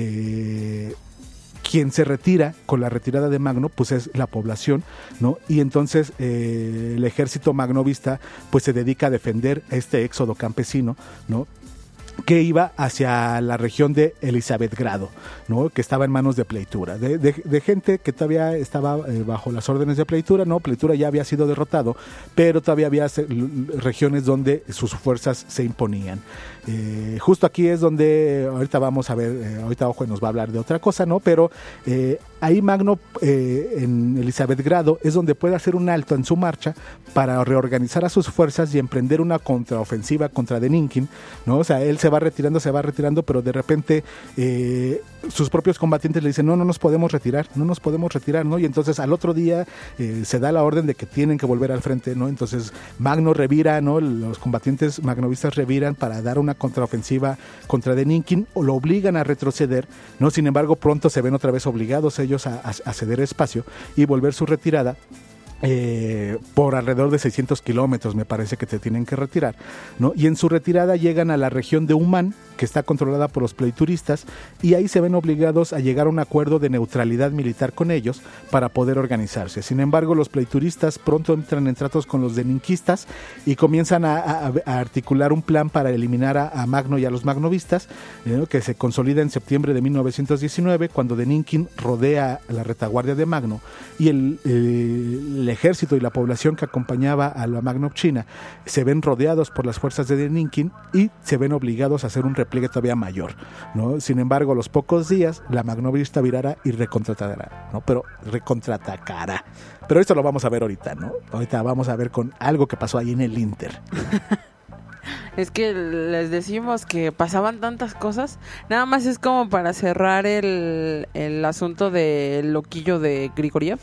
Quien se retira con la retirada de Magno, pues es la población, ¿no? Y entonces el ejército magnovista pues se dedica a defender este éxodo campesino, ¿no? que iba hacia la región de Elisabethgrado, ¿no? Que estaba en manos de Pleitura, de gente que todavía estaba bajo las órdenes de Pleitura, ¿no? Pleitura ya había sido derrotado, pero todavía había regiones donde sus fuerzas se imponían. Justo aquí es donde ahorita vamos a ver, ahorita Ojo nos va a hablar de otra cosa, ¿no? Pero ahí Magno en Elisabethgrado es donde puede hacer un alto en su marcha para reorganizar a sus fuerzas y emprender una contraofensiva contra Denikin, ¿no? O sea, él se va retirando, pero de repente sus propios combatientes le dicen, no nos podemos retirar, ¿no? Y entonces al otro día se da la orden de que tienen que volver al frente, ¿no? Entonces Magno revira, ¿no? Los combatientes magnovistas reviran para dar una contraofensiva contra Denikin, o lo obligan a retroceder, ¿no? Sin embargo, pronto se ven otra vez obligados ellos a ceder espacio y volver su retirada. Por alrededor de 600 kilómetros me parece que se tienen que retirar, ¿no? Y en su retirada llegan a la región de Umán, que está controlada por los pleituristas, y ahí se ven obligados a llegar a un acuerdo de neutralidad militar con ellos para poder organizarse. Sin embargo, los pleituristas pronto entran en tratos con los deniquistas y comienzan a articular un plan para eliminar a Magno y a los magnovistas, que se consolida en septiembre de 1919, cuando Denikin rodea la retaguardia de Magno, y el ejército y la población que acompañaba a la Magnovchina se ven rodeados por las fuerzas de Denikin y se ven obligados a hacer un repliegue todavía mayor, ¿no? Sin embargo, a los pocos días la Magnovista virará y recontratacará, ¿no? Pero recontratacará. Pero esto lo vamos a ver ahorita, ¿no? Ahorita vamos a ver con algo que pasó ahí en el Inter. Es que les decimos que pasaban tantas cosas. Nada más es como para cerrar el asunto del loquillo de Grigoriev.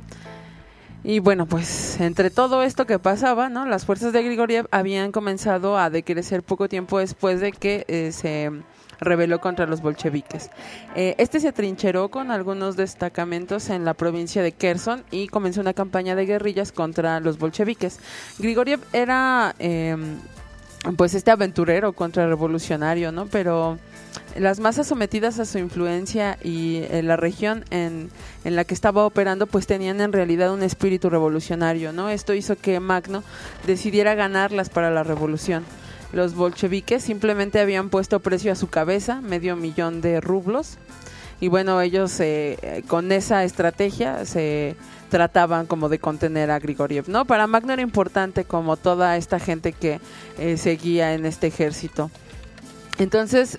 Y bueno, pues entre todo esto que pasaba, ¿no? Las fuerzas de Grigoriev habían comenzado a decrecer poco tiempo después de que se rebeló contra los bolcheviques. Este se atrincheró con algunos destacamentos en la provincia de Kherson y comenzó una campaña de guerrillas contra los bolcheviques. Grigoriev era pues este aventurero contrarrevolucionario, ¿no? Pero las masas sometidas a su influencia y la región en la que estaba operando pues tenían en realidad un espíritu revolucionario, ¿no? Esto hizo que Magno decidiera ganarlas para la revolución. Los bolcheviques simplemente habían puesto precio a su cabeza, 500,000 rublos, y bueno, ellos con esa estrategia se trataban como de contener a Grigoriev, ¿no? Para Magno era importante como toda esta gente que seguía en este ejército. Entonces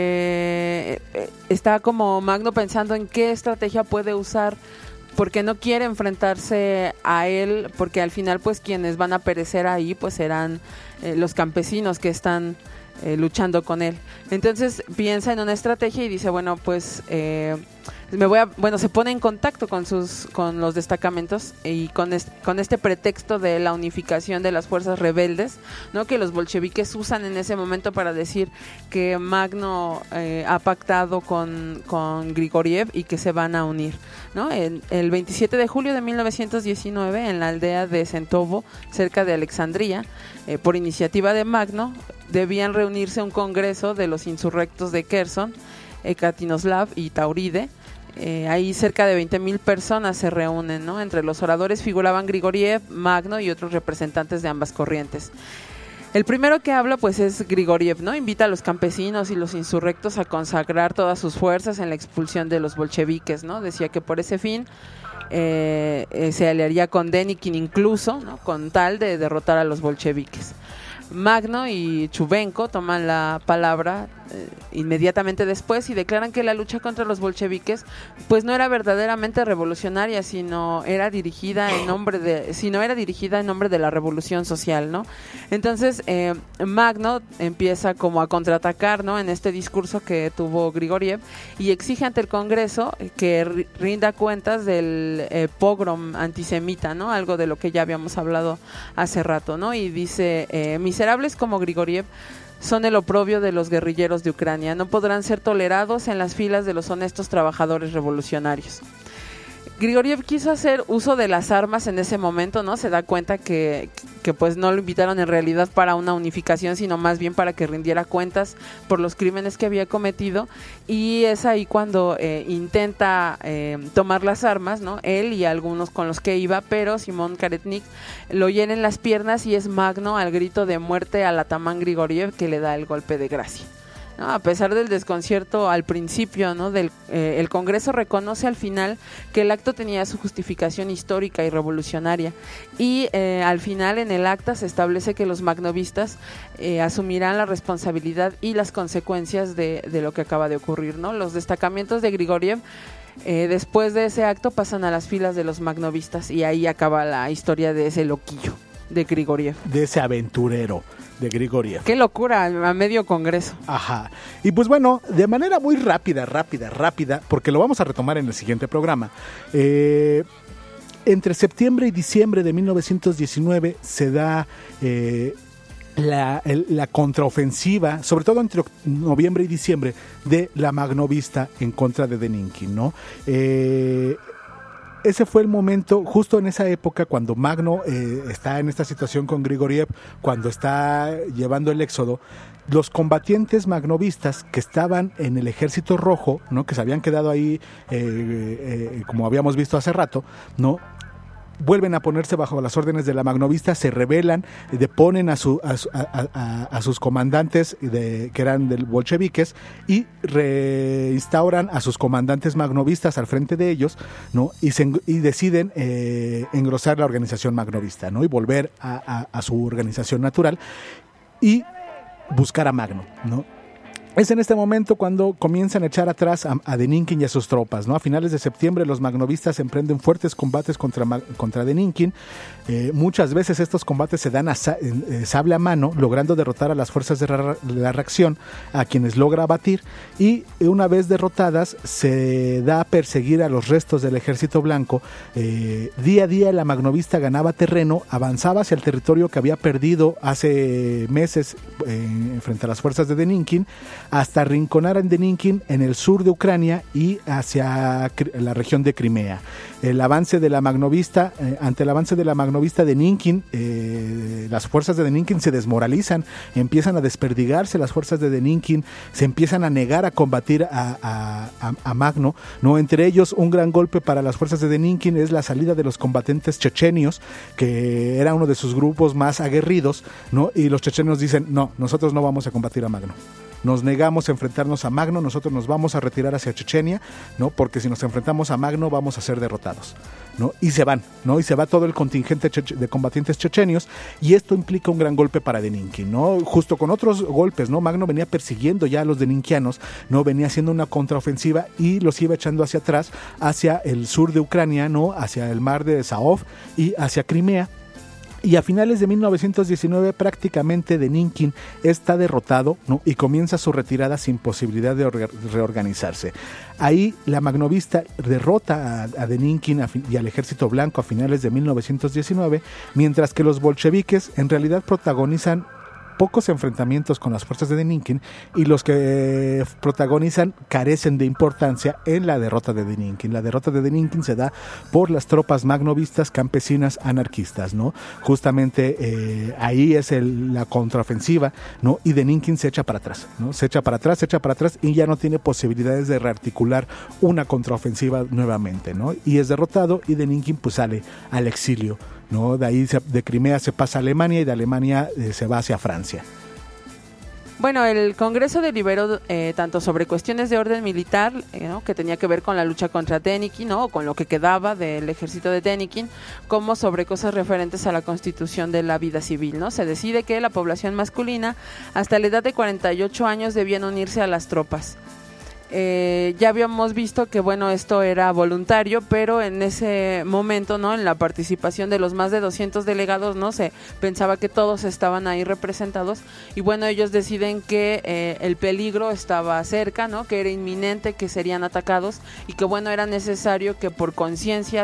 está como Magno pensando en qué estrategia puede usar, porque no quiere enfrentarse a él, porque al final pues quienes van a perecer ahí pues serán los campesinos que están luchando con él. Entonces piensa en una estrategia y dice, bueno, pues se pone en contacto con los destacamentos y con este pretexto de la unificación de las fuerzas rebeldes, ¿no? Que los bolcheviques usan en ese momento para decir que Magno ha pactado con Grigoriev y que se van a unir, ¿no? El 27 de julio de 1919, en la aldea de Sentovo, cerca de Alejandría, por iniciativa de Magno, debían reunirse un congreso de los insurrectos de Kherson, Ekatinoslav y Tauride. Ahí cerca de 20,000 personas se reúnen, ¿no? Entre los oradores figuraban Grigoriev, Magno y otros representantes de ambas corrientes. El primero que habla pues es Grigoriev, ¿no? Invita a los campesinos y los insurrectos a consagrar todas sus fuerzas en la expulsión de los bolcheviques, ¿no? Decía que por ese fin se aliaría con Denikin incluso, ¿no? Con tal de derrotar a los bolcheviques. Magno y Chubenko toman la palabra inmediatamente después y declaran que la lucha contra los bolcheviques pues no era verdaderamente revolucionaria, sino era dirigida en nombre de la revolución social, ¿no? Entonces Magno empieza como a contraatacar, ¿no? En este discurso que tuvo Grigoriev, y exige ante el Congreso que rinda cuentas del pogrom antisemita, ¿no? Algo de lo que ya habíamos hablado hace rato, ¿no? Y dice, miserables como Grigoriev son el oprobio de los guerrilleros de Ucrania, no podrán ser tolerados en las filas de los honestos trabajadores revolucionarios. Grigoriev quiso hacer uso de las armas en ese momento, ¿no? Se da cuenta que pues no lo invitaron en realidad para una unificación, sino más bien para que rindiera cuentas por los crímenes que había cometido, y es ahí cuando intenta tomar las armas, ¿no? Él y algunos con los que iba, pero Simón Karetnik lo hieren las piernas y es Magno, al grito de muerte al atamán Grigoriev, que le da el golpe de gracia. ¿no? A pesar del desconcierto al principio, ¿no? El Congreso reconoce al final que el acto tenía su justificación histórica y revolucionaria, y al final en el acta se establece que los magnovistas asumirán la responsabilidad y las consecuencias de lo que acaba de ocurrir, ¿no? Los destacamentos de Grigoriev después de ese acto pasan a las filas de los magnovistas, y ahí acaba la historia de ese loquillo de Grigoriev. De ese aventurero de Grigoriev. Qué locura, a medio Congreso. Ajá. Y pues bueno, de manera muy rápida, porque lo vamos a retomar en el siguiente programa. Entre septiembre y diciembre de 1919 se da la contraofensiva, sobre todo entre noviembre y diciembre, de la magnovista en contra de Denikin, ¿no? Ese fue el momento, justo en esa época, cuando Magno está en esta situación con Grigoriev, cuando está llevando el éxodo. Los combatientes magnovistas que estaban en el Ejército Rojo, ¿no? Que se habían quedado ahí, como habíamos visto hace rato, ¿no? Vuelven a ponerse bajo las órdenes de la magnovista, se rebelan, deponen a sus comandantes que eran del bolcheviques, y reinstauran a sus comandantes magnovistas al frente de ellos, ¿no? Y deciden engrosar la organización magnovista, ¿no? Y volver a su organización natural y buscar a Magno, ¿no? Es en este momento cuando comienzan a echar atrás a Denikin y a sus tropas, ¿no? A finales de septiembre los magnovistas emprenden fuertes combates contra Denikin. Muchas veces estos combates se dan sable a mano, logrando derrotar a las fuerzas de la reacción, a quienes logra abatir, y una vez derrotadas se da a perseguir a los restos del ejército blanco. Día a día la magnovista ganaba terreno, avanzaba hacia el territorio que había perdido hace meses frente a las fuerzas de Denikin, hasta arrinconar a Denikin en el sur de Ucrania y hacia la región de Crimea. El avance de la magnovista, ante el avance de la magnovista Denikin, las fuerzas de Denikin se desmoralizan, empiezan a desperdigarse las fuerzas de Denikin, se empiezan a negar a combatir a Magno, ¿no? Entre ellos, un gran golpe para las fuerzas de Denikin es la salida de los combatientes chechenios, que era uno de sus grupos más aguerridos, ¿no? Y los chechenios dicen, no, nosotros no vamos a combatir a Magno. Nos negamos a enfrentarnos a Magno, nosotros nos vamos a retirar hacia Chechenia, ¿no? Porque si nos enfrentamos a Magno vamos a ser derrotados, ¿no? Y se van, ¿no? Y se va todo el contingente de combatientes chechenios, y esto implica un gran golpe para Denikin, ¿no? Justo con otros golpes, ¿no? Magno venía persiguiendo ya a los deninkianos, ¿no? Venía haciendo una contraofensiva y los iba echando hacia atrás, hacia el sur de Ucrania, ¿no? Hacia el mar de Azov y hacia Crimea. Y a finales de 1919 prácticamente Denikin está derrotado, ¿no? Y comienza su retirada sin posibilidad de reorganizarse. Ahí la magnovista derrota a Denikin y al ejército blanco a finales de 1919, mientras que los bolcheviques en realidad protagonizan pocos enfrentamientos con las fuerzas de Denikin, y los que protagonizan carecen de importancia en la derrota de Denikin. La derrota de Denikin se da por las tropas magnovistas campesinas anarquistas, ¿no? Justamente ahí es la contraofensiva, ¿no? Y Denikin se echa para atrás, ¿no? Se echa para atrás y ya no tiene posibilidades de rearticular una contraofensiva nuevamente, ¿no? Y es derrotado, y Denikin pues sale al exilio, ¿no? De ahí de Crimea se pasa a Alemania, y de Alemania se va hacia Francia. Bueno, el Congreso deliberó tanto sobre cuestiones de orden militar, ¿no? Que tenía que ver con la lucha contra Denikin, ¿no? O con lo que quedaba del ejército de Denikin, como sobre cosas referentes a la constitución de la vida civil, ¿no? Se decide que la población masculina hasta la edad de 48 años debían unirse a las tropas. Ya habíamos visto que bueno, esto era voluntario, pero en ese momento, ¿no? En la participación de los más de 200 delegados, ¿no? Se pensaba que todos estaban ahí representados, y bueno, ellos deciden que el peligro estaba cerca, ¿no? Que era inminente, que serían atacados, y que bueno, era necesario que por conciencia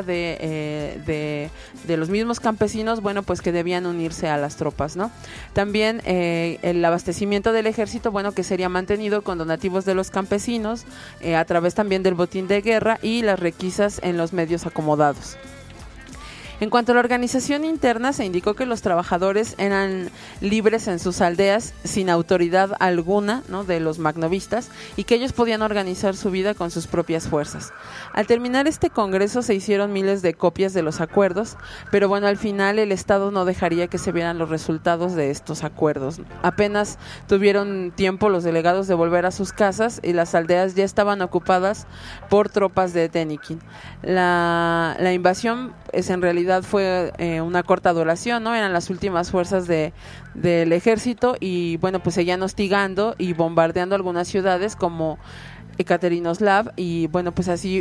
de los mismos campesinos, bueno, pues que debían unirse a las tropas, ¿no? También el abastecimiento del ejército, bueno, que sería mantenido con donativos de los campesinos, a través también del botín de guerra y las requisas en los medios acomodados. En cuanto a la organización interna, se indicó que los trabajadores eran libres en sus aldeas sin autoridad alguna, ¿no?, de los magnovistas, y que ellos podían organizar su vida con sus propias fuerzas. Al terminar este congreso se hicieron miles de copias de los acuerdos, pero bueno, al final el Estado no dejaría que se vieran los resultados de estos acuerdos. Apenas tuvieron tiempo los delegados de volver a sus casas y las aldeas ya estaban ocupadas por tropas de Denikin. La invasión en realidad fue una corta duración, ¿no? Eran las últimas fuerzas del ejército y bueno, pues seguían hostigando y bombardeando algunas ciudades como Ekaterinoslav, y bueno, pues así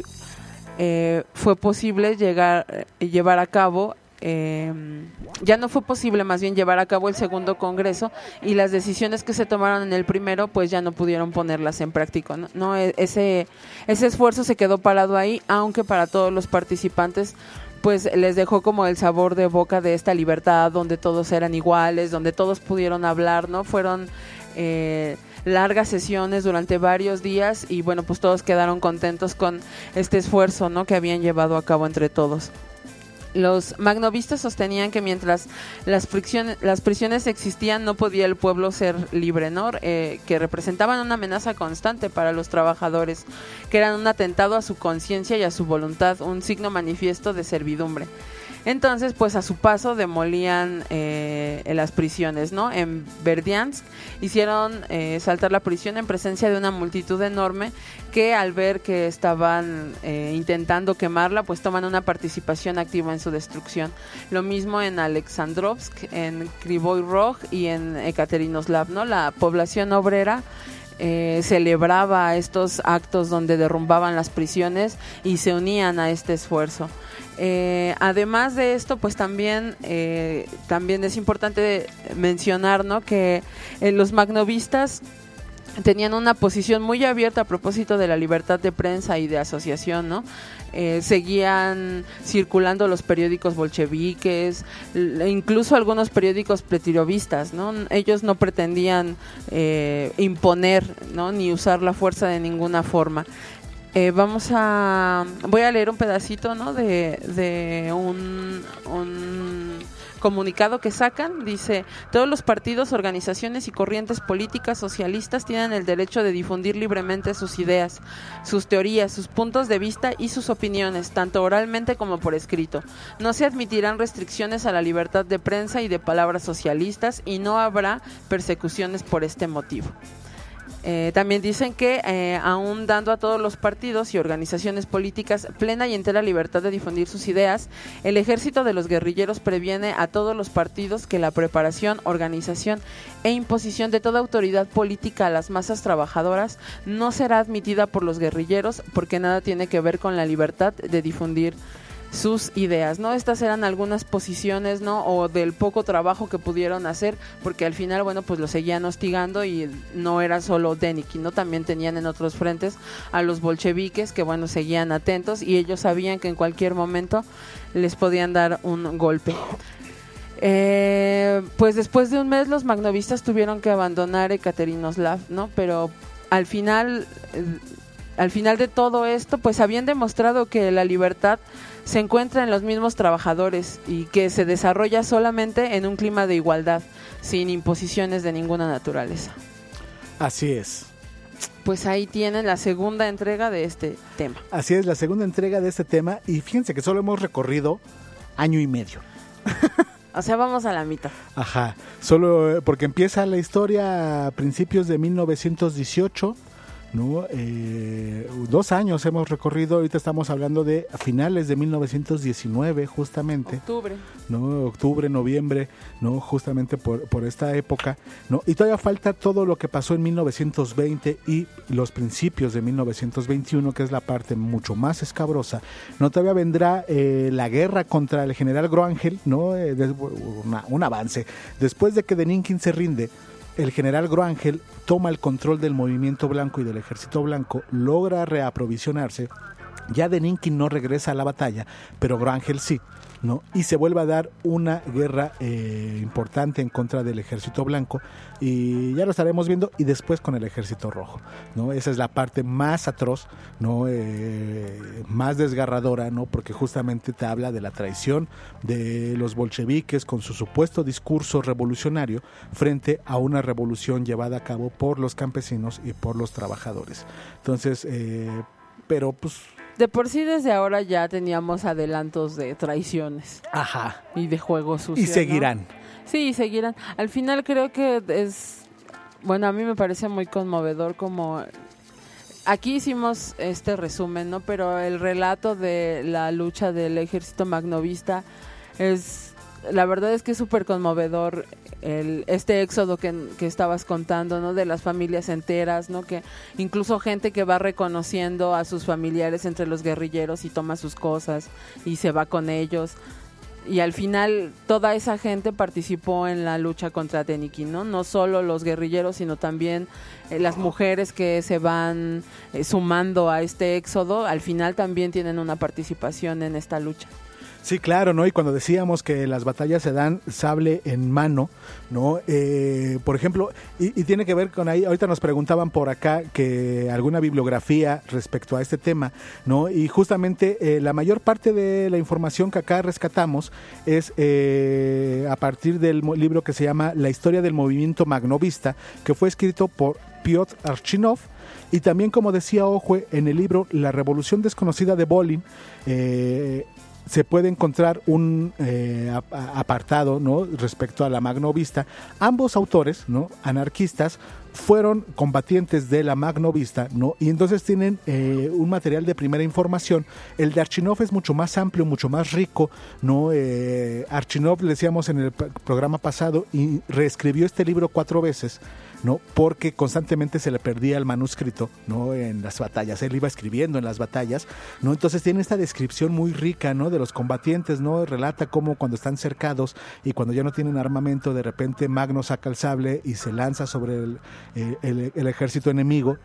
fue posible llevar a cabo ya no fue posible más bien llevar a cabo el segundo congreso, y las decisiones que se tomaron en el primero pues ya no pudieron ponerlas en práctica, ¿no? Ese esfuerzo se quedó parado ahí, aunque para todos los participantes pues les dejó como el sabor de boca de esta libertad donde todos eran iguales, donde todos pudieron hablar, ¿no? Fueron largas sesiones durante varios días y bueno, pues todos quedaron contentos con este esfuerzo, ¿no?, que habían llevado a cabo entre todos. Los magnovistas sostenían que mientras las prisiones existían no podía el pueblo ser libre, ¿no? Que representaban una amenaza constante para los trabajadores, que eran un atentado a su conciencia y a su voluntad, un signo manifiesto de servidumbre. Entonces, pues a su paso demolían las prisiones, ¿no? En Berdiansk hicieron saltar la prisión en presencia de una multitud enorme que al ver que estaban intentando quemarla, pues toman una participación activa en su destrucción. Lo mismo en Alexandrovsk, en Krivoy Rog y en Ekaterinoslav, ¿no? La población obrera celebraba estos actos donde derrumbaban las prisiones y se unían a este esfuerzo. Además de esto, pues también es importante mencionar, ¿no?, que los magnovistas tenían una posición muy abierta a propósito de la libertad de prensa y de asociación, ¿no? Seguían circulando los periódicos bolcheviques, incluso algunos periódicos pretirovistas, ¿no? Ellos no pretendían imponer, ¿no?, ni usar la fuerza de ninguna forma. Voy a leer un pedacito, ¿no?, de un comunicado que sacan. Dice: todos los partidos, organizaciones y corrientes políticas socialistas tienen el derecho de difundir libremente sus ideas, sus teorías, sus puntos de vista y sus opiniones, tanto oralmente como por escrito. No se admitirán restricciones a la libertad de prensa y de palabras socialistas y no habrá persecuciones por este motivo. También dicen que aún dando a todos los partidos y organizaciones políticas plena y entera libertad de difundir sus ideas, el ejército de los guerrilleros previene a todos los partidos que la preparación, organización e imposición de toda autoridad política a las masas trabajadoras no será admitida por los guerrilleros, porque nada tiene que ver con la libertad de difundir sus ideas, ¿no? Estas eran algunas posiciones, ¿no?, o del poco trabajo que pudieron hacer, porque al final, bueno, pues lo seguían hostigando y no era solo Denikin, ¿no? También tenían en otros frentes a los bolcheviques que, bueno, seguían atentos y ellos sabían que en cualquier momento les podían dar un golpe. Pues después de un mes los magnovistas tuvieron que abandonar Ekaterinoslav, ¿no? Pero al final de todo esto, pues habían demostrado que la libertad se encuentra en los mismos trabajadores y que se desarrolla solamente en un clima de igualdad, sin imposiciones de ninguna naturaleza. Así es. Pues ahí tienen la segunda entrega de este tema. Así es, la segunda entrega de este tema, y fíjense que solo hemos recorrido año y medio. O sea, vamos a la mitad. Ajá, solo porque empieza la historia a principios de 1918, ¿no? 2 años hemos recorrido. Ahorita estamos hablando de finales de 1919, justamente. Octubre, noviembre, ¿no? Justamente por esta época, ¿no? Y todavía falta todo lo que pasó en 1920 y los principios de 1921, que es la parte mucho más escabrosa, ¿no? Todavía vendrá la guerra contra el general Groangel, ¿no? Un avance. Después de que Denikin se rinde, el general Groangel toma el control del movimiento blanco y del ejército blanco, logra reaprovisionarse. Ya Denikin no regresa a la batalla, pero Groangel sí, ¿no? Y se vuelve a dar una guerra importante en contra del ejército blanco, y ya lo estaremos viendo, y después con el ejército rojo, ¿no? Esa es la parte más atroz, ¿no? Más desgarradora, ¿no? Porque justamente te habla de la traición de los bolcheviques con su supuesto discurso revolucionario frente a una revolución llevada a cabo por los campesinos y por los trabajadores. Entonces, pero pues... De por sí desde ahora ya teníamos adelantos de traiciones. Ajá. Y de juegos sucios, y seguirán. ¿no? Sí, seguirán. Al final creo que es... Bueno, a mí me parece muy conmovedor como... Aquí hicimos este resumen, ¿no? Pero el relato de la lucha del ejército magnovista es... La verdad es que es súper conmovedor este éxodo que estabas contando, ¿no? De las familias enteras, ¿no? Que incluso gente que va reconociendo a sus familiares entre los guerrilleros y toma sus cosas y se va con ellos. Y al final toda esa gente participó en la lucha contra Denikin, ¿no? No solo los guerrilleros, sino también las mujeres que se van sumando a este éxodo, al final también tienen una participación en esta lucha. Sí, claro, ¿no? Y cuando decíamos que las batallas se dan sable en mano, ¿no? Por ejemplo, y tiene que ver con ahí, ahorita nos preguntaban por acá que alguna bibliografía respecto a este tema, ¿no? Y justamente la mayor parte de la información que acá rescatamos es a partir del libro que se llama La historia del movimiento magnovista, que fue escrito por Piotr Archinov, y también, como decía Ojue, en el libro La revolución desconocida de Volin, se puede encontrar un apartado, ¿no? Respecto a la magnovista. Ambos autores, ¿no? Anarquistas, fueron combatientes de la magnovista, ¿no? Y entonces tienen un material de primera información. El de Archinov es mucho más amplio, mucho más rico, ¿no? Archinov, le decíamos en el programa pasado, y reescribió este libro 4 veces, ¿no? Porque constantemente se le perdía el manuscrito, ¿no? En las batallas, él iba escribiendo en las batallas, ¿no? Entonces tiene esta descripción muy rica, ¿no? De los combatientes, ¿no? Relata cómo cuando están cercados y cuando ya no tienen armamento, de repente Magno saca el sable y se lanza sobre el ejército enemigo.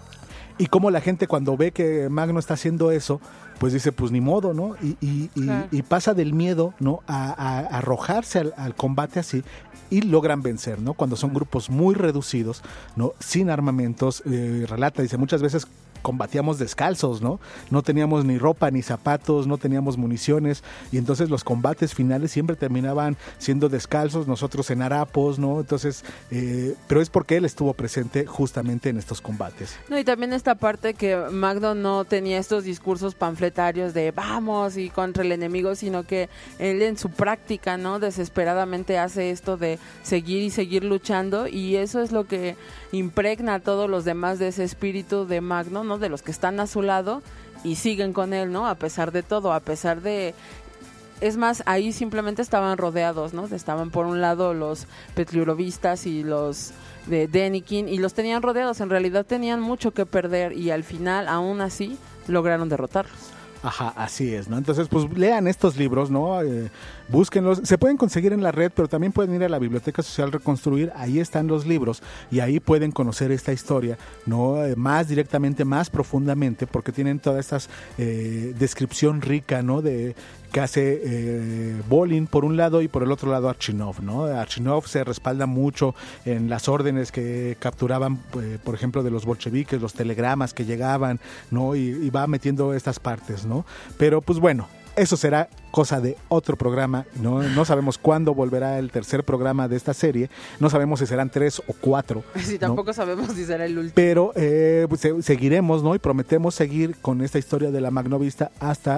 Y cómo la gente, cuando ve que Magno está haciendo eso, pues dice, pues ni modo, ¿no? Y pasa del miedo, ¿no? A arrojarse al combate así, y logran vencer, ¿no? Cuando son grupos muy reducidos, ¿no? Sin armamentos. Relata, dice, muchas veces combatíamos descalzos, ¿no? No teníamos ni ropa ni zapatos, no teníamos municiones, y entonces los combates finales siempre terminaban siendo descalzos, nosotros en harapos, ¿no? Entonces, pero es porque él estuvo presente justamente en estos combates. No, y también esta parte que Magno no tenía estos discursos panfletarios de vamos y contra el enemigo, sino que él en su práctica, ¿no? Desesperadamente hace esto de seguir y seguir luchando, y eso es lo que impregna a todos los demás de ese espíritu de Magno, ¿no? De los que están a su lado y siguen con él, ¿no? A pesar de todo, a pesar de... Es más, ahí simplemente estaban rodeados, ¿no? Estaban por un lado los petliurovistas y los de Denikin, y los tenían rodeados. En realidad tenían mucho que perder, y al final, aún así, lograron derrotarlos. Ajá, así es, ¿no? Entonces, pues lean estos libros, ¿no? Búsquenlos. Se pueden conseguir en la red, pero también pueden ir a la Biblioteca Social Reconstruir. Ahí están los libros y ahí pueden conocer esta historia, ¿no? Más directamente, más profundamente, porque tienen toda esta descripción rica, ¿no? De que hace Volin por un lado y por el otro lado Archinov, ¿no? Archinov se respalda mucho en las órdenes que capturaban, por ejemplo, de los bolcheviques, los telegramas que llegaban, ¿no? Y va metiendo estas partes, ¿no? Pero pues bueno, eso será cosa de otro programa, ¿no? No sabemos cuándo volverá el tercer programa de esta serie, no sabemos si serán 3 o 4. Sí, tampoco, ¿no? Sabemos si será el último. Pero pues, seguiremos, ¿no? Y prometemos seguir con esta historia de la magnovista hasta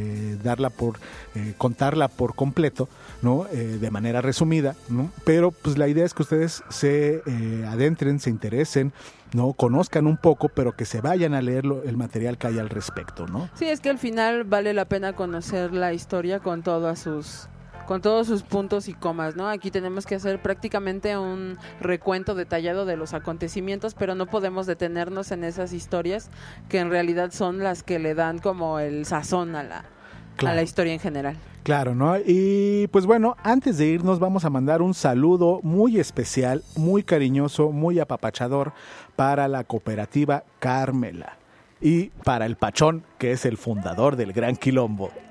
contarla por completo, ¿no? De manera resumida, ¿no? Pero pues la idea es que ustedes se adentren, se interesen, ¿no? Conozcan un poco, pero que se vayan a leer el material que hay al respecto, ¿no? Sí, es que al final vale la pena conocer la historia con todos sus puntos y comas, ¿no? Aquí tenemos que hacer prácticamente un recuento detallado de los acontecimientos, pero no podemos detenernos en esas historias que en realidad son las que le dan como el sazón a la historia en general. Claro, ¿no? Y pues bueno, antes de irnos vamos a mandar un saludo muy especial, muy cariñoso, muy apapachador para la cooperativa Carmela y para el Pachón, que es el fundador del Gran Quilombo.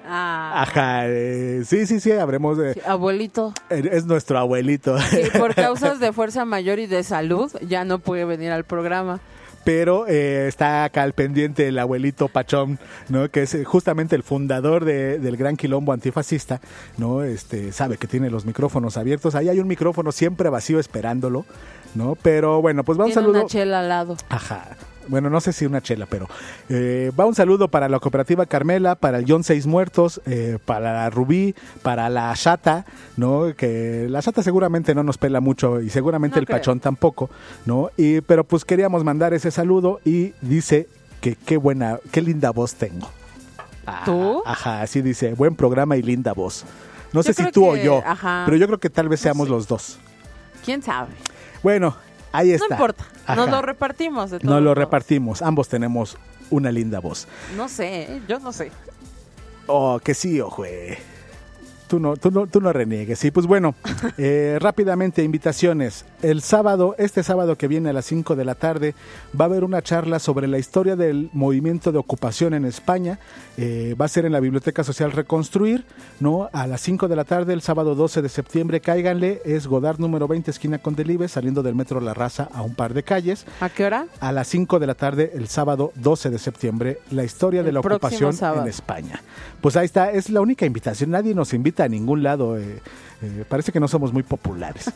Ajá, sí, habremos de... Sí, abuelito. Es nuestro abuelito. Sí, por causas de fuerza mayor y de salud, ya no puede venir al programa. Pero está acá al pendiente el abuelito Pachón, ¿no? Que es justamente el fundador del Gran Quilombo Antifascista, ¿no? Sabe que tiene los micrófonos abiertos. Ahí hay un micrófono siempre vacío esperándolo, ¿no? Pero bueno, pues va un saludo. Tiene una chela al lado. Ajá. Bueno, no sé si una chela, pero va un saludo para la Cooperativa Carmela, para el John Seis Muertos, para la Rubí, para la Chata, ¿no? Que la Chata seguramente no nos pela mucho y seguramente no el creo. Pachón tampoco, ¿no? Pero pues queríamos mandar ese saludo y dice que qué linda voz tengo. ¿Tú? Ajá, así dice, buen programa y linda voz. No sé si tú o yo, pero yo creo que tal vez seamos los dos. ¿Quién sabe? Bueno, ahí está. No importa, Ajá. nos lo repartimos. De todo nos lo repartimos, ambos tenemos una linda voz. No sé, yo no sé. Oh, que sí, güey. Tú no reniegues. Sí, pues bueno, rápidamente, invitaciones. Este sábado que viene a las 5 de la tarde, va a haber una charla sobre la historia del movimiento de ocupación en España. Va a ser en la Biblioteca Social Reconstruir, ¿no? A las 5 de la tarde, el sábado 12 de septiembre, cáiganle. Es Godard número 20, esquina con Delibes, saliendo del Metro La Raza a un par de calles. ¿A qué hora? A las 5 de la tarde, el sábado 12 de septiembre, la historia de la ocupación en España. Pues ahí está, es la única invitación. Nadie nos invita a ningún lado. Parece que no somos muy populares.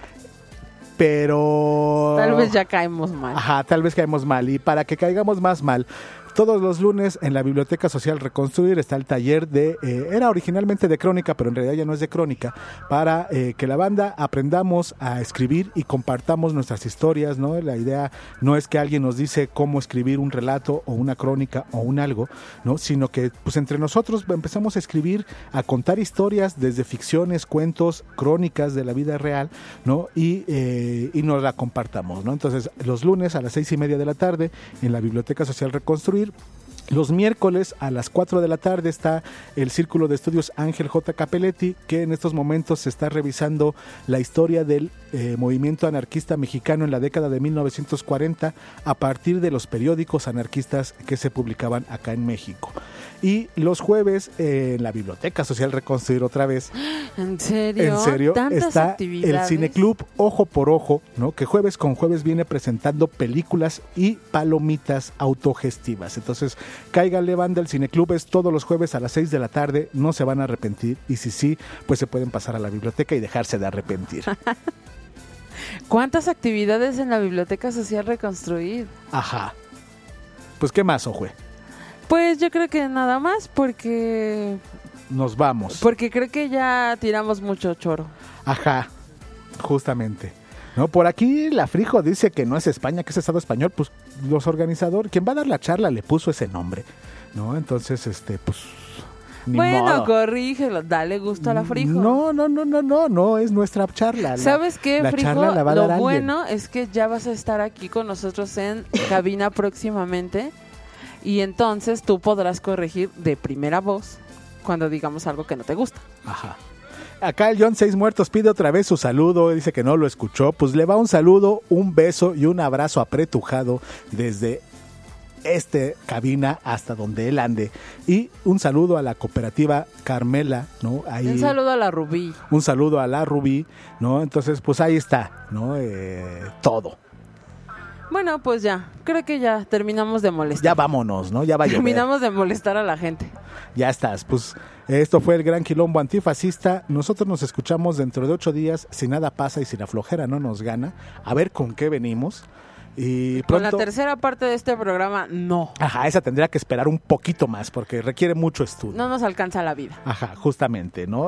Pero... tal vez ya caemos mal. Ajá, tal vez caemos mal. Y para que caigamos más mal, todos los lunes en la Biblioteca Social Reconstruir está el taller era originalmente de crónica, pero en realidad ya no es de crónica, para que la banda aprendamos a escribir y compartamos nuestras historias, ¿no? La idea no es que alguien nos dice cómo escribir un relato o una crónica o un algo, ¿no? Sino que pues entre nosotros empezamos a escribir, a contar historias desde ficciones, cuentos, crónicas de la vida real, ¿no? Y nos la compartamos, ¿no? Entonces, los lunes a las 6:30 de la tarde en la Biblioteca Social Reconstruir. Los miércoles a las 4 de la tarde está el Círculo de Estudios Ángel J. Capelletti, que en estos momentos se está revisando la historia del movimiento anarquista mexicano en la década de 1940 a partir de los periódicos anarquistas que se publicaban acá en México. Y los jueves en la Biblioteca Social Reconstruir otra vez. ¿En serio? En serio, ¿Tantas está actividades? El Cineclub Ojo por Ojo, ¿no? Que jueves con jueves viene presentando películas y palomitas autogestivas. Entonces, cáiganle, banda, el Cineclub es todos los jueves a las 6 de la tarde, no se van a arrepentir. Y si sí, pues se pueden pasar a la biblioteca y dejarse de arrepentir. ¿Cuántas actividades en la Biblioteca Social Reconstruir? Ajá. Pues, ¿qué más, Ojue? Pues yo creo que nada más porque... nos vamos. Porque creo que ya tiramos mucho choro. Ajá, justamente. No, por aquí la Frijo dice que no es España, que es Estado español. Pues los organizadores, quien va a dar la charla le puso ese nombre, ¿no? Entonces, pues... ni bueno, modo. Corrígelo, dale gusto a la Frijo. No, es nuestra charla. ¿Sabes qué, la Frijo? charla la va a Lo dar bueno es que ya vas a estar aquí con nosotros en cabina próximamente y entonces tú podrás corregir de primera voz cuando digamos algo que no te gusta. Ajá. Acá el John Seis Muertos pide otra vez su saludo, dice que no lo escuchó. Pues le va un saludo, un beso y un abrazo apretujado desde cabina hasta donde él ande. Y un saludo a la Cooperativa Carmela, ¿no? Ahí, un saludo a la Rubí. Un saludo a la Rubí, ¿no? Entonces, pues ahí está, ¿no? Todo. Bueno, pues ya, creo que ya terminamos de molestar. Ya vámonos, ¿no? Ya va a llover. Terminamos de molestar a la gente. Ya estás, pues esto fue el Gran Quilombo Antifascista. Nosotros nos escuchamos dentro de 8 días, si nada pasa y si la flojera no nos gana. A ver con qué venimos. Y pronto... Con la tercera parte de este programa, no. Ajá, esa tendría que esperar un poquito más porque requiere mucho estudio. No nos alcanza la vida. Ajá, justamente, ¿no?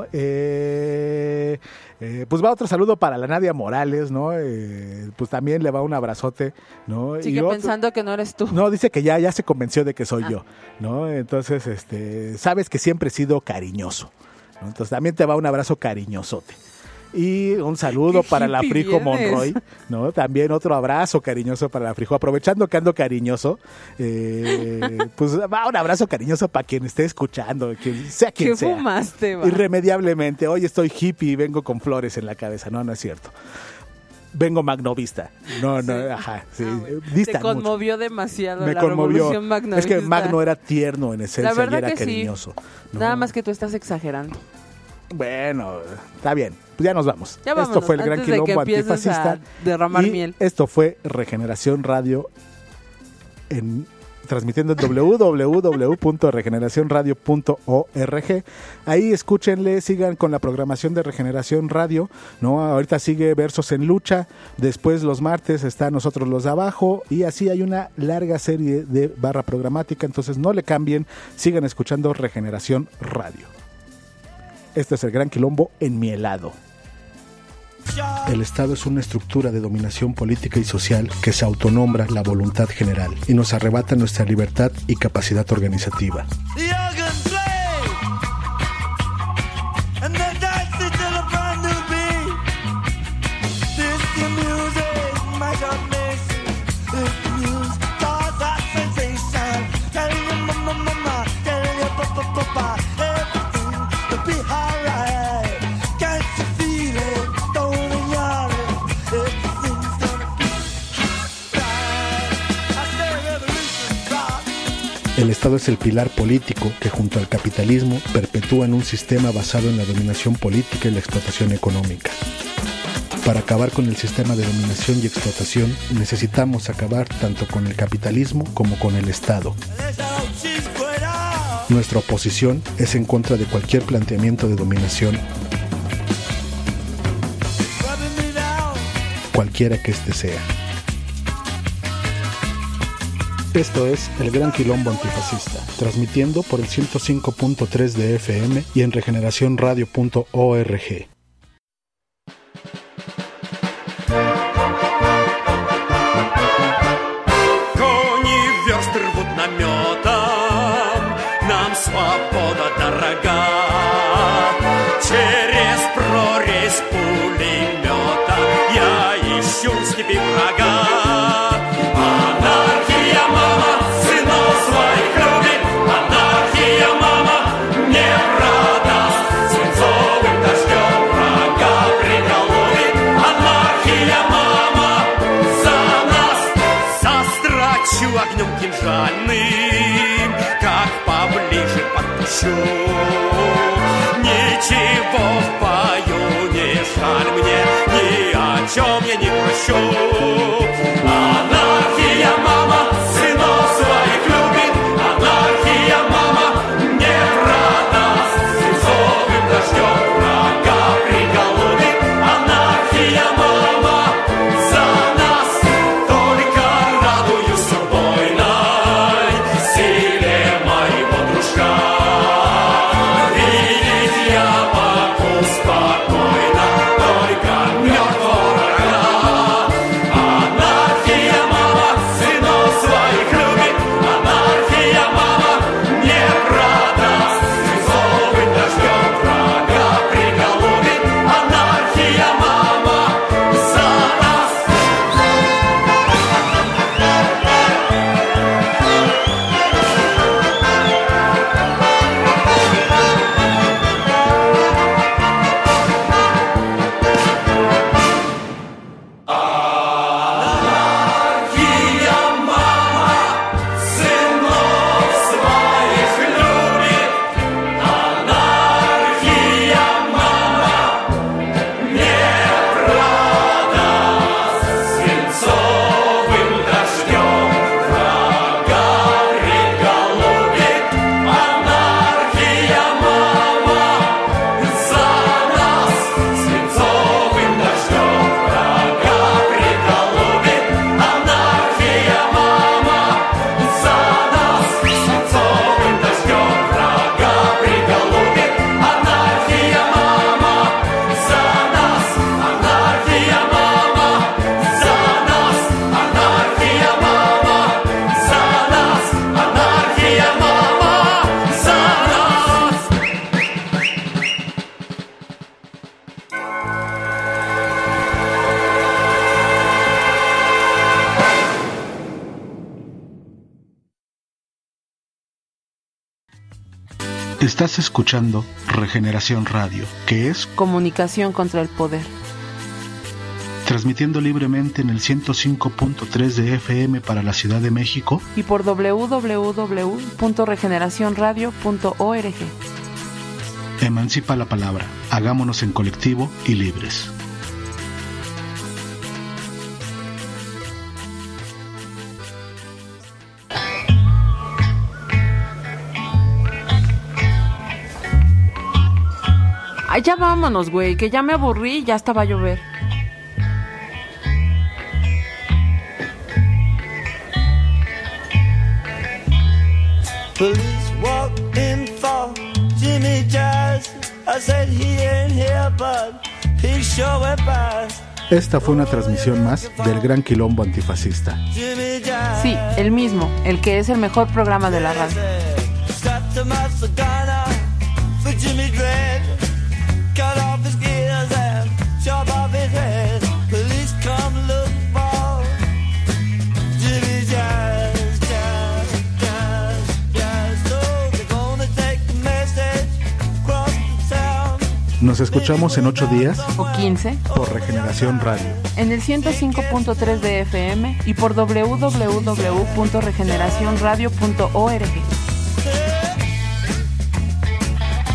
Pues va otro saludo para la Nadia Morales, ¿no? Pues también le va un abrazote, ¿no? Sigue pensando que no eres tú. No, dice que ya se convenció de que soy yo, ¿no? Entonces, sabes que siempre he sido cariñoso, ¿no? Entonces también te va un abrazo cariñosote. Y un saludo para la Frijo Monroy, ¿no? También otro abrazo cariñoso para la Frijo. Aprovechando que ando cariñoso, pues va un abrazo cariñoso para quien esté escuchando, quien sea quien sea. ¿Qué fumaste, va? Irremediablemente. Hoy estoy hippie y vengo con flores en la cabeza. No es cierto. vengo magnovista. No, ajá, sí. Te conmovió demasiado Me la conmovió. revolución magnovista. Es que Magno era tierno en esencia, la verdad y era que cariñoso. Sí. ¿No? Nada más que tú estás exagerando. Bueno, está bien. Pues ya nos vamos. Ya vámonos, esto fue el Gran antes de que Quilombo empieces Antifascista. a derramar y miel. Esto fue Regeneración Radio transmitiendo en www.regeneracionradio.org. Ahí escúchenle, sigan con la programación de Regeneración Radio, ¿no? Ahorita sigue Versos en Lucha, después los martes está Nosotros los de Abajo, y así hay una larga serie de barra programática, entonces no le cambien, sigan escuchando Regeneración Radio. Este es el Gran Quilombo en mi helado. El Estado es una estructura de dominación política y social que se autonombra la voluntad general y nos arrebata nuestra libertad y capacidad organizativa. El Estado es el pilar político que junto al capitalismo perpetúan un sistema basado en la dominación política y la explotación económica. Para acabar con el sistema de dominación y explotación necesitamos acabar tanto con el capitalismo como con el Estado. Nuestra oposición es en contra de cualquier planteamiento de dominación, cualquiera que éste sea. Esto es el Gran Quilombo Antifascista, transmitiendo por el 105.3 de FM y en regeneracionradio.org. Кони версты рвут наметом, нам свобода дорога. Через прорезь пулемета я ищу в степи врага. Огнем кинжальным, как поближе подпущу. Ничего в бою не жаль мне, ни о чем я не прощу. Анархия, мама, сынов своих любит. Анархия, мама, не продаст. Свинцовым дождем врага приголубит. Анархия, мама, за нас. Только радуюсь силе моего дружка. Видеть я могу спокойно только мертвого врага. Анархия, мама, сынов своих любит. Анархия, мама, не продаст. Свинцовым дождем врага приголубит. Анархия, мама, за нас. Estás escuchando Regeneración Radio, que es comunicación contra el poder. transmitiendo libremente en el 105.3 de FM para la Ciudad de México y por www.regeneracionradio.org. Emancipa la palabra, hagámonos en colectivo y libres. Ay, ya vámonos, güey, que ya me aburrí y ya hasta va a llover. Police walked in for Jimmy Jazz. I said he ain't here, but he sure went past. Esta fue una transmisión más del Gran Quilombo Antifascista. Sí, el mismo, el que es el mejor programa de la radio. Cut off his gears and chop off his head. Police come look for Jimmy Jazz, Jazz, Jazz, Jazz. So they're gonna take the message across the town. Nos escuchamos en 8 días o 15 por Regeneración Radio en el 105.3 de FM y por www.regeneracionradio.org.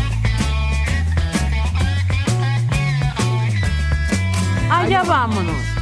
Allá vámonos.